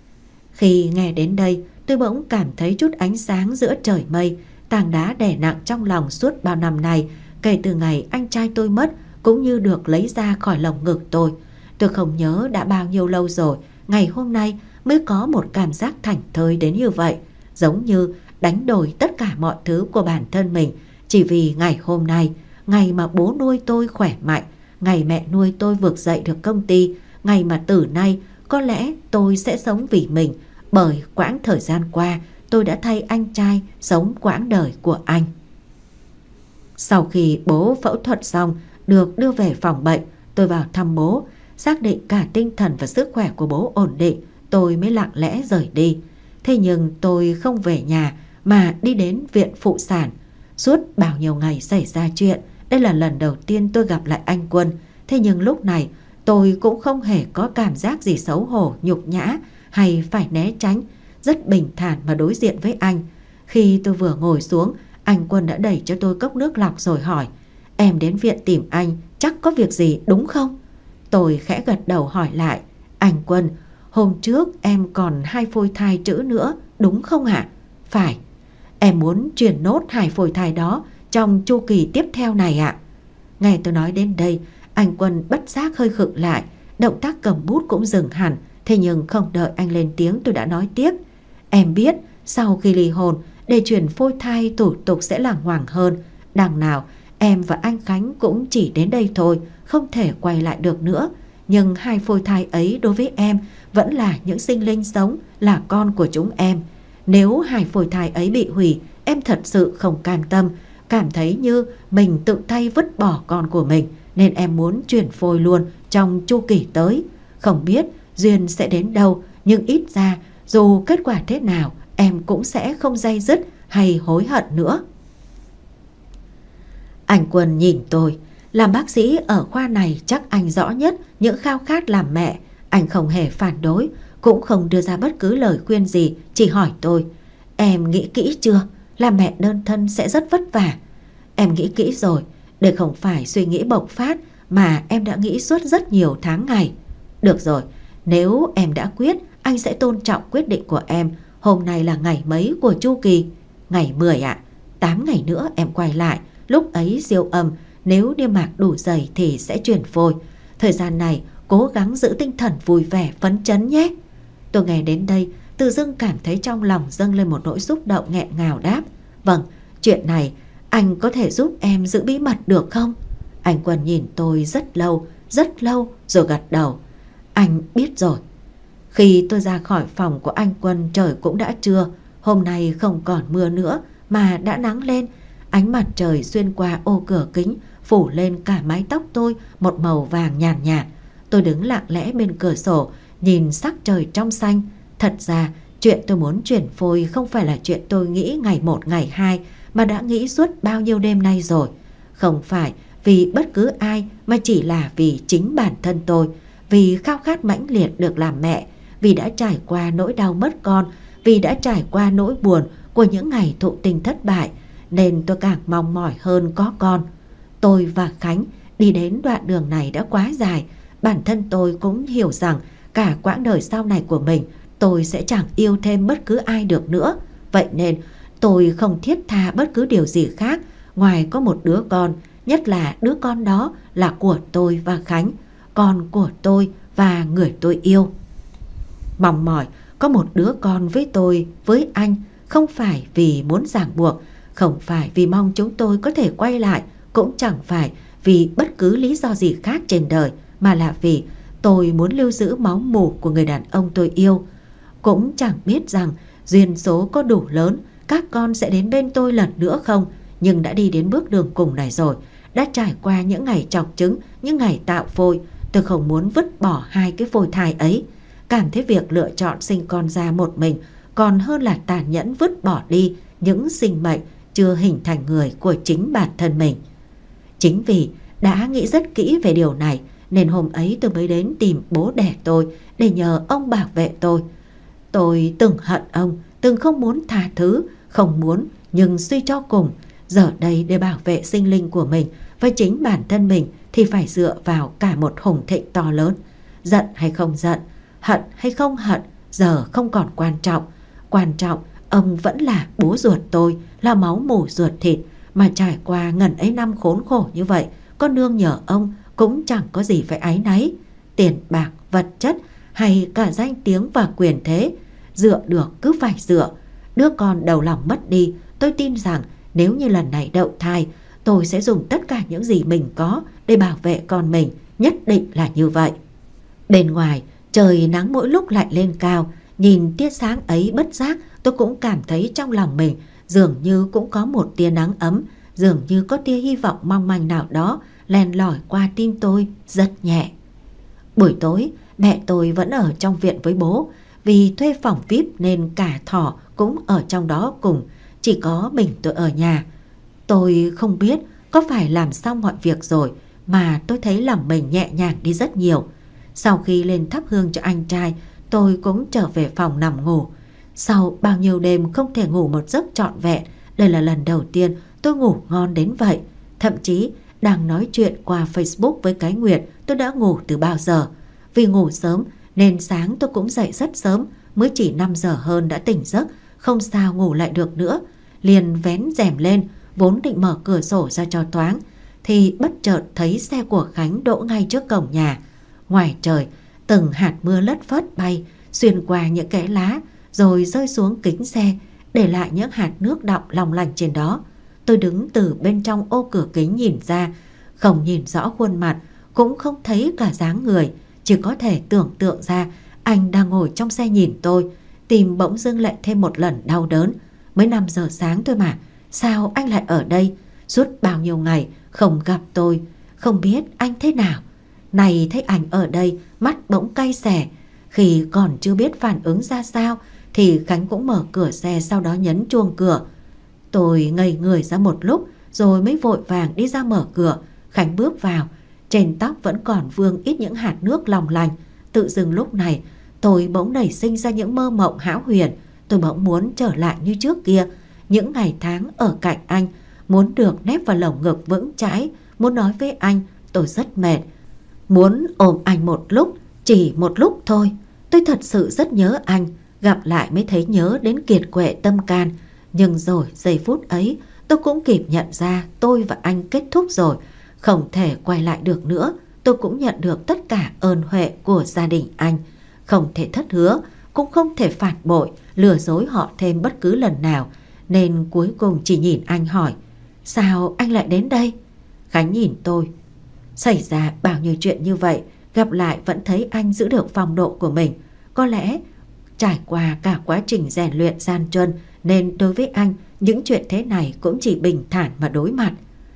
Khi nghe đến đây, tôi bỗng cảm thấy chút ánh sáng giữa trời mây. Tảng đá đè nặng trong lòng suốt bao năm nay, kể từ ngày anh trai tôi mất, cũng như được lấy ra khỏi lồng ngực tôi. Tôi không nhớ đã bao nhiêu lâu rồi, ngày hôm nay mới có một cảm giác thảnh thơi đến như vậy. Giống như đánh đổi tất cả mọi thứ của bản thân mình, chỉ vì ngày hôm nay, ngày mà bố nuôi tôi khỏe mạnh, ngày mẹ nuôi tôi vực dậy được công ty, ngày mà từ nay có lẽ tôi sẽ sống vì mình, bởi quãng thời gian qua tôi đã thay anh trai sống quãng đời của anh. Sau khi bố phẫu thuật xong, được đưa về phòng bệnh, tôi vào thăm bố. xác định cả tinh thần và sức khỏe của bố ổn định, tôi mới lặng lẽ rời đi. Thế nhưng tôi không về nhà mà đi đến viện phụ sản. Suốt bao nhiêu ngày xảy ra chuyện, đây là lần đầu tiên tôi gặp lại anh Quân. Thế nhưng lúc này tôi cũng không hề có cảm giác gì xấu hổ, nhục nhã hay phải né tránh, rất bình thản mà đối diện với anh. Khi tôi vừa ngồi xuống, anh Quân đã đẩy cho tôi cốc nước lọc rồi hỏi: "Em đến viện tìm anh, chắc có việc gì đúng không?" Tôi khẽ gật đầu hỏi lại: "Anh Quân, hôm trước em còn hai phôi thai trữ nữa, đúng không ạ?" "Phải." "Em muốn truyền nốt hai phôi thai đó trong chu kỳ tiếp theo này ạ." Nghe tôi nói đến đây, anh Quân bất giác hơi khựng lại, động tác cầm bút cũng dừng hẳn. Thế nhưng không đợi anh lên tiếng, tôi đã nói tiếp: "Em biết sau khi ly hôn, để chuyển phôi thai thủ tục sẽ lằng ngoằng hơn. Đằng nào em và anh Khánh cũng chỉ đến đây thôi, không thể quay lại được nữa. Nhưng hai phôi thai ấy đối với em vẫn là những sinh linh sống, là con của chúng em. Nếu hai phôi thai ấy bị hủy, em thật sự không cam tâm, cảm thấy như mình tự tay vứt bỏ con của mình, nên em muốn chuyển phôi luôn trong chu kỳ tới. Không biết duyên sẽ đến đâu, nhưng ít ra dù kết quả thế nào, em cũng sẽ không day dứt hay hối hận nữa." Anh Quân nhìn tôi. Làm bác sĩ ở khoa này chắc anh rõ nhất những khao khát làm mẹ. Anh không hề phản đối, cũng không đưa ra bất cứ lời khuyên gì, chỉ hỏi tôi: "Em nghĩ kỹ chưa? Làm mẹ đơn thân sẽ rất vất vả." "Em nghĩ kỹ rồi, để không phải suy nghĩ bộc phát mà em đã nghĩ suốt rất nhiều tháng ngày." "Được rồi, nếu em đã quyết, anh sẽ tôn trọng quyết định của em. Hôm nay là ngày mấy của chu kỳ?" "Ngày mười ạ." Tám ngày nữa em quay lại, lúc ấy siêu âm, nếu niêm mạc đủ dày thì sẽ chuyển phôi. Thời gian này cố gắng giữ tinh thần vui vẻ, phấn chấn nhé." Tôi nghe đến đây tự dưng cảm thấy trong lòng dâng lên một nỗi xúc động nghẹn ngào đáp: "Vâng, chuyện này anh có thể giúp em giữ bí mật được không?" Anh Quân nhìn tôi rất lâu, rất lâu rồi gật đầu: "Anh biết rồi." Khi tôi ra khỏi phòng của anh Quân, trời cũng đã trưa. Hôm nay không còn mưa nữa mà đã nắng lên. Ánh mặt trời xuyên qua ô cửa kính phủ lên cả mái tóc tôi một màu vàng nhàn nhạt, nhạt. Tôi đứng lặng lẽ bên cửa sổ, nhìn sắc trời trong xanh. Thật ra chuyện tôi muốn chuyển phôi không phải là chuyện tôi nghĩ ngày một ngày hai, mà đã nghĩ suốt bao nhiêu đêm nay rồi. Không phải vì bất cứ ai, mà chỉ là vì chính bản thân tôi. Vì khao khát mãnh liệt được làm mẹ, vì đã trải qua nỗi đau mất con, vì đã trải qua nỗi buồn của những ngày thụ tình thất bại, nên tôi càng mong mỏi hơn có con. Tôi và Khánh đi đến đoạn đường này đã quá dài. Bản thân tôi cũng hiểu rằng cả quãng đời sau này của mình, tôi sẽ chẳng yêu thêm bất cứ ai được nữa. Vậy nên tôi không thiết tha bất cứ điều gì khác ngoài có một đứa con, nhất là đứa con đó là của tôi và Khánh, con của tôi và người tôi yêu. Mong mỏi có một đứa con với tôi, với anh, không phải vì muốn ràng buộc, không phải vì mong chúng tôi có thể quay lại, cũng chẳng phải vì bất cứ lý do gì khác trên đời, mà là vì tôi muốn lưu giữ máu mủ của người đàn ông tôi yêu. Cũng chẳng biết rằng duyên số có đủ lớn, các con sẽ đến bên tôi lần nữa không, nhưng đã đi đến bước đường cùng này rồi, đã trải qua những ngày chọc trứng, những ngày tạo phôi. Tôi không muốn vứt bỏ hai cái phôi thai ấy. Cảm thấy việc lựa chọn sinh con ra một mình còn hơn là tàn nhẫn vứt bỏ đi những sinh mệnh chưa hình thành người của chính bản thân mình. Chính vì đã nghĩ rất kỹ về điều này nên hôm ấy tôi mới đến tìm bố đẻ tôi để nhờ ông bảo vệ tôi. Tôi từng hận ông, từng không muốn tha thứ, không muốn, nhưng suy cho cùng, giờ đây để bảo vệ sinh linh của mình và chính bản thân mình thì phải dựa vào cả một hùng thịnh to lớn. Giận hay không giận, hận hay không hận, giờ không còn quan trọng. Quan trọng, ông vẫn là bố ruột tôi, là máu mủ ruột thịt, mà trải qua ngần ấy năm khốn khổ như vậy, con nương nhờ ông cũng chẳng có gì phải áy náy. Tiền bạc, vật chất hay cả danh tiếng và quyền thế, dựa được cứ phải dựa. Đứa con đầu lòng mất đi, tôi tin rằng nếu như lần này đậu thai, tôi sẽ dùng tất cả những gì mình có để bảo vệ con mình, nhất định là như vậy. Bên ngoài, trời nắng mỗi lúc lại lên cao, nhìn tia sáng ấy bất giác tôi cũng cảm thấy trong lòng mình dường như cũng có một tia nắng ấm, dường như có tia hy vọng mong manh nào đó len lỏi qua tim tôi rất nhẹ. Buổi tối, mẹ tôi vẫn ở trong viện với bố. Vì thuê phòng vi ai pi nên cả Thỏ cũng ở trong đó cùng. Chỉ có mình tôi ở nhà. Tôi không biết có phải làm xong mọi việc rồi mà tôi thấy lòng mình nhẹ nhàng đi rất nhiều. Sau khi lên thắp hương cho anh trai, tôi cũng trở về phòng nằm ngủ. Sau bao nhiêu đêm không thể ngủ một giấc trọn vẹn, đây là lần đầu tiên tôi ngủ ngon đến vậy. Thậm chí đang nói chuyện qua Facebook với cái Nguyệt, tôi đã ngủ từ bao giờ. Vì ngủ sớm nên sáng tôi cũng dậy rất sớm, mới chỉ năm giờ hơn đã tỉnh giấc, không sao ngủ lại được nữa. Liền vén rèm lên, vốn định mở cửa sổ ra cho thoáng, thì bất chợt thấy xe của Khánh đỗ ngay trước cổng nhà. Ngoài trời, từng hạt mưa lất phất bay, xuyên qua những kẽ lá, rồi rơi xuống kính xe, để lại những hạt nước đọng long lanh trên đó. Tôi đứng từ bên trong ô cửa kính nhìn ra, không nhìn rõ khuôn mặt, cũng không thấy cả dáng người, chỉ có thể tưởng tượng ra anh đang ngồi trong xe nhìn tôi. Tim bỗng dưng lại thêm một lần đau đớn. Mới năm giờ sáng thôi mà, sao anh lại ở đây? Suốt bao nhiêu ngày không gặp tôi, không biết anh thế nào. Này thấy anh ở đây, mắt bỗng cay xè. Khi còn chưa biết phản ứng ra sao thì Khánh cũng mở cửa xe, sau đó nhấn chuông cửa. Tôi ngây người ra một lúc rồi mới vội vàng đi ra mở cửa. Khánh bước vào, trên tóc vẫn còn vương ít những hạt nước long lanh. Tự dưng lúc này tôi bỗng nảy sinh ra những mơ mộng hão huyền. Tôi bỗng muốn trở lại như trước kia, những ngày tháng ở cạnh anh, muốn được nép vào lồng ngực vững chãi, muốn nói với anh tôi rất mệt, muốn ôm anh một lúc, chỉ một lúc thôi. Tôi thật sự rất nhớ anh, gặp lại mới thấy nhớ đến kiệt quệ tâm can. Nhưng rồi giây phút ấy tôi cũng kịp nhận ra tôi và anh kết thúc rồi, không thể quay lại được nữa. Tôi cũng nhận được tất cả ơn huệ của gia đình anh, không thể thất hứa, cũng không thể phản bội, lừa dối họ thêm bất cứ lần nào. Nên cuối cùng chỉ nhìn anh hỏi, sao anh lại đến đây? Khánh nhìn tôi. Xảy ra bao nhiêu chuyện như vậy, gặp lại vẫn thấy anh giữ được phong độ của mình. Có lẽ trải qua cả quá trình rèn luyện gian truân, nên đối với anh những chuyện thế này cũng chỉ bình thản mà đối mặt.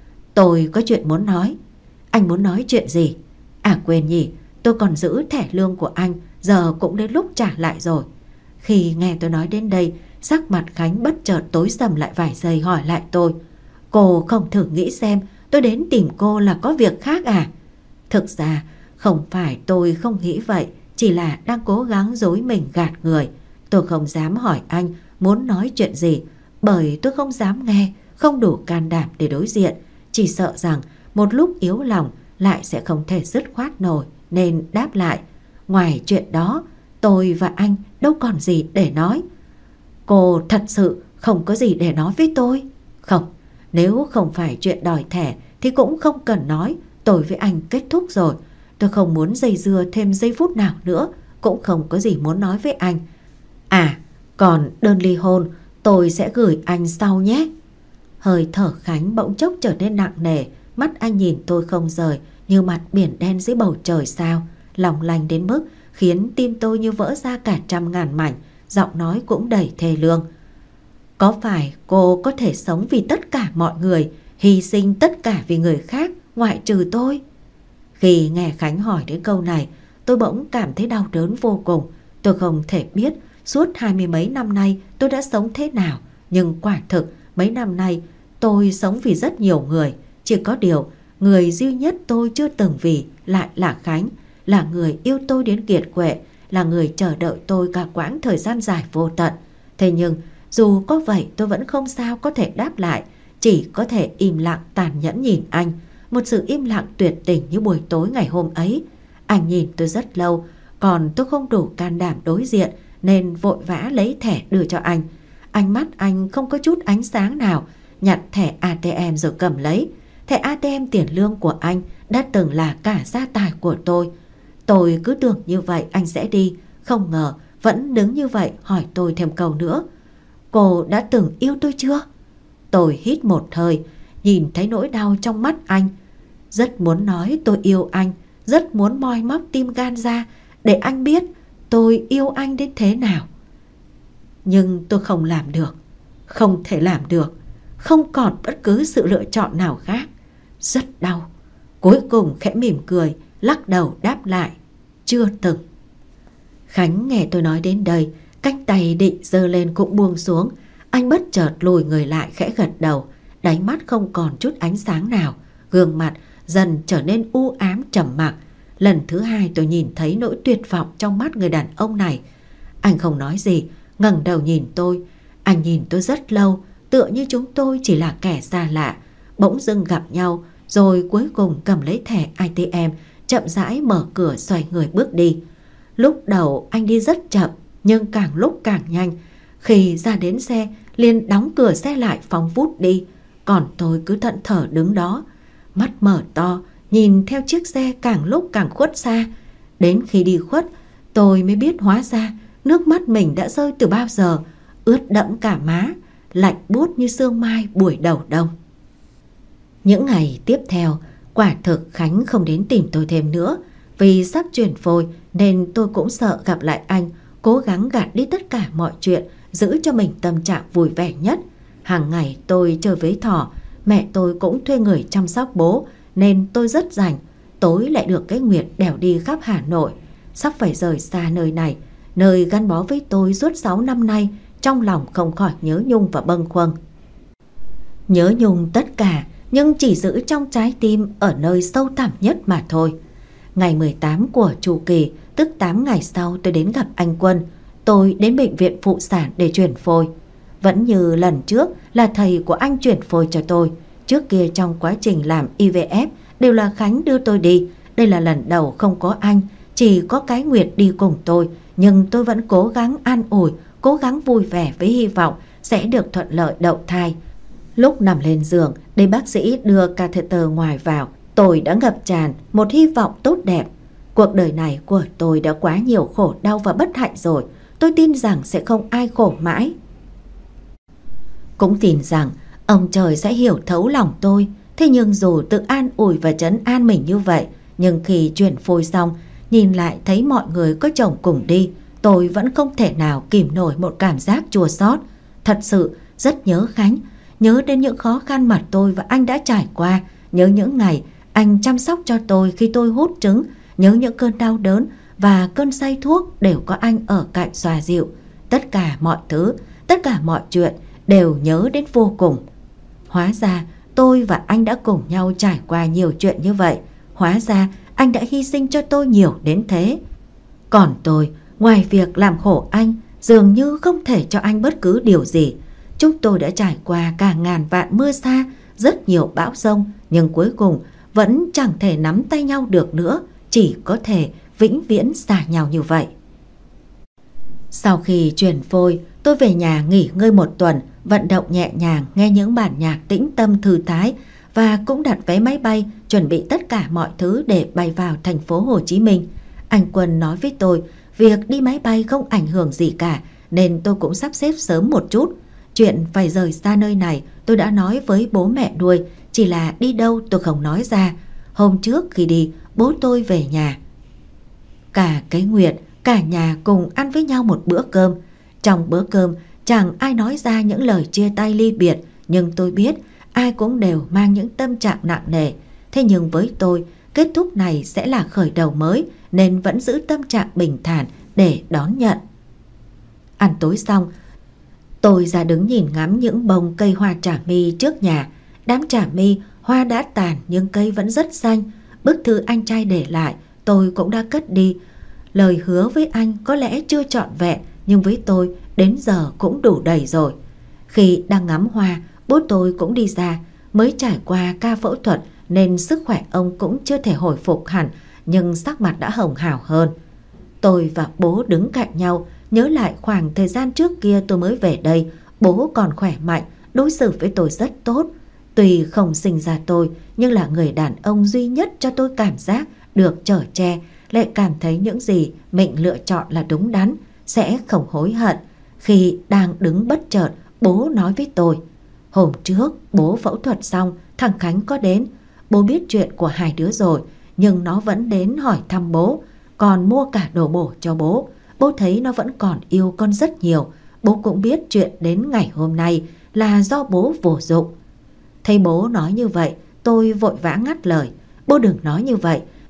Tôi có chuyện muốn nói. Anh muốn nói chuyện gì? À quên nhỉ, tôi còn giữ thẻ lương của anh, giờ cũng đến lúc trả lại rồi. Khi nghe tôi nói đến đây, sắc mặt Khánh bất chợt tối sầm lại vài giây, hỏi lại tôi, cô không thử nghĩ xem tôi đến tìm cô là có việc khác à? Thực ra không phải tôi không nghĩ vậy, chỉ là đang cố gắng dối mình gạt người. Tôi không dám hỏi anh muốn nói chuyện gì, bởi tôi không dám nghe, không đủ can đảm để đối diện. Chỉ sợ rằng một lúc yếu lòng lại sẽ không thể dứt khoát nổi, nên đáp lại, ngoài chuyện đó tôi và anh đâu còn gì để nói. Cô thật sự không có gì để nói với tôi? Không, nếu không phải chuyện đòi thẻ thì cũng không cần nói. Tôi với anh kết thúc rồi, tôi không muốn dây dưa thêm giây phút nào nữa, cũng không có gì muốn nói với anh. À, còn đơn ly hôn tôi sẽ gửi anh sau nhé. Hơi thở Khánh bỗng chốc trở nên nặng nề, mắt anh nhìn tôi không rời, như mặt biển đen dưới bầu trời sao, long lanh đến mức khiến tim tôi như vỡ ra cả trăm ngàn mảnh. Giọng nói cũng đầy thê lương. Có phải cô có thể sống vì tất cả mọi người, hy sinh tất cả vì người khác ngoại trừ tôi? Khi nghe Khánh hỏi đến câu này, tôi bỗng cảm thấy đau đớn vô cùng. Tôi không thể biết suốt hai mươi mấy năm nay tôi đã sống thế nào, nhưng quả thực mấy năm nay tôi sống vì rất nhiều người. Chỉ có điều người duy nhất tôi chưa từng vì lại là Khánh, là người yêu tôi đến kiệt quệ, là người chờ đợi tôi cả quãng thời gian dài vô tận. Thế nhưng dù có vậy tôi vẫn không sao có thể đáp lại, chỉ có thể im lặng tàn nhẫn nhìn anh. Một sự im lặng tuyệt tình như buổi tối ngày hôm ấy. Anh nhìn tôi rất lâu, còn tôi không đủ can đảm đối diện nên vội vã lấy thẻ đưa cho anh. Ánh mắt anh không có chút ánh sáng nào, nhặt thẻ a tê em rồi cầm lấy. Thẻ a tê em tiền lương của anh đã từng là cả gia tài của tôi. Tôi cứ tưởng như vậy anh sẽ đi, không ngờ vẫn đứng như vậy hỏi tôi thêm câu nữa. Cô đã từng yêu tôi chưa? Tôi hít một hơi, nhìn thấy nỗi đau trong mắt anh. Rất muốn nói tôi yêu anh, rất muốn moi móc tim gan ra để anh biết tôi yêu anh đến thế nào. Nhưng tôi không làm được, không thể làm được, không còn bất cứ sự lựa chọn nào khác. Rất đau. Cuối cùng khẽ mỉm cười, lắc đầu đáp lại, chưa từng. Khánh nghe tôi nói đến đây, cánh tay định giơ lên cũng buông xuống. Anh bất chợt lùi người lại khẽ gật đầu, đáy mắt không còn chút ánh sáng nào, gương mặt dần trở nên u ám trầm mặc. Lần thứ hai tôi nhìn thấy nỗi tuyệt vọng trong mắt người đàn ông này. Anh không nói gì, ngẩng đầu nhìn tôi. Anh nhìn tôi rất lâu, tựa như chúng tôi chỉ là kẻ xa lạ, bỗng dưng gặp nhau, rồi cuối cùng cầm lấy thẻ i tê em, chậm rãi mở cửa xoay người bước đi. Lúc đầu anh đi rất chậm, nhưng càng lúc càng nhanh. Khi ra đến xe, liền đóng cửa xe lại phóng vút đi. Còn tôi cứ thẫn thờ đứng đó, mắt mở to, nhìn theo chiếc xe càng lúc càng khuất xa. Đến khi đi khuất, tôi mới biết hóa ra nước mắt mình đã rơi từ bao giờ, ướt đẫm cả má, lạnh buốt như sương mai buổi đầu đông. Những ngày tiếp theo, quả thực Khánh không đến tìm tôi thêm nữa. Vì sắp chuyển phôi nên tôi cũng sợ gặp lại anh, cố gắng gạt đi tất cả mọi chuyện, giữ cho mình tâm trạng vui vẻ nhất. Hàng ngày tôi chơi với thỏ, mẹ tôi cũng thuê người chăm sóc bố nên tôi rất rảnh. Tối lại được cái Nguyệt đèo đi khắp Hà Nội. Sắp phải rời xa nơi này, nơi gắn bó với tôi suốt sáu năm nay, trong lòng không khỏi nhớ nhung và bâng khuâng. Nhớ nhung tất cả, nhưng chỉ giữ trong trái tim ở nơi sâu thẳm nhất mà thôi. Ngày mười tám của chu kỳ, tức tám ngày sau, tôi đến gặp anh Quân. Tôi đến bệnh viện phụ sản để chuyển phôi. Vẫn như lần trước là thầy của anh chuyển phôi cho tôi. Trước kia trong quá trình làm i vê ép đều là Khánh đưa tôi đi. Đây là lần đầu không có anh, chỉ có cái Nguyệt đi cùng tôi. Nhưng tôi vẫn cố gắng an ủi, cố gắng vui vẻ với hy vọng sẽ được thuận lợi đậu thai. Lúc nằm lên giường để bác sĩ đưa catheter ngoài vào, tôi đã ngập tràn một hy vọng tốt đẹp. Cuộc đời này của tôi đã quá nhiều khổ đau và bất hạnh rồi. Tôi tin rằng sẽ không ai khổ mãi. Cũng tin rằng ông trời sẽ hiểu thấu lòng tôi. Thế nhưng dù tự an ủi và trấn an mình như vậy, nhưng khi chuyển phôi xong, nhìn lại thấy mọi người có chồng cùng đi, tôi vẫn không thể nào kìm nổi một cảm giác chua xót. Thật sự rất nhớ Khánh, nhớ đến những khó khăn mà tôi và anh đã trải qua, nhớ những ngày anh chăm sóc cho tôi khi tôi hút trứng, nhớ những cơn đau đớn và cơn say thuốc đều có anh ở cạnh xoa dịu. Tất cả mọi thứ, tất cả mọi chuyện đều nhớ đến vô cùng. Hóa ra tôi và anh đã cùng nhau trải qua nhiều chuyện như vậy. Hóa ra anh đã hy sinh cho tôi nhiều đến thế. Còn tôi, ngoài việc làm khổ anh, dường như không thể cho anh bất cứ điều gì. Chúng tôi đã trải qua cả ngàn vạn mưa sa, rất nhiều bão giông, nhưng cuối cùng vẫn chẳng thể nắm tay nhau được nữa, chỉ có thể vĩnh viễn xa nhau như vậy. Sau khi chuyển phôi, tôi về nhà nghỉ ngơi một tuần, vận động nhẹ nhàng, nghe những bản nhạc tĩnh tâm thư thái và cũng đặt vé máy bay, chuẩn bị tất cả mọi thứ để bay vào thành phố Hồ Chí Minh. Anh Quân nói với tôi, việc đi máy bay không ảnh hưởng gì cả, nên tôi cũng sắp xếp sớm một chút. Chuyện phải rời xa nơi này tôi đã nói với bố mẹ nuôi, chỉ là đi đâu tôi không nói ra. Hôm trước khi đi, bố tôi về nhà. Cả cái Nguyệt, cả nhà cùng ăn với nhau một bữa cơm. Trong bữa cơm chẳng ai nói ra những lời chia tay ly biệt, nhưng tôi biết ai cũng đều mang những tâm trạng nặng nề. Thế nhưng với tôi, kết thúc này sẽ là khởi đầu mới, nên vẫn giữ tâm trạng bình thản để đón nhận. Ăn tối xong, tôi ra đứng nhìn ngắm những bông cây hoa trà my trước nhà. Đám trà my, hoa đã tàn nhưng cây vẫn rất xanh. Bức thư anh trai để lại tôi cũng đã cất đi. Lời hứa với anh có lẽ chưa trọn vẹn, nhưng với tôi đến giờ cũng đủ đầy rồi. Khi đang ngắm hoa, bố tôi cũng đi ra. Mới trải qua ca phẫu thuật nên sức khỏe ông cũng chưa thể hồi phục hẳn, nhưng sắc mặt đã hồng hào hơn. Tôi và bố đứng cạnh nhau, nhớ lại khoảng thời gian trước kia tôi mới về đây. Bố còn khỏe mạnh, đối xử với tôi rất tốt. Tuy không sinh ra tôi, nhưng là người đàn ông duy nhất cho tôi cảm giác được chở che, lại cảm thấy những gì mình lựa chọn là đúng đắn, sẽ không hối hận. Khi đang đứng bất chợt, bố nói với tôi, hôm trước bố phẫu thuật xong, thằng Khánh có đến. Bố biết chuyện của hai đứa rồi, nhưng nó vẫn đến hỏi thăm bố, còn mua cả đồ bổ cho bố. Bố thấy nó vẫn còn yêu con rất nhiều. Bố cũng biết chuyện đến ngày hôm nay là do bố vô dụng. Thấy bố nói như vậy, tôi vội vã ngắt lời. Bố đừng nói như vậy.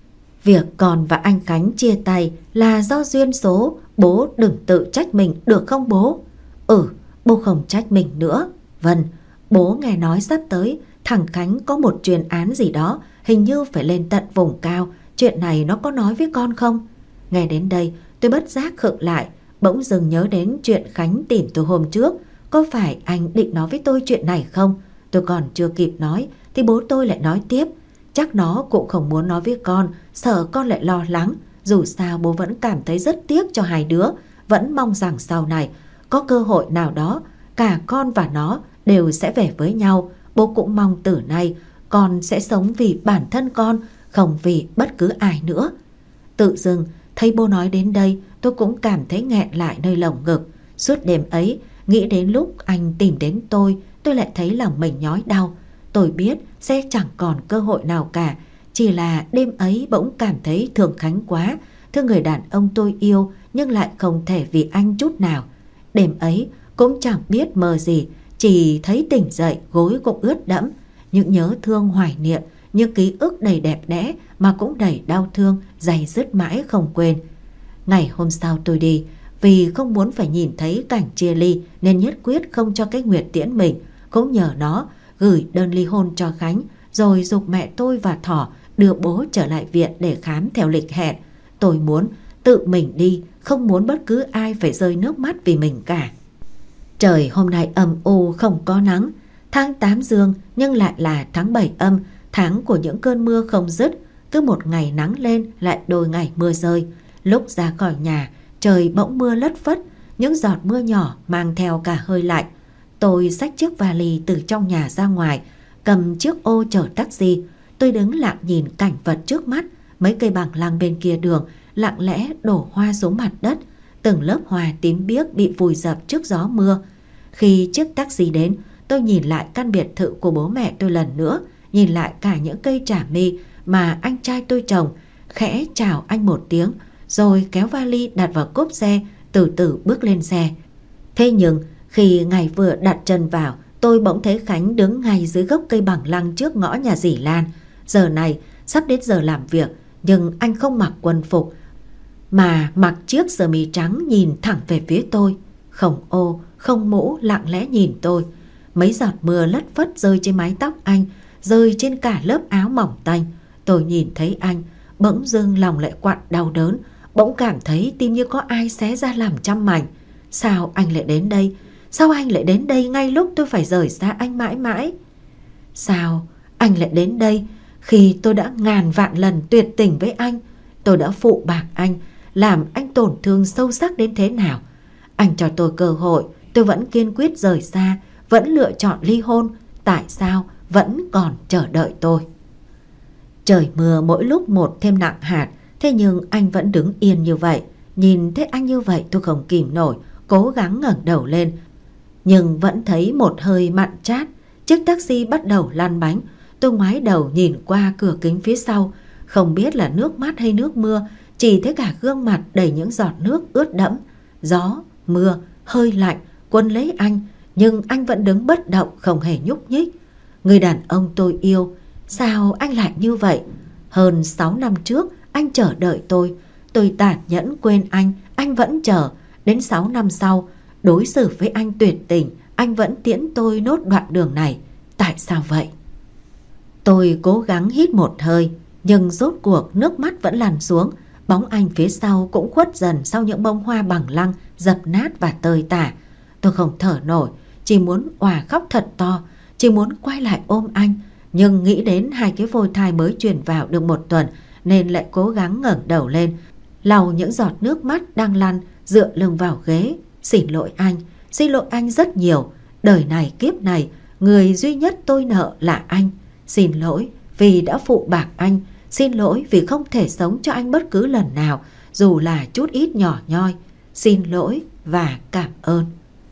Việc con và anh Khánh chia tay là do duyên số, bố đừng tự trách mình được không bố? Ừ, bố không trách mình nữa. Vâng, bố nghe nói sắp tới thằng Khánh có một chuyên án gì đó, hình như phải lên tận vùng cao. Chuyện này nó có nói với con không? Nghe đến đây tôi bất giác khựng lại, bỗng dừng nhớ đến chuyện Khánh tìm tôi hôm trước. Có phải anh định nói với tôi chuyện này không? Tôi còn chưa kịp nói thì bố tôi lại nói tiếp. Chắc nó cũng không muốn nói với con, sợ con lại lo lắng. Dù sao bố vẫn cảm thấy rất tiếc cho hai đứa, vẫn mong rằng sau này có cơ hội nào đó cả con và nó đều sẽ về với nhau. Bố cũng mong từ nay con sẽ sống vì bản thân con, không vì bất cứ ai nữa. Tự dưng thấy bố nói đến đây, tôi cũng cảm thấy nghẹn lại nơi lồng ngực. Suốt đêm ấy, nghĩ đến lúc anh tìm đến tôi, tôi lại thấy lòng mình nhói đau. Tôi biết sẽ chẳng còn cơ hội nào cả. Chỉ là đêm ấy bỗng cảm thấy thương Khánh quá, thương người đàn ông tôi yêu, nhưng lại không thể vì anh chút nào. Đêm ấy cũng chẳng biết mơ gì, chỉ thấy tỉnh dậy gối cũng ướt đẫm. Những nhớ thương hoài niệm, những ký ức đầy đẹp đẽ mà cũng đầy đau thương, dày dứt mãi không quên. Ngày hôm sau tôi đi, vì không muốn phải nhìn thấy cảnh chia ly nên nhất quyết không cho cái Nguyệt tiễn mình. Cũng nhờ nó gửi đơn ly hôn cho Khánh, rồi giục mẹ tôi và Thỏ đưa bố trở lại viện để khám theo lịch hẹn. Tôi muốn tự mình đi, không muốn bất cứ ai phải rơi nước mắt vì mình cả. Trời hôm nay âm u không có nắng. Tháng tám dương nhưng lại là tháng bảy âm, tháng của những cơn mưa không dứt. Cứ một ngày nắng lên lại đôi ngày mưa rơi. Lúc ra khỏi nhà, trời bỗng mưa lất phất, những giọt mưa nhỏ mang theo cả hơi lạnh. Tôi xách chiếc vali từ trong nhà ra ngoài, cầm chiếc ô chở taxi. Tôi đứng lặng nhìn cảnh vật trước mắt, mấy cây bằng lăng bên kia đường lặng lẽ đổ hoa xuống mặt đất. Từng lớp hoa tím biếc bị vùi dập trước gió mưa. Khi chiếc taxi đến, tôi nhìn lại căn biệt thự của bố mẹ tôi lần nữa, nhìn lại cả những cây trà mi mà anh trai tôi trồng, khẽ chào anh một tiếng, rồi kéo vali đặt vào cốp xe, từ từ bước lên xe. Thế nhưng khi ngày vừa đặt chân vào, tôi bỗng thấy Khánh đứng ngay dưới gốc cây bằng lăng trước ngõ nhà dì Lan. Giờ này sắp đến giờ làm việc, nhưng anh không mặc quân phục mà mặc chiếc sơ mi trắng, nhìn thẳng về phía tôi. Không ô, không mũ, lặng lẽ nhìn tôi. Mấy giọt mưa lất phất rơi trên mái tóc anh, rơi trên cả lớp áo mỏng tanh. Tôi nhìn thấy anh, bỗng dưng lòng lại quặn đau đớn, bỗng cảm thấy tim như có ai xé ra làm trăm mảnh. Sao anh lại đến đây? Sao anh lại đến đây ngay lúc tôi phải rời xa anh mãi mãi? Sao anh lại đến đây khi tôi đã ngàn vạn lần tuyệt tình với anh? Tôi đã phụ bạc anh, làm anh tổn thương sâu sắc đến thế nào? Anh cho tôi cơ hội, tôi vẫn kiên quyết rời xa, vẫn lựa chọn ly hôn. Tại sao vẫn còn chờ đợi tôi? Trời mưa mỗi lúc một thêm nặng hạt, thế nhưng anh vẫn đứng yên như vậy. Nhìn thấy anh như vậy tôi không kìm nổi, cố gắng ngẩng đầu lên, nhưng vẫn thấy một hơi mặn chát. Chiếc taxi bắt đầu lăn bánh. Tôi ngoái đầu nhìn qua cửa kính phía sau, không biết là nước mát hay nước mưa, chỉ thấy cả gương mặt đầy những giọt nước ướt đẫm. Gió, mưa, hơi lạnh quấn lấy anh, nhưng anh vẫn đứng bất động, không hề nhúc nhích. Người đàn ông tôi yêu, sao anh lại như vậy? Hơn sáu năm trước anh chờ đợi tôi, tôi tàn nhẫn quên anh, anh vẫn chờ. Đến sáu năm sau, đối xử với anh tuyệt tình, anh vẫn tiễn tôi nốt đoạn đường này. Tại sao vậy? Tôi cố gắng hít một hơi, nhưng rốt cuộc nước mắt vẫn lăn xuống. Bóng anh phía sau cũng khuất dần sau những bông hoa bằng lăng dập nát và tơi tả. Tôi không thở nổi, chỉ muốn òa khóc thật to, chỉ muốn quay lại ôm anh. Nhưng nghĩ đến hai cái phôi thai mới truyền vào được một tuần, nên lại cố gắng ngẩng đầu lên, lau những giọt nước mắt đang lăn, dựa lưng vào ghế. Xin lỗi anh, xin lỗi anh rất nhiều. Đời này kiếp này, người duy nhất tôi nợ là anh. Xin lỗi vì đã phụ bạc anh, xin lỗi vì không thể sống cho anh bất cứ lần nào, dù là chút ít nhỏ nhoi. Xin lỗi và cảm ơn.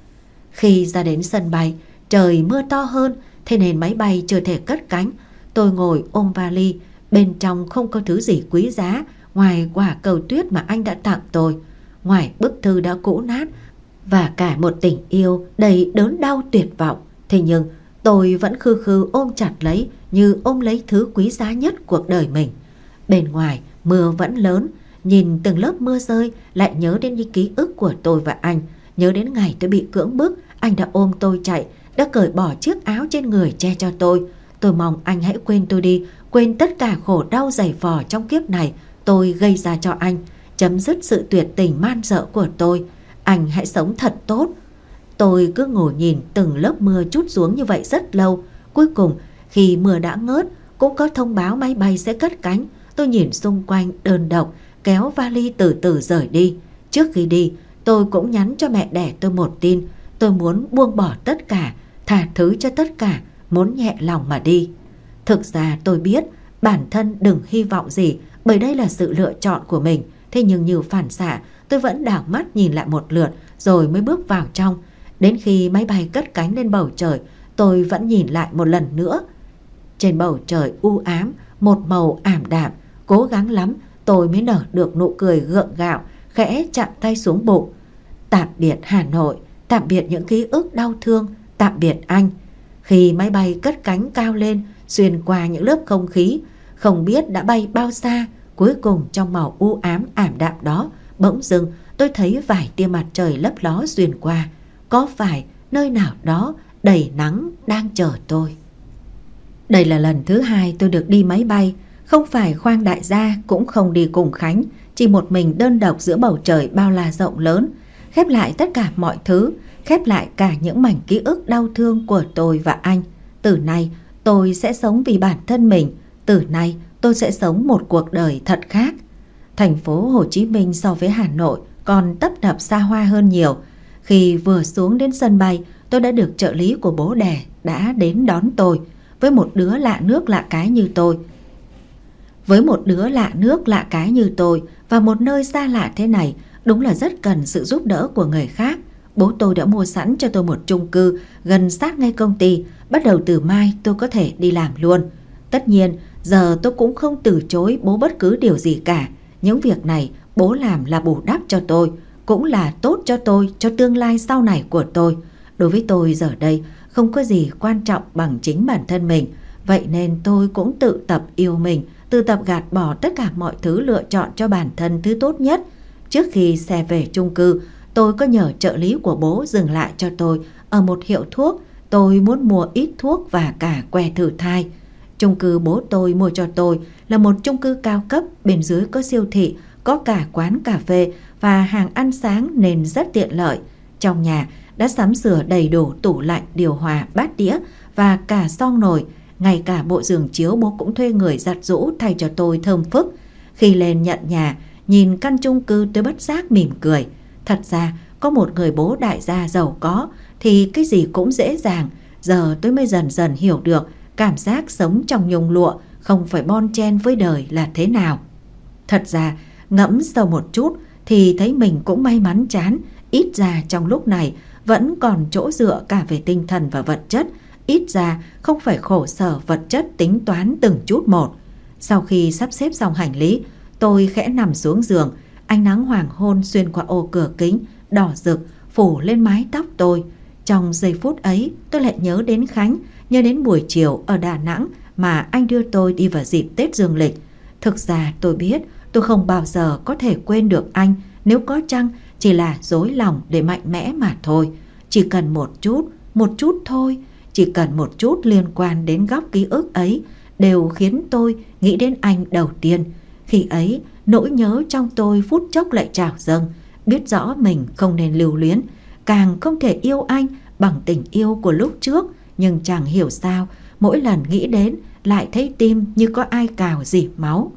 Khi ra đến sân bay, trời mưa to hơn, thế nên máy bay chưa thể cất cánh. Tôi ngồi ôm vali, bên trong không có thứ gì quý giá ngoài quả cầu tuyết mà anh đã tặng tôi, ngoài bức thư đã cũ nát và cả một tình yêu đầy đớn đau tuyệt vọng. Thế nhưng tôi vẫn khư khư ôm chặt lấy, như ôm lấy thứ quý giá nhất cuộc đời mình. Bên ngoài mưa vẫn lớn. Nhìn từng lớp mưa rơi lại nhớ đến những ký ức của tôi và anh. Nhớ đến ngày tôi bị cưỡng bức, anh đã ôm tôi chạy, đã cởi bỏ chiếc áo trên người che cho tôi. Tôi mong anh hãy quên tôi đi, quên tất cả khổ đau dày vò trong kiếp này tôi gây ra cho anh, chấm dứt sự tuyệt tình man dợ của tôi. Anh hãy sống thật tốt. Tôi cứ ngồi nhìn từng lớp mưa trút xuống như vậy rất lâu. Cuối cùng khi mưa đã ngớt, cũng có thông báo máy bay sẽ cất cánh. Tôi nhìn xung quanh đơn độc, kéo vali từ từ rời đi. Trước khi đi, tôi cũng nhắn cho mẹ đẻ tôi một tin. Tôi muốn buông bỏ tất cả, tha thứ cho tất cả, muốn nhẹ lòng mà đi. Thực ra tôi biết bản thân đừng hy vọng gì, bởi đây là sự lựa chọn của mình. Thế nhưng như phản xạ, tôi vẫn đảo mắt nhìn lại một lượt rồi mới bước vào trong. Đến khi máy bay cất cánh lên bầu trời, tôi vẫn nhìn lại một lần nữa. Trên bầu trời u ám, một màu ảm đạm. Cố gắng lắm tôi mới nở được nụ cười gượng gạo, khẽ chạm tay xuống bụng. Tạm biệt Hà Nội, tạm biệt những ký ức đau thương, tạm biệt anh. Khi máy bay cất cánh cao lên, xuyên qua những lớp không khí, không biết đã bay bao xa, cuối cùng trong màu u ám ảm đạm đó, bỗng dưng tôi thấy vài tia mặt trời lấp ló xuyên qua. Có phải nơi nào đó đầy nắng đang chờ tôi? Đây là lần thứ hai tôi được đi máy bay. Không phải khoang đại gia, cũng không đi cùng Khánh, chỉ một mình đơn độc giữa bầu trời bao la rộng lớn. Khép lại tất cả mọi thứ, khép lại cả những mảnh ký ức đau thương của tôi và anh. Từ nay tôi sẽ sống vì bản thân mình. Từ nay tôi sẽ sống một cuộc đời thật khác. Thành phố Hồ Chí Minh so với Hà Nội còn tấp nập xa hoa hơn nhiều. Khi vừa xuống đến sân bay, tôi đã được trợ lý của bố đẻ đã đến đón tôi. Với một đứa lạ nước lạ cái như tôi Với một đứa lạ nước lạ cái như tôi và một nơi xa lạ thế này, đúng là rất cần sự giúp đỡ của người khác. Bố tôi đã mua sẵn cho tôi một chung cư gần sát ngay công ty. Bắt đầu từ mai tôi có thể đi làm luôn. Tất nhiên giờ tôi cũng không từ chối bố bất cứ điều gì cả. Những việc này bố làm là bù đắp cho tôi, cũng là tốt cho tôi, cho tương lai sau này của tôi. Đối với tôi giờ đây không có gì quan trọng bằng chính bản thân mình. Vậy nên tôi cũng tự tập yêu mình, tự tập gạt bỏ tất cả mọi thứ, lựa chọn cho bản thân thứ tốt nhất. Trước khi xe về chung cư, tôi có nhờ trợ lý của bố dừng lại cho tôi ở một hiệu thuốc. Tôi muốn mua ít thuốc và cả que thử thai. Chung cư bố tôi mua cho tôi là một chung cư cao cấp, bên dưới có siêu thị, có cả quán cà phê và hàng ăn sáng nên rất tiện lợi. Trong nhà đã sắm sửa đầy đủ tủ lạnh, điều hòa, bát đĩa và cả xoong nồi. Ngay cả bộ giường chiếu bố cũng thuê người giặt giũ thay cho tôi thơm phức. Khi lên nhận nhà, nhìn căn chung cư tôi bất giác mỉm cười. Thật ra có một người bố đại gia giàu có thì cái gì cũng dễ dàng. Giờ tôi mới dần dần hiểu được cảm giác sống trong nhung lụa, không phải bon chen với đời là thế nào. Thật ra ngẫm sâu một chút thì thấy mình cũng may mắn chán. Ít ra trong lúc này vẫn còn chỗ dựa cả về tinh thần và vật chất. Ít ra không phải khổ sở vật chất tính toán từng chút một. Sau khi sắp xếp xong hành lý, tôi khẽ nằm xuống giường. Ánh nắng hoàng hôn xuyên qua ô cửa kính đỏ rực phủ lên mái tóc tôi. Trong giây phút ấy tôi lại nhớ đến Khánh, nhớ đến buổi chiều ở Đà Nẵng mà anh đưa tôi đi vào dịp Tết dương lịch. Thực ra tôi biết tôi không bao giờ có thể quên được anh, nếu có chăng chỉ là dối lòng để mạnh mẽ mà thôi. Chỉ cần một chút, một chút thôi, chỉ cần một chút liên quan đến góc ký ức ấy đều khiến tôi nghĩ đến anh đầu tiên. Khi ấy nỗi nhớ trong tôi phút chốc lại trào dâng. Biết rõ mình không nên lưu luyến, càng không thể yêu anh bằng tình yêu của lúc trước, nhưng chẳng hiểu sao mỗi lần nghĩ đến lại thấy tim như có ai cào dỉ máu.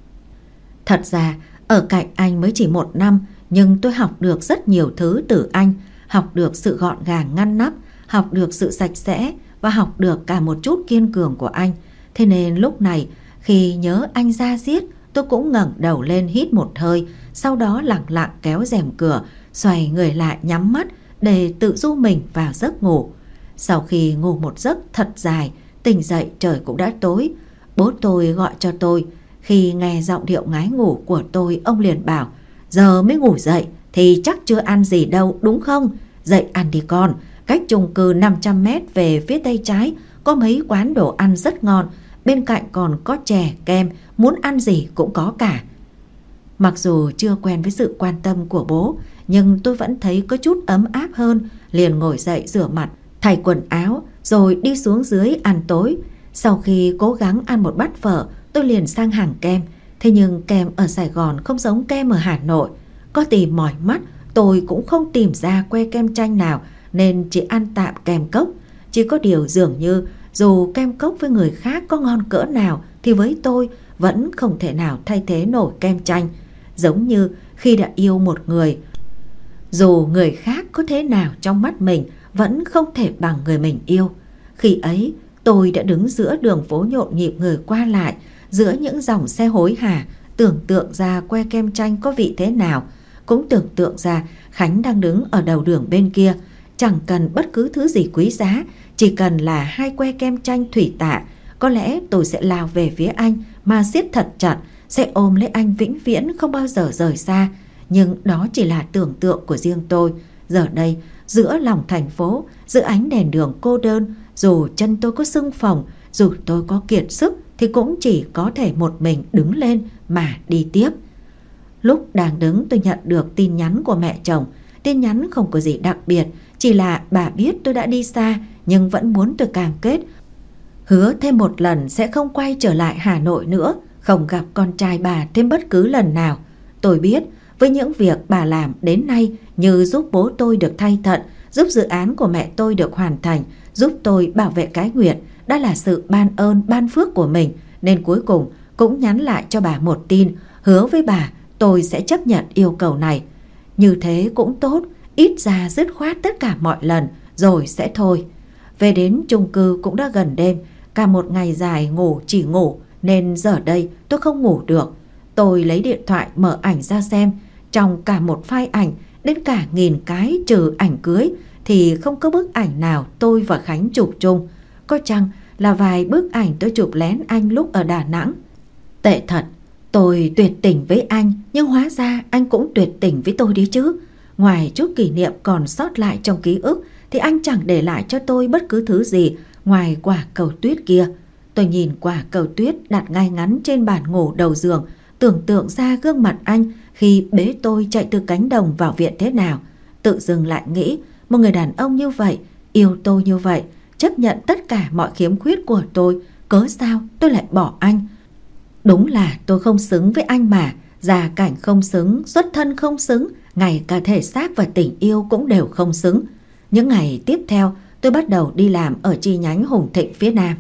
Thật ra ở cạnh anh mới chỉ một năm, nhưng tôi học được rất nhiều thứ từ anh. Học được sự gọn gàng ngăn nắp, học được sự sạch sẽ và học được cả một chút kiên cường của anh. Thế nên lúc này khi nhớ anh ra diết, tôi cũng ngẩng đầu lên hít một hơi, sau đó lặng lặng kéo rèm cửa, xoay người lại nhắm mắt để tự du mình vào giấc ngủ. Sau khi ngủ một giấc thật dài, tỉnh dậy trời cũng đã tối. Bố tôi gọi cho tôi. Khi nghe giọng điệu ngái ngủ của tôi, ông liền bảo: giờ mới ngủ dậy thì chắc chưa ăn gì đâu đúng không? Dậy ăn đi con, cách chung cư năm trăm mét về phía tây trái có mấy quán đồ ăn rất ngon, bên cạnh còn có chè, kem, muốn ăn gì cũng có cả. Mặc dù chưa quen với sự quan tâm của bố, nhưng tôi vẫn thấy có chút ấm áp hơn, liền ngồi dậy rửa mặt, thay quần áo rồi đi xuống dưới ăn tối. Sau khi cố gắng ăn một bát phở, tôi liền sang hàng kem. Thế nhưng kem ở Sài Gòn không giống kem ở Hà Nội. Có tìm mỏi mắt, tôi cũng không tìm ra que kem chanh nào nên chỉ ăn tạm kem cốc. Chỉ có điều dường như dù kem cốc với người khác có ngon cỡ nào thì với tôi vẫn không thể nào thay thế nổi kem chanh. Giống như khi đã yêu một người, dù người khác có thế nào trong mắt mình vẫn không thể bằng người mình yêu. Khi ấy tôi đã đứng giữa đường phố nhộn nhịp người qua lại, giữa những dòng xe hối hả, tưởng tượng ra que kem chanh có vị thế nào. Cũng tưởng tượng ra Khánh đang đứng ở đầu đường bên kia, chẳng cần bất cứ thứ gì quý giá, chỉ cần là hai que kem chanh thủy tạ. Có lẽ tôi sẽ lao về phía anh mà siết thật chặt, sẽ ôm lấy anh vĩnh viễn không bao giờ rời xa. Nhưng đó chỉ là tưởng tượng của riêng tôi. Giờ đây, giữa lòng thành phố, giữa ánh đèn đường cô đơn, dù chân tôi có sưng phồng, dù tôi có kiệt sức, thì cũng chỉ có thể một mình đứng lên mà đi tiếp. Lúc đang đứng tôi nhận được tin nhắn của mẹ chồng. Tin nhắn không có gì đặc biệt, chỉ là bà biết tôi đã đi xa nhưng vẫn muốn tôi cam kết, hứa thêm một lần sẽ không quay trở lại Hà Nội nữa, không gặp con trai bà thêm bất cứ lần nào. Tôi biết với những việc bà làm đến nay, như giúp bố tôi được thay thận, giúp dự án của mẹ tôi được hoàn thành, giúp tôi bảo vệ cái nguyệt, đã là sự ban ơn ban phước của mình, nên cuối cùng cũng nhắn lại cho bà một tin, hứa với bà tôi sẽ chấp nhận yêu cầu này. Như thế cũng tốt, ít ra dứt khoát tất cả mọi lần rồi sẽ thôi. Về đến chung cư cũng đã gần đêm, cả một ngày dài ngủ chỉ ngủ, nên giờ đây tôi không ngủ được. Tôi lấy điện thoại mở ảnh ra xem, trong cả một file ảnh đến cả nghìn cái trừ ảnh cưới thì không có bức ảnh nào tôi và Khánh chụp chung. Có chăng là vài bức ảnh tôi chụp lén anh lúc ở Đà Nẵng. Tệ thật, tôi tuyệt tình với anh, nhưng hóa ra anh cũng tuyệt tình với tôi đấy chứ. Ngoài chút kỷ niệm còn sót lại trong ký ức thì anh chẳng để lại cho tôi bất cứ thứ gì ngoài quả cầu tuyết kia. Tôi nhìn quả cầu tuyết đặt ngay ngắn trên bàn ngủ đầu giường, tưởng tượng ra gương mặt anh khi bế tôi chạy từ cánh đồng vào viện thế nào. Tự dưng lại nghĩ, một người đàn ông như vậy, yêu tôi như vậy, chấp nhận tất cả mọi khiếm khuyết của tôi, cớ sao tôi lại bỏ anh? Đúng là tôi không xứng với anh mà, gia cảnh không xứng, xuất thân không xứng, ngay cả thể xác và tình yêu cũng đều không xứng. Những ngày tiếp theo, tôi bắt đầu đi làm ở chi nhánh Hùng Thịnh phía Nam.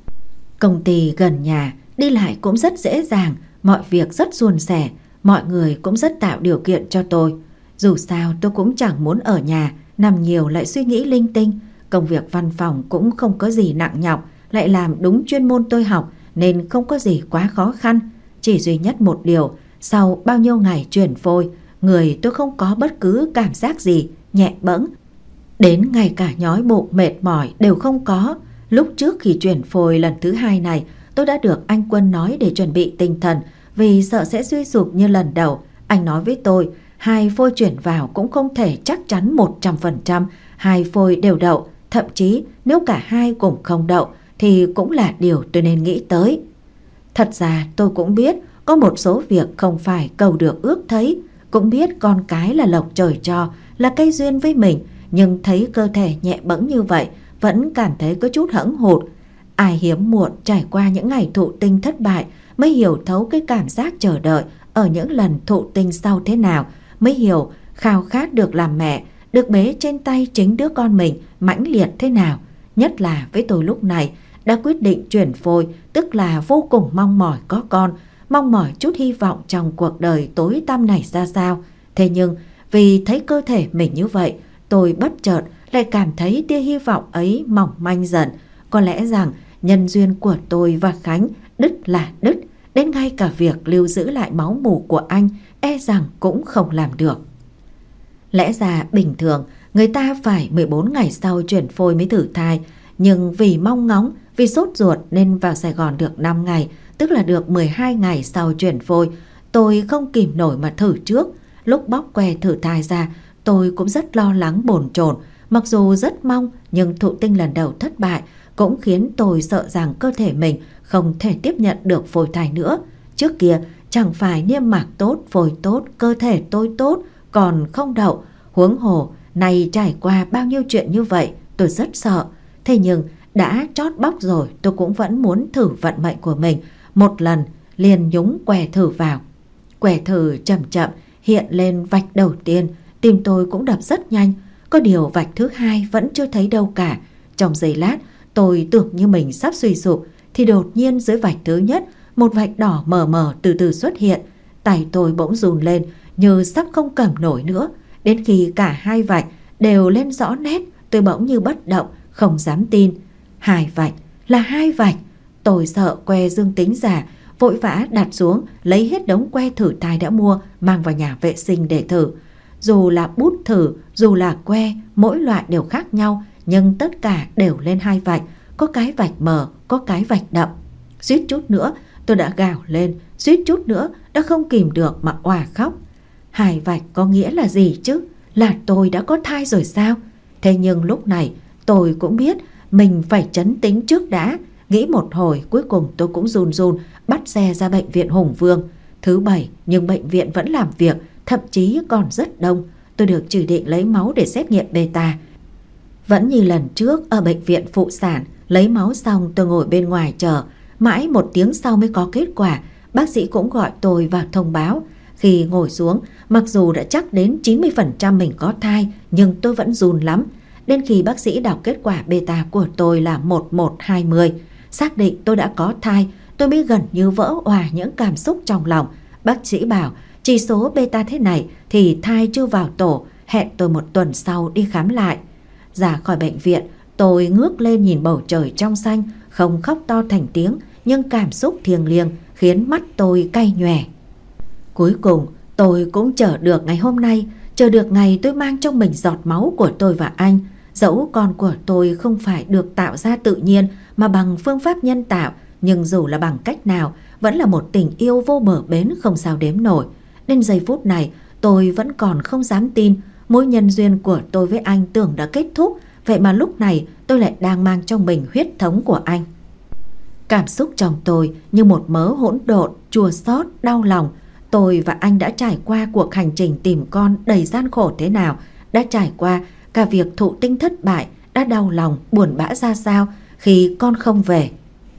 Công ty gần nhà, đi lại cũng rất dễ dàng, mọi việc rất suôn sẻ, mọi người cũng rất tạo điều kiện cho tôi. Dù sao tôi cũng chẳng muốn ở nhà, nằm nhiều lại suy nghĩ linh tinh. Công việc văn phòng cũng không có gì nặng nhọc, lại làm đúng chuyên môn tôi học nên không có gì quá khó khăn. Chỉ duy nhất một điều, sau bao nhiêu ngày chuyển phôi, người tôi không có bất cứ cảm giác gì, nhẹ bẫng. Đến ngay cả nhói bụng mệt mỏi đều không có. Lúc trước khi chuyển phôi lần thứ hai này, tôi đã được anh Quân nói để chuẩn bị tinh thần, vì sợ sẽ suy sụp như lần đầu. Anh nói với tôi, hai phôi chuyển vào cũng không thể chắc chắn một trăm phần trăm hai phôi đều đậu. Thậm chí nếu cả hai cùng không đậu thì cũng là điều tôi nên nghĩ tới. Thật ra tôi cũng biết có một số việc không phải cầu được ước thấy, cũng biết con cái là lộc trời cho, là cây duyên với mình, nhưng thấy cơ thể nhẹ bẫng như vậy vẫn cảm thấy có chút hẫng hụt. Ai hiếm muộn trải qua những ngày thụ tinh thất bại mới hiểu thấu cái cảm giác chờ đợi ở những lần thụ tinh sau thế nào, mới hiểu khao khát được làm mẹ, được bế trên tay chính đứa con mình mãnh liệt thế nào. Nhất là với tôi lúc này đã quyết định chuyển phôi, tức là vô cùng mong mỏi có con, mong mỏi chút hy vọng trong cuộc đời tối tăm này ra sao. Thế nhưng vì thấy cơ thể mình như vậy, tôi bất chợt lại cảm thấy tia hy vọng ấy mỏng manh dần. Có lẽ rằng nhân duyên của tôi và Khánh đứt là đứt, đến ngay cả việc lưu giữ lại máu mủ của anh e rằng cũng không làm được. Lẽ ra bình thường người ta phải mười bốn ngày sau chuyển phôi mới thử thai, nhưng vì mong ngóng, vì sốt ruột nên vào Sài Gòn được năm ngày, tức là được mười hai ngày sau chuyển phôi. Tôi không kìm nổi mà thử trước. Lúc bóc que thử thai ra, tôi cũng rất lo lắng bồn chồn. Mặc dù rất mong, nhưng thụ tinh lần đầu thất bại cũng khiến tôi sợ rằng cơ thể mình không thể tiếp nhận được phôi thai nữa. Trước kia chẳng phải niêm mạc tốt, phổi tốt, cơ thể tôi tốt, còn không đậu. Huống hồ, này trải qua bao nhiêu chuyện như vậy, tôi rất sợ. Thế nhưng đã chót bóc rồi, tôi cũng vẫn muốn thử vận mệnh của mình. Một lần liền nhúng què thử vào. Què thử chậm chậm hiện lên vạch đầu tiên, tim tôi cũng đập rất nhanh. Có điều vạch thứ hai vẫn chưa thấy đâu cả. Trong giây lát tôi tưởng như mình sắp suy sụp, thì đột nhiên dưới vạch thứ nhất, một vạch đỏ mờ mờ từ từ xuất hiện. Tay tôi bỗng run lên như sắp không cầm nổi nữa. Đến khi cả hai vạch đều lên rõ nét, tôi bỗng như bất động, không dám tin. Hai vạch là hai vạch. Tôi sợ que dương tính giả, vội vã đặt xuống, lấy hết đống que thử thai đã mua, mang vào nhà vệ sinh để thử. Dù là bút thử, dù là que, mỗi loại đều khác nhau, nhưng tất cả đều lên hai vạch. Có cái vạch mờ, có cái vạch đậm. Suýt chút nữa tôi đã gào lên, suýt chút nữa đã không kìm được mà òa khóc. Hai vạch có nghĩa là gì chứ? Là tôi đã có thai rồi sao? Thế nhưng lúc này tôi cũng biết mình phải trấn tĩnh trước đã. Nghĩ một hồi, cuối cùng tôi cũng run run bắt xe ra bệnh viện Hùng Vương. Thứ bảy nhưng bệnh viện vẫn làm việc, thậm chí còn rất đông. Tôi được chỉ định lấy máu để xét nghiệm beta. Vẫn như lần trước ở bệnh viện phụ sản, lấy máu xong tôi ngồi bên ngoài chờ. Mãi một tiếng sau mới có kết quả. Bác sĩ cũng gọi tôi vào thông báo. Khi ngồi xuống, mặc dù đã chắc đến chín mươi phần trăm mình có thai, nhưng tôi vẫn run lắm. Đến khi bác sĩ đọc kết quả beta của tôi là một một hai không, xác định tôi đã có thai, tôi mới gần như vỡ òa những cảm xúc trong lòng. Bác sĩ bảo chỉ số beta thế này thì thai chưa vào tổ, hẹn tôi một tuần sau đi khám lại. Ra khỏi bệnh viện, tôi ngước lên nhìn bầu trời trong xanh, không khóc to thành tiếng, nhưng cảm xúc thiêng liêng khiến mắt tôi cay nhòe. Cuối cùng tôi cũng chờ được ngày hôm nay, chờ được ngày tôi mang trong mình giọt máu của tôi và anh. Dẫu con của tôi không phải được tạo ra tự nhiên mà bằng phương pháp nhân tạo, nhưng dù là bằng cách nào, vẫn là một tình yêu vô bờ bến không sao đếm nổi. Đến giây phút này, tôi vẫn còn không dám tin mối nhân duyên của tôi với anh tưởng đã kết thúc, vậy mà lúc này tôi lại đang mang trong mình huyết thống của anh. Cảm xúc trong tôi như một mớ hỗn độn, chua xót, đau lòng. Tôi và anh đã trải qua cuộc hành trình tìm con đầy gian khổ thế nào, đã trải qua cả việc thụ tinh thất bại, đã đau lòng, buồn bã ra sao khi con không về.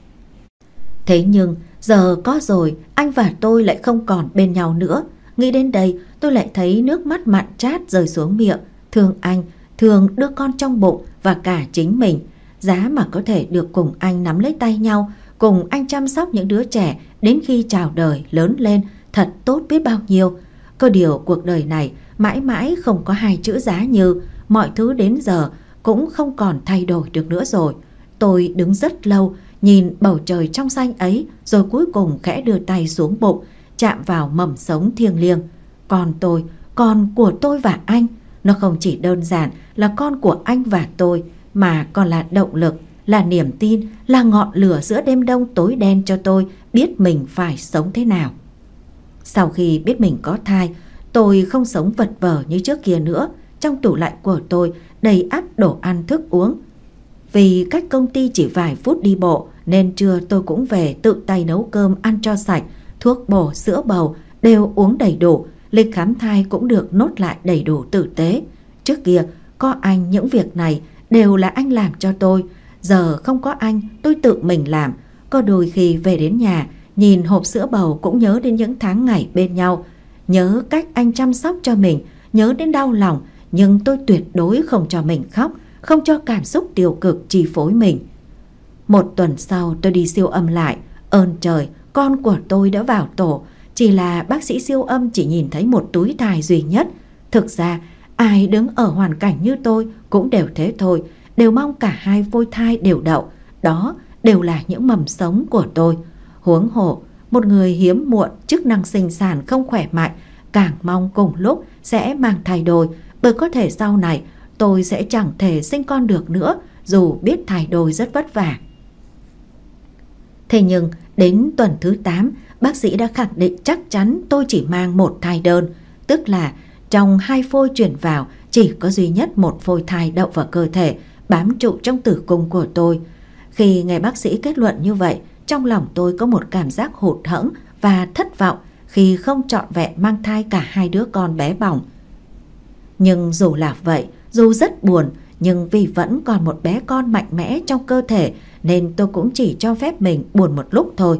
Thế nhưng giờ có rồi, anh và tôi lại không còn bên nhau nữa. Nghĩ đến đây tôi lại thấy nước mắt mặn chát rơi xuống miệng. Thương anh, thương đứa con trong bụng và cả chính mình. Giá mà có thể được cùng anh nắm lấy tay nhau, cùng anh chăm sóc những đứa trẻ đến khi chào đời lớn lên, thật tốt biết bao nhiêu. Có điều cuộc đời này mãi mãi không có hai chữ giá như. Mọi thứ đến giờ cũng không còn thay đổi được nữa rồi. Tôi đứng rất lâu nhìn bầu trời trong xanh ấy, rồi cuối cùng khẽ đưa tay xuống bụng, chạm vào mầm sống thiêng liêng. Con tôi, con của tôi và anh, nó không chỉ đơn giản là con của anh và tôi, mà còn là động lực, là niềm tin, là ngọn lửa giữa đêm đông tối đen cho tôi biết mình phải sống thế nào. Sau khi biết mình có thai, tôi không sống vật vờ như trước kia nữa. Trong tủ lạnh của tôi đầy ắp đồ ăn thức uống. Vì cách công ty chỉ vài phút đi bộ nên trưa tôi cũng về tự tay nấu cơm ăn cho sạch. Thuốc bổ, sữa bầu đều uống đầy đủ. Lịch khám thai cũng được nốt lại đầy đủ tử tế. Trước kia có anh những việc này đều là anh làm cho tôi. Giờ không có anh, tôi tự mình làm. Có đôi khi về đến nhà, nhìn hộp sữa bầu cũng nhớ đến những tháng ngày bên nhau. Nhớ cách anh chăm sóc cho mình, nhớ đến đau lòng. Nhưng tôi tuyệt đối không cho mình khóc, không cho cảm xúc tiêu cực chi phối mình. Một tuần sau tôi đi siêu âm lại. Ơn trời, con của tôi đã vào tổ. Chỉ là bác sĩ siêu âm chỉ nhìn thấy một túi thai duy nhất. Thực ra ai đứng ở hoàn cảnh như tôi cũng đều thế thôi, đều mong cả hai phôi thai đều đậu. Đó đều là những mầm sống của tôi. Huống hộ, một người hiếm muộn, chức năng sinh sản không khỏe mạnh, càng mong cùng lúc sẽ mang thai đôi, bởi có thể sau này tôi sẽ chẳng thể sinh con được nữa, dù biết thai đôi rất vất vả. Thế nhưng đến tuần thứ tám, bác sĩ đã khẳng định chắc chắn tôi chỉ mang một thai đơn, tức là trong hai phôi chuyển vào chỉ có duy nhất một phôi thai đậu vào cơ thể, bám trụ trong tử cung của tôi. Khi nghe bác sĩ kết luận như vậy, trong lòng tôi có một cảm giác hụt hẫng và thất vọng, khi không trọn vẹn mang thai cả hai đứa con bé bỏng. Nhưng dù là vậy, dù rất buồn, nhưng vì vẫn còn một bé con mạnh mẽ trong cơ thể nên tôi cũng chỉ cho phép mình buồn một lúc thôi.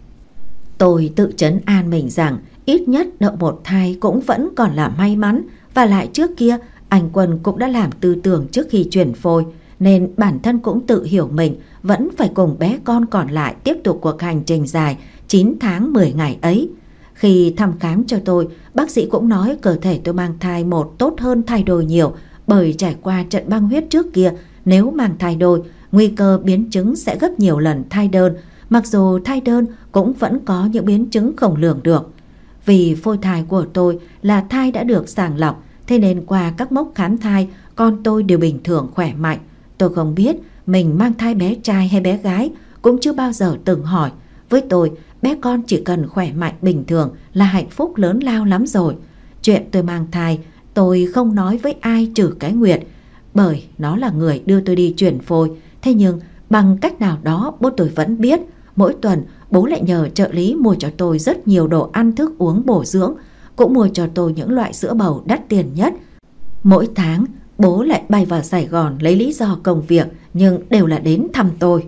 Tôi tự trấn an mình rằng ít nhất đậu một thai cũng vẫn còn là may mắn, và lại trước kia anh Quân cũng đã làm tư tưởng trước khi chuyển phôi, nên bản thân cũng tự hiểu mình vẫn phải cùng bé con còn lại tiếp tục cuộc hành trình dài chín tháng mười ngày ấy. Khi thăm khám cho tôi, bác sĩ cũng nói cơ thể tôi mang thai một tốt hơn thai đôi nhiều, bởi trải qua trận băng huyết trước kia, nếu mang thai đôi, nguy cơ biến chứng sẽ gấp nhiều lần thai đơn, mặc dù thai đơn cũng vẫn có những biến chứng không lường được. Vì phôi thai của tôi là thai đã được sàng lọc, thế nên qua các mốc khám thai, con tôi đều bình thường khỏe mạnh. Tôi không biết mình mang thai bé trai hay bé gái, cũng chưa bao giờ từng hỏi. Với tôi, bé con chỉ cần khỏe mạnh bình thường là hạnh phúc lớn lao lắm rồi. Chuyện tôi mang thai, tôi không nói với ai trừ cái Nguyệt, bởi nó là người đưa tôi đi chuyển phôi. Thế nhưng bằng cách nào đó bố tôi vẫn biết. Mỗi tuần bố lại nhờ trợ lý mua cho tôi rất nhiều đồ ăn thức uống bổ dưỡng, cũng mua cho tôi những loại sữa bầu đắt tiền nhất. Mỗi tháng bố lại bay vào Sài Gòn lấy lý do công việc, nhưng đều là đến thăm tôi.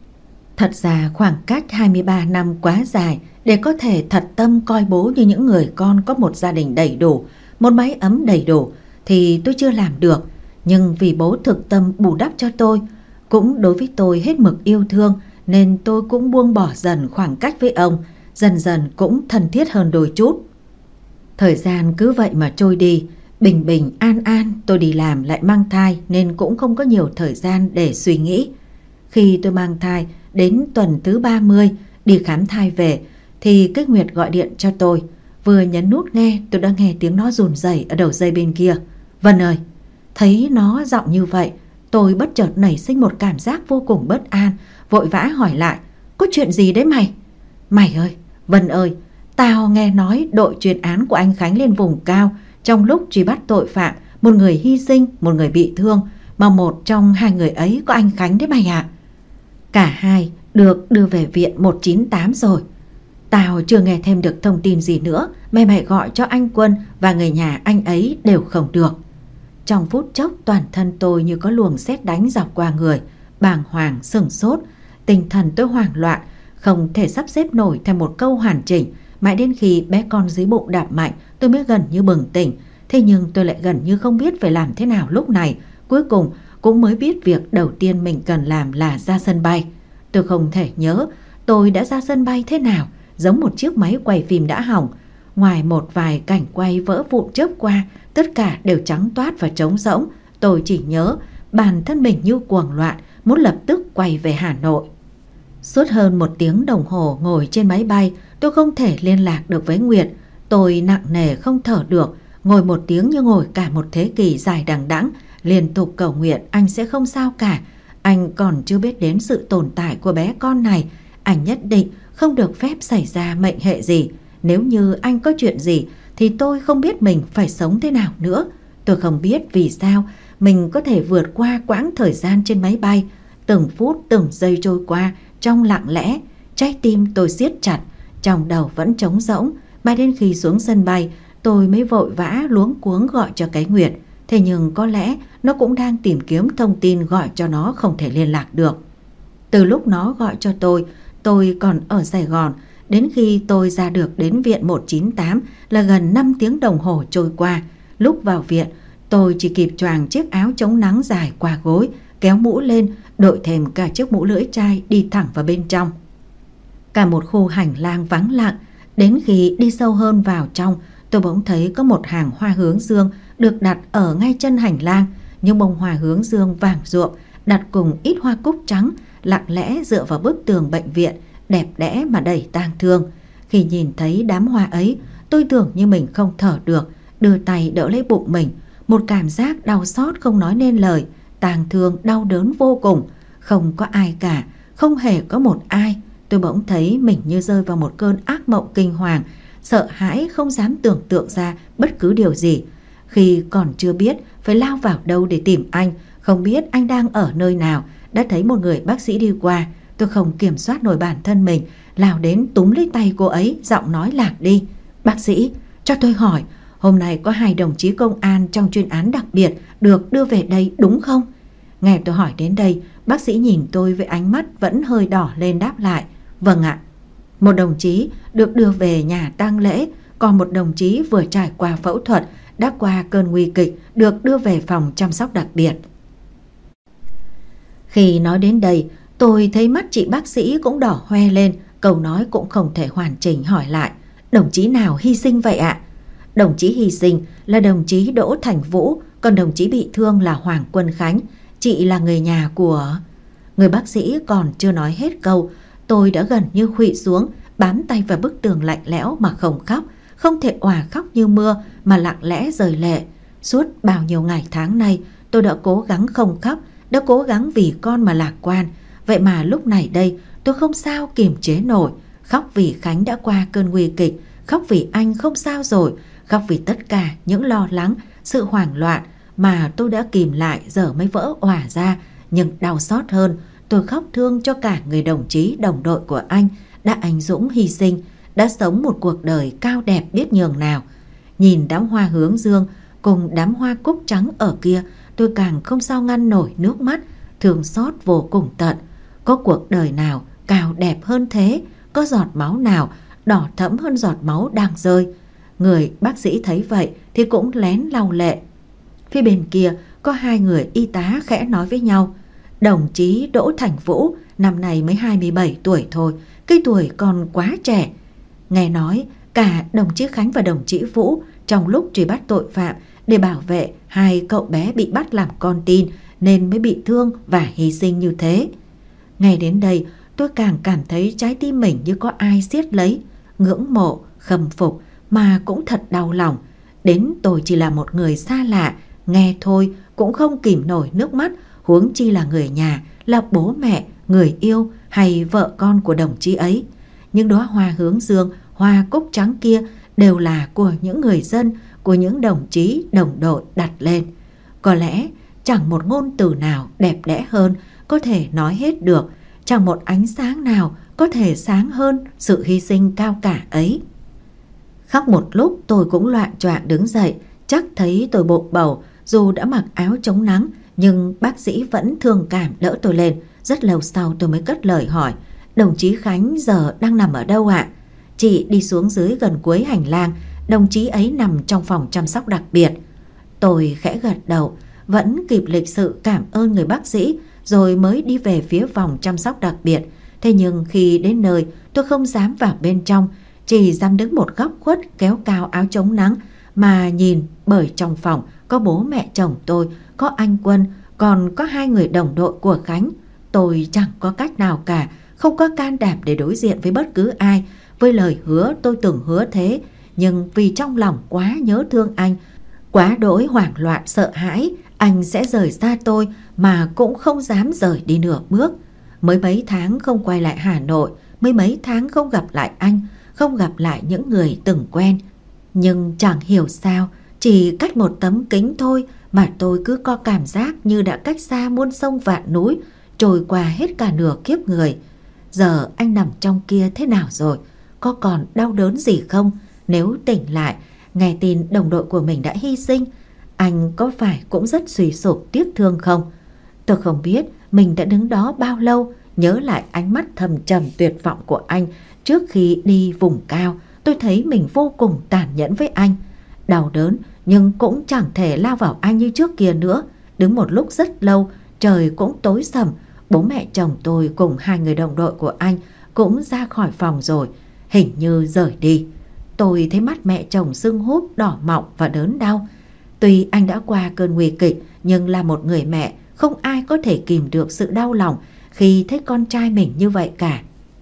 Thật ra khoảng cách hai mươi ba năm quá dài để có thể thật tâm coi bố như những người con có một gia đình đầy đủ, một mái ấm đầy đủ thì tôi chưa làm được. Nhưng vì bố thực tâm bù đắp cho tôi, cũng đối với tôi hết mực yêu thương, nên tôi cũng buông bỏ dần khoảng cách với ông, dần dần cũng thân thiết hơn đôi chút. Thời gian cứ vậy mà trôi đi, bình bình an an. Tôi đi làm lại mang thai nên cũng không có nhiều thời gian để suy nghĩ. Khi tôi mang thai đến tuần thứ ba mươi đi khám thai về thì cái Nguyệt gọi điện cho tôi. Vừa nhấn nút nghe, tôi đã nghe tiếng nó run rẩy ở đầu dây bên kia. Vân ơi! Thấy nó giọng như vậy, tôi bất chợt nảy sinh một cảm giác vô cùng bất an, vội vã hỏi lại: có chuyện gì đấy mày? Mày ơi! Vân ơi! Tao nghe nói đội chuyên án của anh Khánh lên vùng cao, trong lúc truy bắt tội phạm, một người hy sinh, một người bị thương, mà một trong hai người ấy có anh Khánh đấy mày ạ. À. Cả hai được đưa về viện một chín tám rồi. Tao chưa nghe thêm được thông tin gì nữa, mày mày gọi cho anh Quân và người nhà anh ấy đều không được. Trong phút chốc toàn thân tôi như có luồng sét đánh dọc qua người, bàng hoàng sửng sốt, tinh thần tôi hoảng loạn, không thể sắp xếp nổi thành một câu hoàn chỉnh. Mãi đến khi bé con dưới bụng đạp mạnh, tôi mới gần như bừng tỉnh. Thế nhưng tôi lại gần như không biết phải làm thế nào lúc này. Cuối cùng cũng mới biết việc đầu tiên mình cần làm là ra sân bay. Tôi không thể nhớ tôi đã ra sân bay thế nào, giống một chiếc máy quay phim đã hỏng. Ngoài một vài cảnh quay vỡ vụn chớp qua, tất cả đều trắng toát và trống rỗng. Tôi chỉ nhớ bản thân mình như cuồng loạn, muốn lập tức quay về Hà Nội. Suốt hơn một tiếng đồng hồ ngồi trên máy bay, tôi không thể liên lạc được với Nguyệt. Tôi nặng nề không thở được, ngồi một tiếng như ngồi cả một thế kỷ dài đằng đẵng, liên tục cầu nguyện anh sẽ không sao cả. Anh còn chưa biết đến sự tồn tại của bé con này. Anh nhất định không được phép xảy ra mệnh hệ gì. Nếu như anh có chuyện gì thì tôi không biết mình phải sống thế nào nữa. Tôi không biết vì sao mình có thể vượt qua quãng thời gian trên máy bay. Từng phút từng giây trôi qua trong lặng lẽ, trái tim tôi siết chặt, trong đầu vẫn trống rỗng. Mãi đến khi xuống sân bay, tôi mới vội vã luống cuống gọi cho cái Nguyệt. Thế nhưng có lẽ nó cũng đang tìm kiếm thông tin gọi cho nó không thể liên lạc được. Từ lúc nó gọi cho tôi, tôi còn ở Sài Gòn. Đến khi tôi ra được đến viện một chín tám là gần năm tiếng đồng hồ trôi qua. Lúc vào viện, tôi chỉ kịp choàng chiếc áo chống nắng dài qua gối, kéo mũ lên, đội thêm cả chiếc mũ lưỡi chai đi thẳng vào bên trong. Cả một khu hành lang vắng lặng. Đến khi đi sâu hơn vào trong, tôi bỗng thấy có một hàng hoa hướng dương được đặt ở ngay chân hành lang. Những bông hoa hướng dương vàng ruộm đặt cùng ít hoa cúc trắng, lặng lẽ dựa vào bức tường bệnh viện, đẹp đẽ mà đầy tang thương. Khi nhìn thấy đám hoa ấy, tôi tưởng như mình không thở được, đưa tay đỡ lấy bụng mình. Một cảm giác đau xót không nói nên lời, tang thương đau đớn vô cùng. Không có ai cả, không hề có một ai. Tôi bỗng thấy mình như rơi vào một cơn ác mộng kinh hoàng, sợ hãi không dám tưởng tượng ra bất cứ điều gì. Khi còn chưa biết phải lao vào đâu để tìm anh, không biết anh đang ở nơi nào, đã thấy một người bác sĩ đi qua. Tôi không kiểm soát nổi bản thân mình, lao đến túm lấy tay cô ấy, giọng nói lạc đi: Bác sĩ, cho tôi hỏi, hôm nay có hai đồng chí công an trong chuyên án đặc biệt được đưa về đây đúng không? Nghe tôi hỏi đến đây, bác sĩ nhìn tôi với ánh mắt vẫn hơi đỏ lên đáp lại. Vâng ạ. Một đồng chí được đưa về nhà tang lễ, còn một đồng chí vừa trải qua phẫu thuật, đã qua cơn nguy kịch, được đưa về phòng chăm sóc đặc biệt. Khi nói đến đây, tôi thấy mắt chị bác sĩ cũng đỏ hoe lên, câu nói cũng không thể hoàn chỉnh hỏi lại. Đồng chí nào hy sinh vậy ạ? Đồng chí hy sinh là đồng chí Đỗ Thành Vũ, còn đồng chí bị thương là Hoàng Quân Khánh. Chị là người nhà của... Người bác sĩ còn chưa nói hết câu, tôi đã gần như khuỵu xuống, bám tay vào bức tường lạnh lẽo mà không khóc, không thể òa khóc như mưa mà lặng lẽ rơi lệ. Suốt bao nhiêu ngày tháng nay, tôi đã cố gắng không khóc, đã cố gắng vì con mà lạc quan. Vậy mà lúc này đây, tôi không sao kiềm chế nổi. Khóc vì Khánh đã qua cơn nguy kịch, khóc vì anh không sao rồi, khóc vì tất cả những lo lắng, sự hoảng loạn mà tôi đã kìm lại giờ mới vỡ òa ra. Nhưng đau xót hơn, tôi khóc thương cho cả người đồng chí đồng đội của anh đã anh dũng hy sinh, đã sống một cuộc đời cao đẹp biết nhường nào. Nhìn đám hoa hướng dương cùng đám hoa cúc trắng ở kia, tôi càng không sao ngăn nổi nước mắt, thương xót vô cùng tận. Có cuộc đời nào cao đẹp hơn thế? Có giọt máu nào đỏ thẫm hơn giọt máu đang rơi? Người bác sĩ thấy vậy thì cũng lén lau lệ. Phía bên kia có hai người y tá khẽ nói với nhau. Đồng chí Đỗ Thành Vũ năm nay mới hai mươi bảy tuổi thôi, cái tuổi còn quá trẻ. Nghe nói cả đồng chí Khánh và đồng chí Vũ trong lúc truy bắt tội phạm để bảo vệ hai cậu bé bị bắt làm con tin nên mới bị thương và hy sinh như thế. Nghe đến đây tôi càng cảm thấy trái tim mình như có ai siết lấy, ngưỡng mộ, khâm phục mà cũng thật đau lòng. Đến tôi chỉ là một người xa lạ, nghe thôi cũng không kìm nổi nước mắt, huống chi là người nhà, là bố mẹ, người yêu hay vợ con của đồng chí ấy. Những đóa hoa hướng dương, hoa cúc trắng kia đều là của những người dân, của những đồng chí đồng đội đặt lên. Có lẽ chẳng một ngôn từ nào đẹp đẽ hơn có thể nói hết được, chẳng một ánh sáng nào có thể sáng hơn sự hy sinh cao cả ấy. Khóc một lúc tôi cũng loạng choạng đứng dậy, chắc thấy tôi bộp bầu, dù đã mặc áo chống nắng nhưng bác sĩ vẫn thương cảm đỡ tôi lên. Rất lâu sau tôi mới cất lời hỏi, đồng chí Khánh giờ đang nằm ở đâu ạ? Chị đi xuống dưới gần cuối hành lang, đồng chí ấy nằm trong phòng chăm sóc đặc biệt. Tôi khẽ gật đầu, vẫn kịp lịch sự cảm ơn người bác sĩ rồi mới đi về phía phòng chăm sóc đặc biệt. Thế nhưng khi đến nơi tôi không dám vào bên trong, chỉ dám đứng một góc khuất kéo cao áo chống nắng mà nhìn, bởi trong phòng có bố mẹ chồng tôi, có anh Quân, còn có hai người đồng đội của Khánh. Tôi chẳng có cách nào cả, không có can đảm để đối diện với bất cứ ai. Với lời hứa tôi từng hứa thế, nhưng vì trong lòng quá nhớ thương anh, quá đỗi hoảng loạn sợ hãi anh sẽ rời xa tôi mà cũng không dám rời đi nửa bước. Mới mấy tháng không quay lại Hà Nội, mới mấy tháng không gặp lại anh, không gặp lại những người từng quen. Nhưng chẳng hiểu sao, chỉ cách một tấm kính thôi mà tôi cứ có cảm giác như đã cách xa muôn sông vạn núi, trôi qua hết cả nửa kiếp người. Giờ anh nằm trong kia thế nào rồi? Có còn đau đớn gì không? Nếu tỉnh lại, nghe tin đồng đội của mình đã hy sinh, anh có phải cũng rất suy sụp tiếc thương không? Tôi không biết mình đã đứng đó bao lâu, nhớ lại ánh mắt thầm trầm tuyệt vọng của anh trước khi đi vùng cao. Tôi thấy mình vô cùng tàn nhẫn với anh. Đau đớn nhưng cũng chẳng thể lao vào anh như trước kia nữa. Đứng một lúc rất lâu, trời cũng tối sầm. Bố mẹ chồng tôi cùng hai người đồng đội của anh cũng ra khỏi phòng rồi, hình như rời đi. Tôi thấy mắt mẹ chồng sưng húp, đỏ mọng và đớn đau. Tuy anh đã qua cơn nguy kịch, nhưng là một người mẹ, không ai có thể kìm được sự đau lòng khi thấy con trai mình như vậy cả.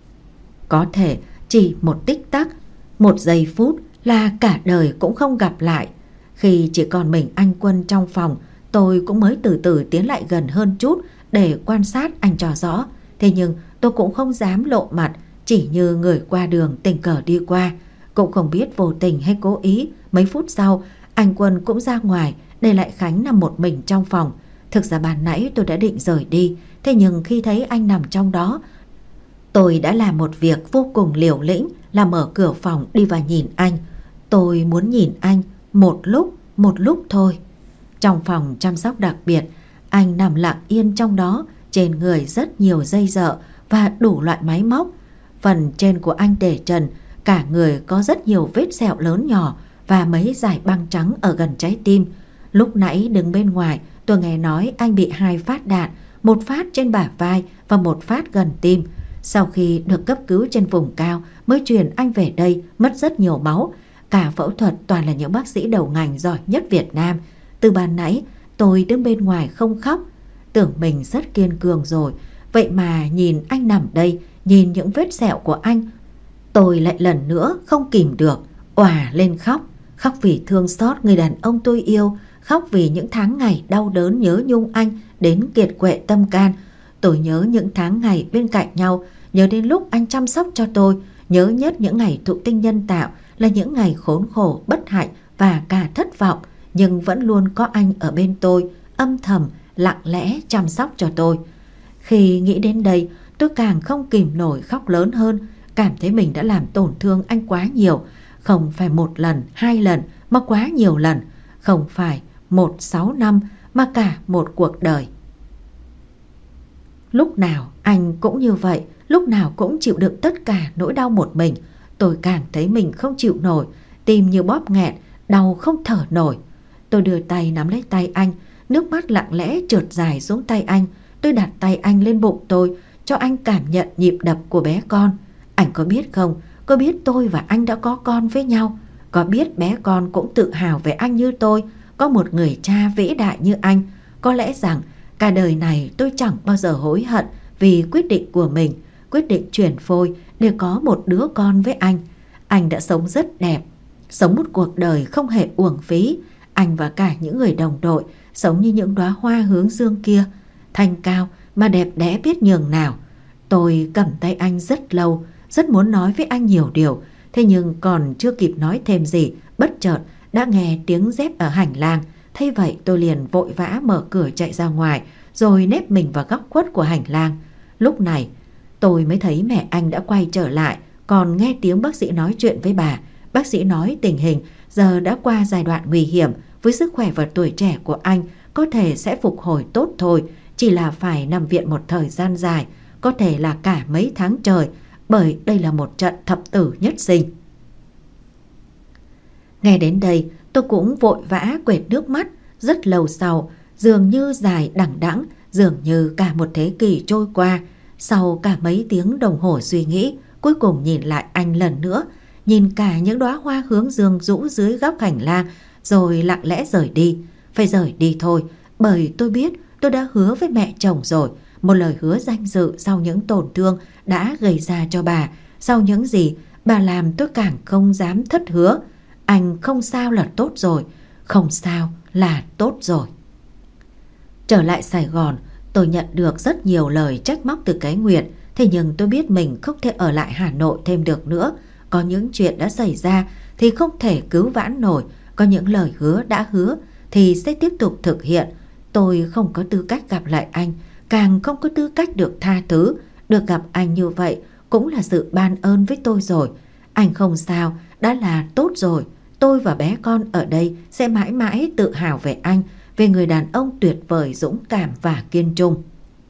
Có thể chỉ một tích tắc, một giây phút là cả đời cũng không gặp lại. Khi chỉ còn mình anh Quân trong phòng, tôi cũng mới từ từ tiến lại gần hơn chút để quan sát anh cho rõ. Thế nhưng tôi cũng không dám lộ mặt, chỉ như người qua đường tình cờ đi qua. Cũng không biết vô tình hay cố ý, mấy phút sau anh Quân cũng ra ngoài, để lại Khánh nằm một mình trong phòng. Thực ra ban nãy tôi đã định rời đi, thế nhưng khi thấy anh nằm trong đó, tôi đã làm một việc vô cùng liều lĩnh là mở cửa phòng đi vào nhìn anh. Tôi muốn nhìn anh một lúc, một lúc thôi. Trong phòng chăm sóc đặc biệt, anh nằm lặng yên trong đó, trên người rất nhiều dây dợ và đủ loại máy móc. Phần trên của anh để trần, cả người có rất nhiều vết sẹo lớn nhỏ và mấy dải băng trắng ở gần trái tim. Lúc nãy đứng bên ngoài, tôi nghe nói anh bị hai phát đạn, một phát trên bả vai và một phát gần tim. Sau khi được cấp cứu trên vùng cao mới chuyển anh về đây, mất rất nhiều máu. Cả phẫu thuật toàn là những bác sĩ đầu ngành giỏi nhất Việt Nam. Từ ban nãy tôi đứng bên ngoài không khóc, tưởng mình rất kiên cường rồi. Vậy mà nhìn anh nằm đây, nhìn những vết sẹo của anh, tôi lại lần nữa không kìm được, òa lên khóc. Khóc vì thương xót người đàn ông tôi yêu, khóc vì những tháng ngày đau đớn nhớ nhung anh đến kiệt quệ tâm can. Tôi nhớ những tháng ngày bên cạnh nhau, nhớ đến lúc anh chăm sóc cho tôi, nhớ nhất những ngày thụ tinh nhân tạo là những ngày khốn khổ, bất hạnh và cả thất vọng, nhưng vẫn luôn có anh ở bên tôi, âm thầm, lặng lẽ chăm sóc cho tôi. Khi nghĩ đến đây, tôi càng không kìm nổi khóc lớn hơn, cảm thấy mình đã làm tổn thương anh quá nhiều. Không phải một lần, hai lần, mà quá nhiều lần. Không phải một sáu năm, mà cả một cuộc đời. Lúc nào anh cũng như vậy, lúc nào cũng chịu đựng tất cả nỗi đau một mình. Tôi càng thấy mình không chịu nổi, tim như bóp nghẹn, đau không thở nổi. Tôi đưa tay nắm lấy tay anh, nước mắt lặng lẽ trượt dài xuống tay anh. Tôi đặt tay anh lên bụng tôi, cho anh cảm nhận nhịp đập của bé con. Anh có biết không, có biết tôi và anh đã có con với nhau, có biết bé con cũng tự hào về anh như tôi, có một người cha vĩ đại như anh. Có lẽ rằng cả đời này tôi chẳng bao giờ hối hận vì quyết định của mình, quyết định chuyển phôi để có một đứa con với anh. Anh đã sống rất đẹp, sống một cuộc đời không hề uổng phí. Anh và cả những người đồng đội sống như những đóa hoa hướng dương kia, thanh cao mà đẹp đẽ biết nhường nào. Tôi cầm tay anh rất lâu, rất muốn nói với anh nhiều điều. Thế nhưng còn chưa kịp nói thêm gì, bất chợt đã nghe tiếng dép ở hành lang. Thế vậy tôi liền vội vã mở cửa chạy ra ngoài, rồi nép mình vào góc khuất của hành lang. Lúc này tôi mới thấy mẹ anh đã quay trở lại, còn nghe tiếng bác sĩ nói chuyện với bà. Bác sĩ nói tình hình giờ đã qua giai đoạn nguy hiểm, với sức khỏe và tuổi trẻ của anh có thể sẽ phục hồi tốt thôi, chỉ là phải nằm viện một thời gian dài, có thể là cả mấy tháng trời, bởi đây là một trận thập tử nhất sinh. Nghe đến đây tôi cũng vội vã quệt nước mắt. Rất lâu sau, dường như dài đằng đẵng, dường như cả một thế kỷ trôi qua. Sau cả mấy tiếng đồng hồ suy nghĩ, cuối cùng nhìn lại anh lần nữa, nhìn cả những đóa hoa hướng dương rũ dưới góc hành lang, rồi lặng lẽ rời đi. Phải rời đi thôi, bởi tôi biết tôi đã hứa với mẹ chồng rồi, một lời hứa danh dự sau những tổn thương đã gây ra cho bà. Sau những gì bà làm tôi càng không dám thất hứa. Anh không sao là tốt rồi, không sao là tốt rồi. Trở lại Sài Gòn, tôi nhận được rất nhiều lời trách móc từ cái Nguyệt. Thế nhưng tôi biết mình không thể ở lại Hà Nội thêm được nữa. Có những chuyện đã xảy ra thì không thể cứu vãn nổi. Có những lời hứa đã hứa thì sẽ tiếp tục thực hiện. Tôi không có tư cách gặp lại anh, càng không có tư cách được tha thứ. Được gặp anh như vậy cũng là sự ban ơn với tôi rồi. Anh không sao, đã là tốt rồi. Tôi và bé con ở đây sẽ mãi mãi tự hào về anh, về người đàn ông tuyệt vời, dũng cảm và kiên trung.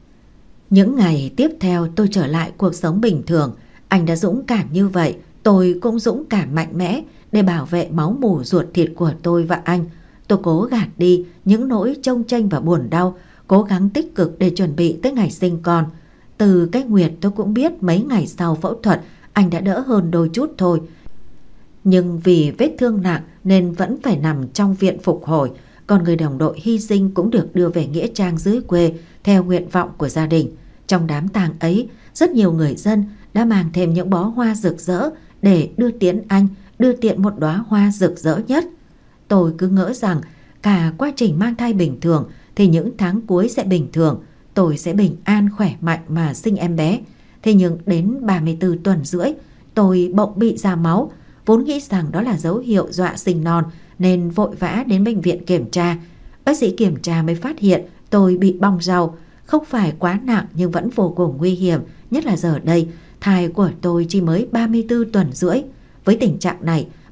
Những ngày tiếp theo tôi trở lại cuộc sống bình thường. Anh đã dũng cảm như vậy, tôi cũng dũng cảm mạnh mẽ để bảo vệ máu mủ ruột thịt của tôi và anh. Tôi cố gạt đi những nỗi chông chênh và buồn đau, cố gắng tích cực để chuẩn bị tới ngày sinh con. Từ cái Nguyệt tôi cũng biết mấy ngày sau phẫu thuật anh đã đỡ hơn đôi chút thôi. Nhưng vì vết thương nặng nên vẫn phải nằm trong viện phục hồi. Còn người đồng đội hy sinh cũng được đưa về nghĩa trang dưới quê theo nguyện vọng của gia đình. Trong đám tang ấy, rất nhiều người dân đã mang thêm những bó hoa rực rỡ để đưa tiễn anh, đưa tiện một đóa hoa rực rỡ nhất. Tôi cứ ngỡ rằng cả quá trình mang thai bình thường thì những tháng cuối sẽ bình thường, tôi sẽ bình an khỏe mạnh mà sinh em bé. Thế nhưng đến ba mươi tư tuần rưỡi, tôi bỗng bị ra máu. Vốn nghĩ rằng đó là dấu hiệu dọa sinh non nên vội vã đến bệnh viện kiểm tra. Bác sĩ kiểm tra mới phát hiện tôi bị bong rau. Không phải quá nặng nhưng vẫn vô cùng nguy hiểm. Nhất là giờ đây, thai của tôi chỉ mới ba mươi tư tuần rưỡi. Với tình trạng này,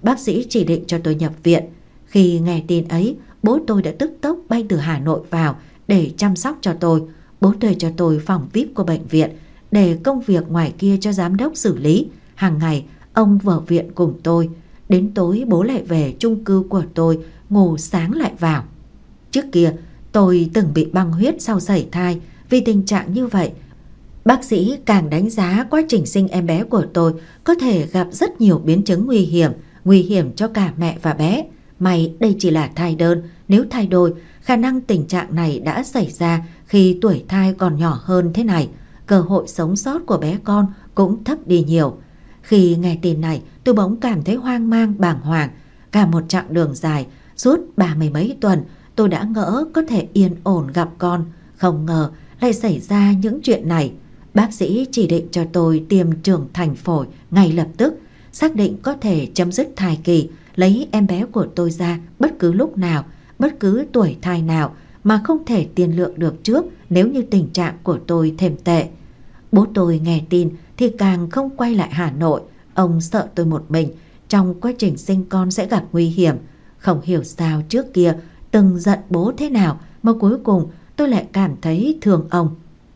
bác sĩ chỉ định cho tôi nhập viện. Khi nghe tin ấy, bố tôi đã tức tốc bay từ Hà Nội vào để chăm sóc cho tôi. Bố thuê cho tôi phòng vi ai pi của bệnh viện, để công việc ngoài kia cho giám đốc xử lý. Hàng ngày ông vào viện cùng tôi. Đến tối bố lại về chung cư của tôi ngủ, sáng lại vào. Trước kia tôi từng bị băng huyết sau sảy thai. Vì tình trạng như vậy, bác sĩ càng đánh giá quá trình sinh em bé của tôi có thể gặp rất nhiều biến chứng nguy hiểm, nguy hiểm cho cả mẹ và bé. May đây chỉ là thai đơn, nếu thai đôi, khả năng tình trạng này đã xảy ra khi tuổi thai còn nhỏ hơn thế này. Cơ hội sống sót của bé con cũng thấp đi nhiều. Khi nghe tin này, tôi bỗng cảm thấy hoang mang, bàng hoàng. Cả một chặng đường dài, suốt ba mươi mấy tuần, tôi đã ngỡ có thể yên ổn gặp con. Không ngờ lại xảy ra những chuyện này. Bác sĩ chỉ định cho tôi tiêm trưởng thành phổi ngay lập tức, xác định có thể chấm dứt thai kỳ, lấy em bé của tôi ra bất cứ lúc nào, bất cứ tuổi thai nào, mà không thể tiên lượng được trước nếu như tình trạng của tôi thêm tệ. Bố tôi nghe tin thì càng không quay lại Hà Nội. Ông sợ tôi một mình trong quá trình sinh con sẽ gặp nguy hiểm. Không hiểu sao trước kia từng giận bố thế nào mà cuối cùng tôi lại cảm thấy thương ông.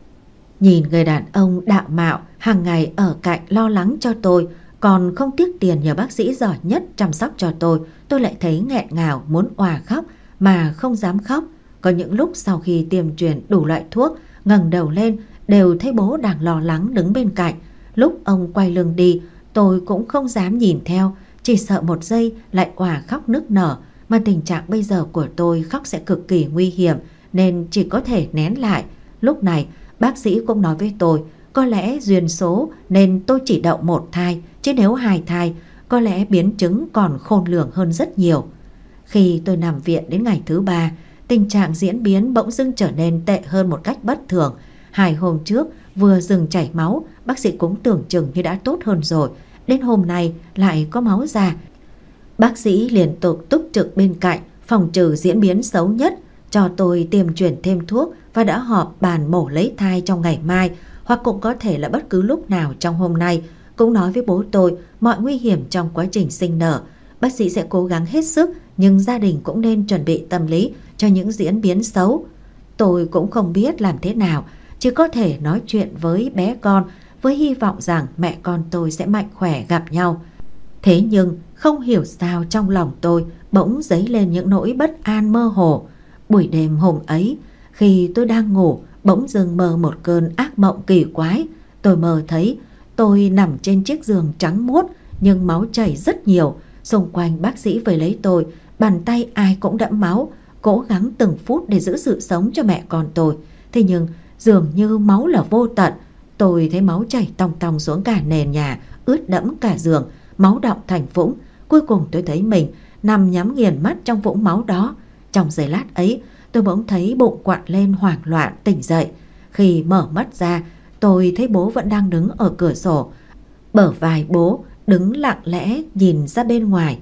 Nhìn người đàn ông đạo mạo hàng ngày ở cạnh lo lắng cho tôi, còn không tiếc tiền nhờ bác sĩ giỏi nhất chăm sóc cho tôi, tôi lại thấy nghẹn ngào muốn òa khóc mà không dám khóc. Có những lúc sau khi tiêm truyền đủ loại thuốc, ngẩng đầu lên đều thấy bố đang lo lắng đứng bên cạnh. Lúc ông quay lưng đi, tôi cũng không dám nhìn theo, chỉ sợ một giây lại òa khóc nức nở. Mà tình trạng bây giờ của tôi khóc sẽ cực kỳ nguy hiểm, nên chỉ có thể nén lại. Lúc này bác sĩ cũng nói với tôi, có lẽ duyên số nên tôi chỉ đậu một thai, chứ nếu hai thai có lẽ biến chứng còn khôn lường hơn rất nhiều. Khi tôi nằm viện đến ngày thứ ba, tình trạng diễn biến bỗng dưng trở nên tệ hơn một cách bất thường. Hai hôm trước vừa dừng chảy máu, bác sĩ cũng tưởng chừng như đã tốt hơn rồi. Đến hôm nay lại có máu ra. Bác sĩ liên tục túc trực bên cạnh, phòng trừ diễn biến xấu nhất, cho tôi tiêm chuyển thêm thuốc và đã họp bàn mổ lấy thai trong ngày mai, hoặc cũng có thể là bất cứ lúc nào trong hôm nay. Cũng nói với bố tôi mọi nguy hiểm trong quá trình sinh nở. Bác sĩ sẽ cố gắng hết sức, nhưng gia đình cũng nên chuẩn bị tâm lý cho những diễn biến xấu. Tôi cũng không biết làm thế nào, chỉ có thể nói chuyện với bé con, với hy vọng rằng mẹ con tôi sẽ mạnh khỏe gặp nhau. Thế nhưng không hiểu sao trong lòng tôi bỗng dấy lên những nỗi bất an mơ hồ. Buổi đêm hôm ấy, khi tôi đang ngủ, bỗng dưng mơ một cơn ác mộng kỳ quái. Tôi mơ thấy tôi nằm trên chiếc giường trắng muốt, nhưng máu chảy rất nhiều. Xung quanh bác sĩ vây lấy tôi, bàn tay ai cũng đẫm máu, cố gắng từng phút để giữ sự sống cho mẹ con tôi. Thế nhưng dường như máu là vô tận. Tôi thấy máu chảy tòng tòng xuống cả nền nhà, ướt đẫm cả giường, máu đọng thành vũng. Cuối cùng tôi thấy mình nằm nhắm nghiền mắt trong vũng máu đó. Trong giây lát ấy, tôi bỗng thấy bụng quặn lên, hoảng loạn tỉnh dậy. Khi mở mắt ra, tôi thấy bố vẫn đang đứng ở cửa sổ. Bờ vai bố đứng lặng lẽ nhìn ra bên ngoài.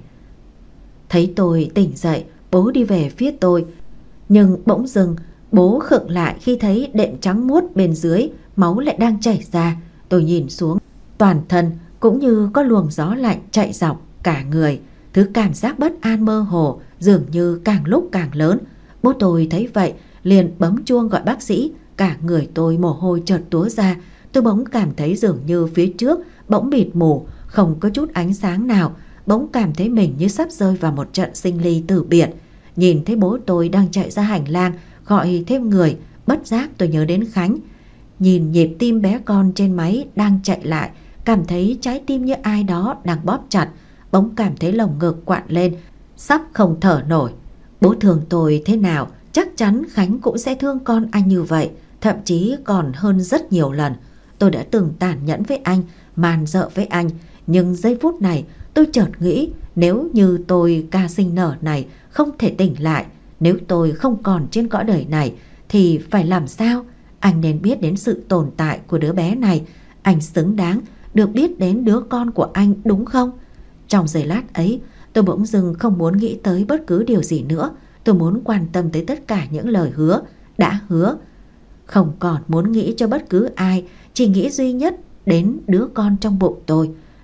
Thấy tôi tỉnh dậy, bố đi về phía tôi. Nhưng bỗng dưng bố khựng lại khi thấy đệm trắng muốt bên dưới, máu lại đang chảy ra. Tôi nhìn xuống, toàn thân cũng như có luồng gió lạnh chạy dọc cả người. Thứ cảm giác bất an mơ hồ dường như càng lúc càng lớn. Bố tôi thấy vậy liền bấm chuông gọi bác sĩ. Cả người tôi mồ hôi chợt túa ra. Tôi bỗng cảm thấy dường như phía trước bỗng mịt mù, không có chút ánh sáng nào. Bỗng cảm thấy mình như sắp rơi vào một trận sinh ly tử biệt. Nhìn thấy bố tôi đang chạy ra hành lang gọi thêm người, bất giác tôi nhớ đến Khánh. Nhìn nhịp tim bé con trên máy đang chạy lại, cảm thấy trái tim như ai đó đang bóp chặt. Bỗng cảm thấy lồng ngực quặn lên, sắp không thở nổi. Bố thương tôi thế nào, chắc chắn Khánh cũng sẽ thương con anh như vậy, thậm chí còn hơn rất nhiều lần. Tôi đã từng tàn nhẫn với anh, man dợ với anh, nhưng giây phút này tôi chợt nghĩ, nếu như tôi ca sinh nở này không thể tỉnh lại, nếu tôi không còn trên cõi đời này thì phải làm sao? Anh nên biết đến sự tồn tại của đứa bé này. Anh xứng đáng được biết đến đứa con của anh, đúng không? Trong giây lát ấy, tôi bỗng dưng không muốn nghĩ tới bất cứ điều gì nữa. Tôi muốn quan tâm tới tất cả những lời hứa đã hứa. Không còn muốn nghĩ cho bất cứ ai, chỉ nghĩ duy nhất đến đứa con trong bụng tôi.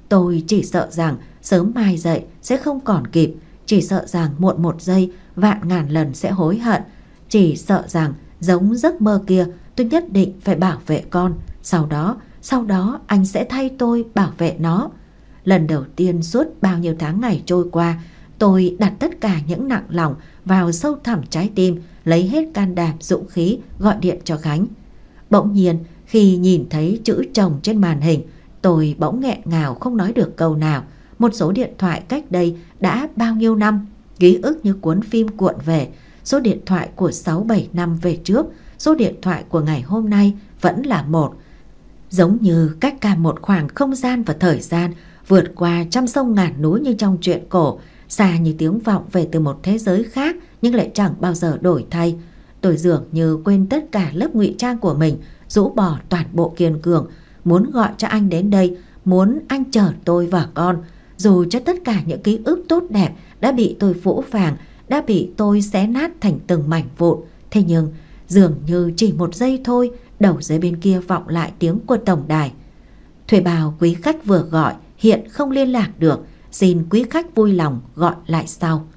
Tôi chỉ sợ rằng sớm mai dậy sẽ không còn kịp, chỉ sợ rằng muộn một giây vạn ngàn lần sẽ hối hận, chỉ sợ rằng giống giấc mơ kia tôi nhất định phải bảo vệ con. Sau đó, sau đó anh sẽ thay tôi bảo vệ nó. Lần đầu tiên suốt bao nhiêu tháng ngày trôi qua, tôi đặt tất cả những nặng lòng vào sâu thẳm trái tim, lấy hết can đảm dũng khí gọi điện cho Khánh. Bỗng nhiên khi nhìn thấy chữ chồng trên màn hình, tôi bỗng nghẹn ngào không nói được câu nào. Một số điện thoại cách đây đã bao nhiêu năm, ký ức như cuốn phim cuộn về. Số điện thoại của sáu bảy năm về trước, số điện thoại của ngày hôm nay vẫn là một. Giống như cách cả một khoảng không gian và thời gian, vượt qua trăm sông ngàn núi như trong truyện cổ, xa như tiếng vọng về từ một thế giới khác nhưng lại chẳng bao giờ đổi thay. Tôi dường như quên tất cả lớp ngụy trang của mình, rũ bỏ toàn bộ kiên cường, muốn gọi cho anh đến đây, muốn anh chở tôi và con. Dù cho tất cả những ký ức tốt đẹp đã bị tôi phũ phàng, đã bị tôi xé nát thành từng mảnh vụn, thế nhưng dường như chỉ một giây thôi, đầu dây bên kia vọng lại tiếng của tổng đài. Thuê bao quý khách vừa gọi hiện không liên lạc được, xin quý khách vui lòng gọi lại sau.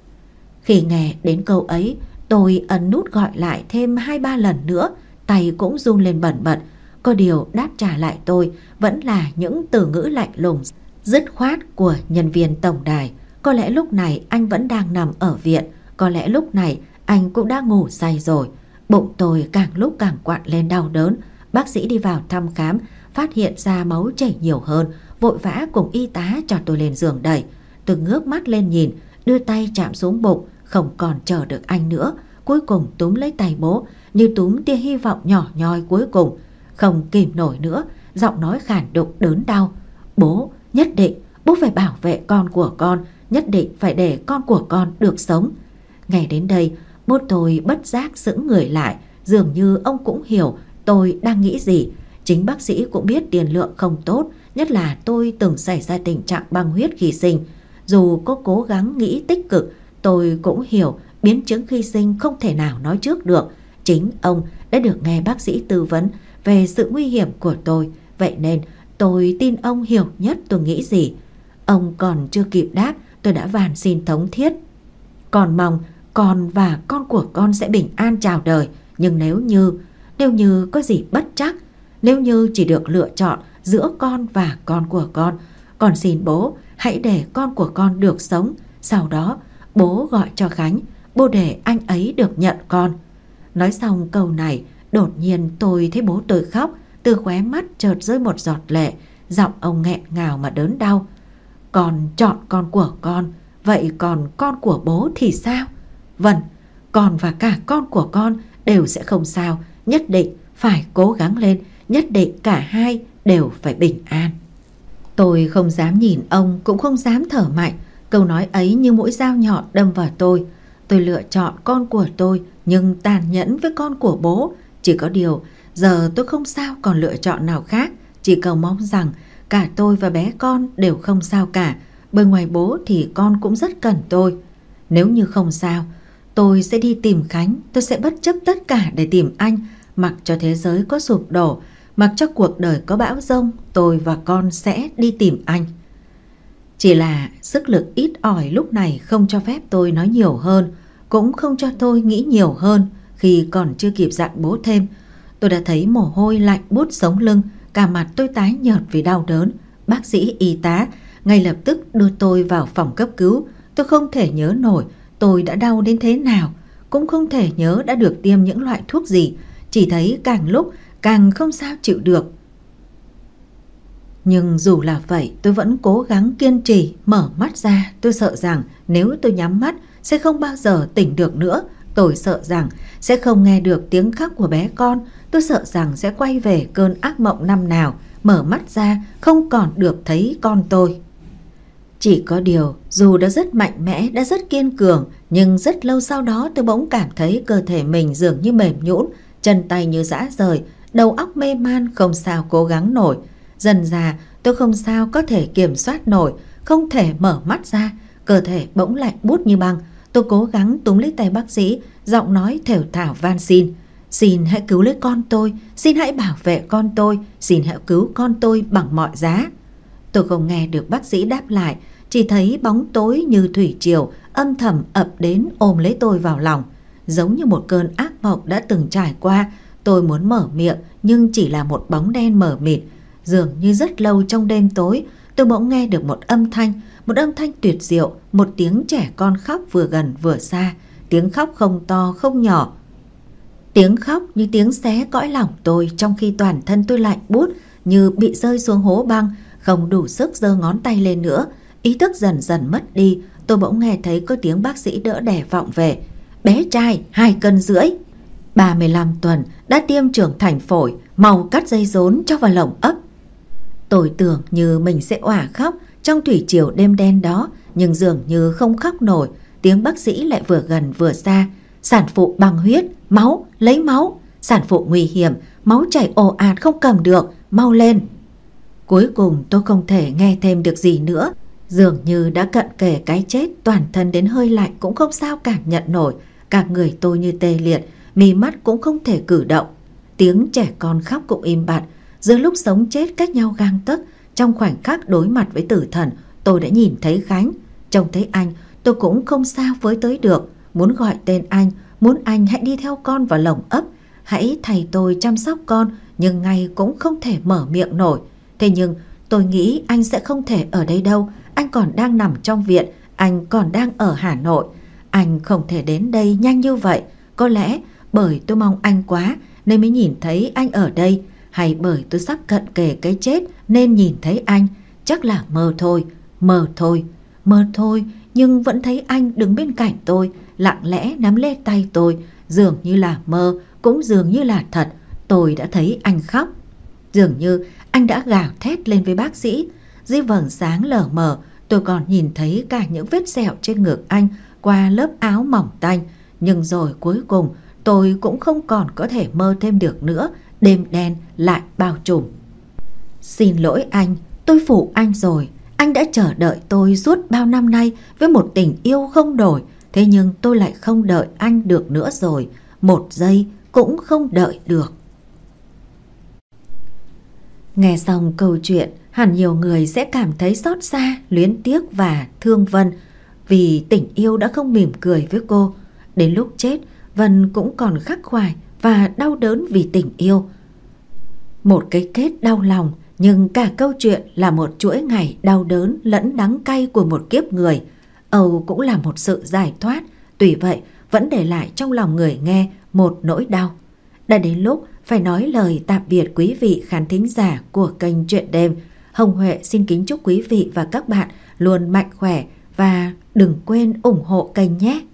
Khi nghe đến câu ấy, tôi ấn nút gọi lại thêm hai ba lần nữa, tay cũng run lên bần bật. Có điều đáp trả lại tôi vẫn là những từ ngữ lạnh lùng, dứt khoát của nhân viên tổng đài. Có lẽ lúc này anh vẫn đang nằm ở viện, có lẽ lúc này anh cũng đã ngủ say rồi. Bụng tôi càng lúc càng quặn lên đau đớn. Bác sĩ đi vào thăm khám, phát hiện ra máu chảy nhiều hơn, vội vã cùng y tá cho tôi lên giường đẩy. Tôi ngước mắt lên nhìn, đưa tay chạm xuống bụng, không còn chờ được anh nữa. Cuối cùng túm lấy tay bố, như túm tia hy vọng nhỏ nhoi cuối cùng. Không kìm nổi nữa, giọng nói khản đục đớn đau. Bố, nhất định, bố phải bảo vệ con của con, nhất định phải để con của con được sống. Nghe đến đây, bố tôi bất giác sững người lại, dường như ông cũng hiểu tôi đang nghĩ gì. Chính bác sĩ cũng biết tiền lượng không tốt, nhất là tôi từng xảy ra tình trạng băng huyết khi sinh. Dù có cố gắng nghĩ tích cực, tôi cũng hiểu biến chứng khi sinh không thể nào nói trước được. Chính ông đã được nghe bác sĩ tư vấn về sự nguy hiểm của tôi, vậy nên tôi tin ông hiểu nhất tôi nghĩ gì. Ông còn chưa kịp đáp, tôi đã van xin thống thiết. Con mong con và con của con sẽ bình an chào đời, nhưng nếu như, nếu như có gì bất trắc, nếu như chỉ được lựa chọn giữa con và con của con, con xin bố hãy để con của con được sống. Sau đó bố gọi cho Khánh, bố để anh ấy được nhận con. Nói xong câu này, đột nhiên tôi thấy bố tôi khóc, từ khóe mắt chợt rơi một giọt lệ, giọng ông nghẹn ngào mà đớn đau. Con chọn con của con, vậy còn con của bố thì sao? Vâng, con và cả con của con đều sẽ không sao, nhất định phải cố gắng lên, nhất định cả hai đều phải bình an. Tôi không dám nhìn ông, cũng không dám thở mạnh. Câu nói ấy như mũi dao nhọn đâm vào tôi. Tôi lựa chọn con của tôi, nhưng tàn nhẫn với con của bố. Chỉ có điều, giờ tôi không sao còn lựa chọn nào khác. Chỉ cầu mong rằng cả tôi và bé con đều không sao cả, bởi ngoài bố thì con cũng rất cần tôi. Nếu như không sao, tôi sẽ đi tìm Khánh, tôi sẽ bất chấp tất cả để tìm anh. Mặc cho thế giới có sụp đổ, mặc cho cuộc đời có bão giông, tôi và con sẽ đi tìm anh. Chỉ là sức lực ít ỏi lúc này không cho phép tôi nói nhiều hơn, cũng không cho tôi nghĩ nhiều hơn. Khi còn chưa kịp dặn bố thêm, tôi đã thấy mồ hôi lạnh buốt sống lưng, cả mặt tôi tái nhợt vì đau đớn. Bác sĩ y tá ngay lập tức đưa tôi vào phòng cấp cứu. Tôi không thể nhớ nổi tôi đã đau đến thế nào, cũng không thể nhớ đã được tiêm những loại thuốc gì, chỉ thấy càng lúc càng không sao chịu được. Nhưng dù là vậy, tôi vẫn cố gắng kiên trì mở mắt ra. Tôi sợ rằng nếu tôi nhắm mắt sẽ không bao giờ tỉnh được nữa. Tôi sợ rằng sẽ không nghe được tiếng khóc của bé con. Tôi sợ rằng sẽ quay về cơn ác mộng năm nào, mở mắt ra không còn được thấy con tôi. Chỉ có điều, dù đã rất mạnh mẽ, đã rất kiên cường, nhưng rất lâu sau đó tôi bỗng cảm thấy cơ thể mình dường như mềm nhũn, chân tay như rã rời, đầu óc mê man, không sao cố gắng nổi. Dần dà tôi không sao có thể kiểm soát nổi, không thể mở mắt ra, cơ thể bỗng lạnh buốt như băng. Tôi cố gắng túm lấy tay bác sĩ, giọng nói thều thào van xin. Xin hãy cứu lấy con tôi, xin hãy bảo vệ con tôi, xin hãy cứu con tôi bằng mọi giá. Tôi không nghe được bác sĩ đáp lại, chỉ thấy bóng tối như thủy triều âm thầm ập đến ôm lấy tôi vào lòng. Giống như một cơn ác mộng đã từng trải qua, tôi muốn mở miệng nhưng chỉ là một bóng đen mờ mịt. Dường như rất lâu trong đêm tối, tôi bỗng nghe được một âm thanh, một âm thanh tuyệt diệu, một tiếng trẻ con khóc vừa gần vừa xa. Tiếng khóc không to không nhỏ, tiếng khóc như tiếng xé cõi lòng tôi, trong khi toàn thân tôi lạnh buốt như bị rơi xuống hố băng, không đủ sức giơ ngón tay lên nữa. Ý thức dần dần mất đi, tôi bỗng nghe thấy có tiếng bác sĩ đỡ đẻ vọng về. Bé trai hai cân rưỡi, ba mươi lăm tuần, đã tiêm trưởng thành phổi, mau cắt dây rốn cho vào lồng ấp. Tôi tưởng như mình sẽ òa khóc trong thủy triều đêm đen đó, nhưng dường như không khóc nổi. Tiếng bác sĩ lại vừa gần vừa xa. Sản phụ bằng huyết, máu, lấy máu. Sản phụ nguy hiểm, máu chảy ồ ạt không cầm được, mau lên. Cuối cùng tôi không thể nghe thêm được gì nữa. Dường như đã cận kề cái chết, toàn thân đến hơi lạnh cũng không sao cảm nhận nổi. Cả người tôi như tê liệt, mí mắt cũng không thể cử động. Tiếng trẻ con khóc cũng im bặt. Giữa lúc sống chết cách nhau gang tấc, trong khoảnh khắc đối mặt với tử thần, tôi đã nhìn thấy Khánh. Trông thấy anh, tôi cũng không sao với tới được. Muốn gọi tên anh, muốn anh hãy đi theo con vào lồng ấp, hãy thay tôi chăm sóc con, nhưng ngay cũng không thể mở miệng nổi. Thế nhưng tôi nghĩ anh sẽ không thể ở đây đâu. Anh còn đang nằm trong viện, anh còn đang ở Hà Nội. Anh không thể đến đây nhanh như vậy. Có lẽ bởi tôi mong anh quá nên mới nhìn thấy anh ở đây, hay bởi tôi sắp cận kề cái chết nên nhìn thấy anh. Chắc là mơ thôi, mơ thôi, mơ thôi. Nhưng vẫn thấy anh đứng bên cạnh tôi, lặng lẽ nắm lấy tay tôi. Dường như là mơ, cũng dường như là thật. Tôi đã thấy anh khóc. Dường như anh đã gào thét lên với bác sĩ. Dưới vầng sáng lờ mờ, tôi còn nhìn thấy cả những vết sẹo trên ngực anh qua lớp áo mỏng tanh. Nhưng rồi cuối cùng tôi cũng không còn có thể mơ thêm được nữa. Đêm đen lại bao trùm. Xin lỗi anh, tôi phụ anh rồi. Anh đã chờ đợi tôi suốt bao năm nay với một tình yêu không đổi. Thế nhưng tôi lại không đợi anh được nữa rồi. Một giây cũng không đợi được. Nghe xong câu chuyện, hẳn nhiều người sẽ cảm thấy xót xa, luyến tiếc và thương Vân vì tình yêu đã không mỉm cười với cô. Đến lúc chết, Vân cũng còn khắc khoải và đau đớn vì tình yêu. Một cái kết đau lòng, nhưng cả câu chuyện là một chuỗi ngày đau đớn lẫn đắng cay của một kiếp người. Âu cũng là một sự giải thoát, tuy vậy vẫn để lại trong lòng người nghe một nỗi đau. Đã đến lúc phải nói lời tạm biệt quý vị khán thính giả của kênh Chuyện Đêm. Hồng Huệ xin kính chúc quý vị và các bạn luôn mạnh khỏe và đừng quên ủng hộ kênh nhé.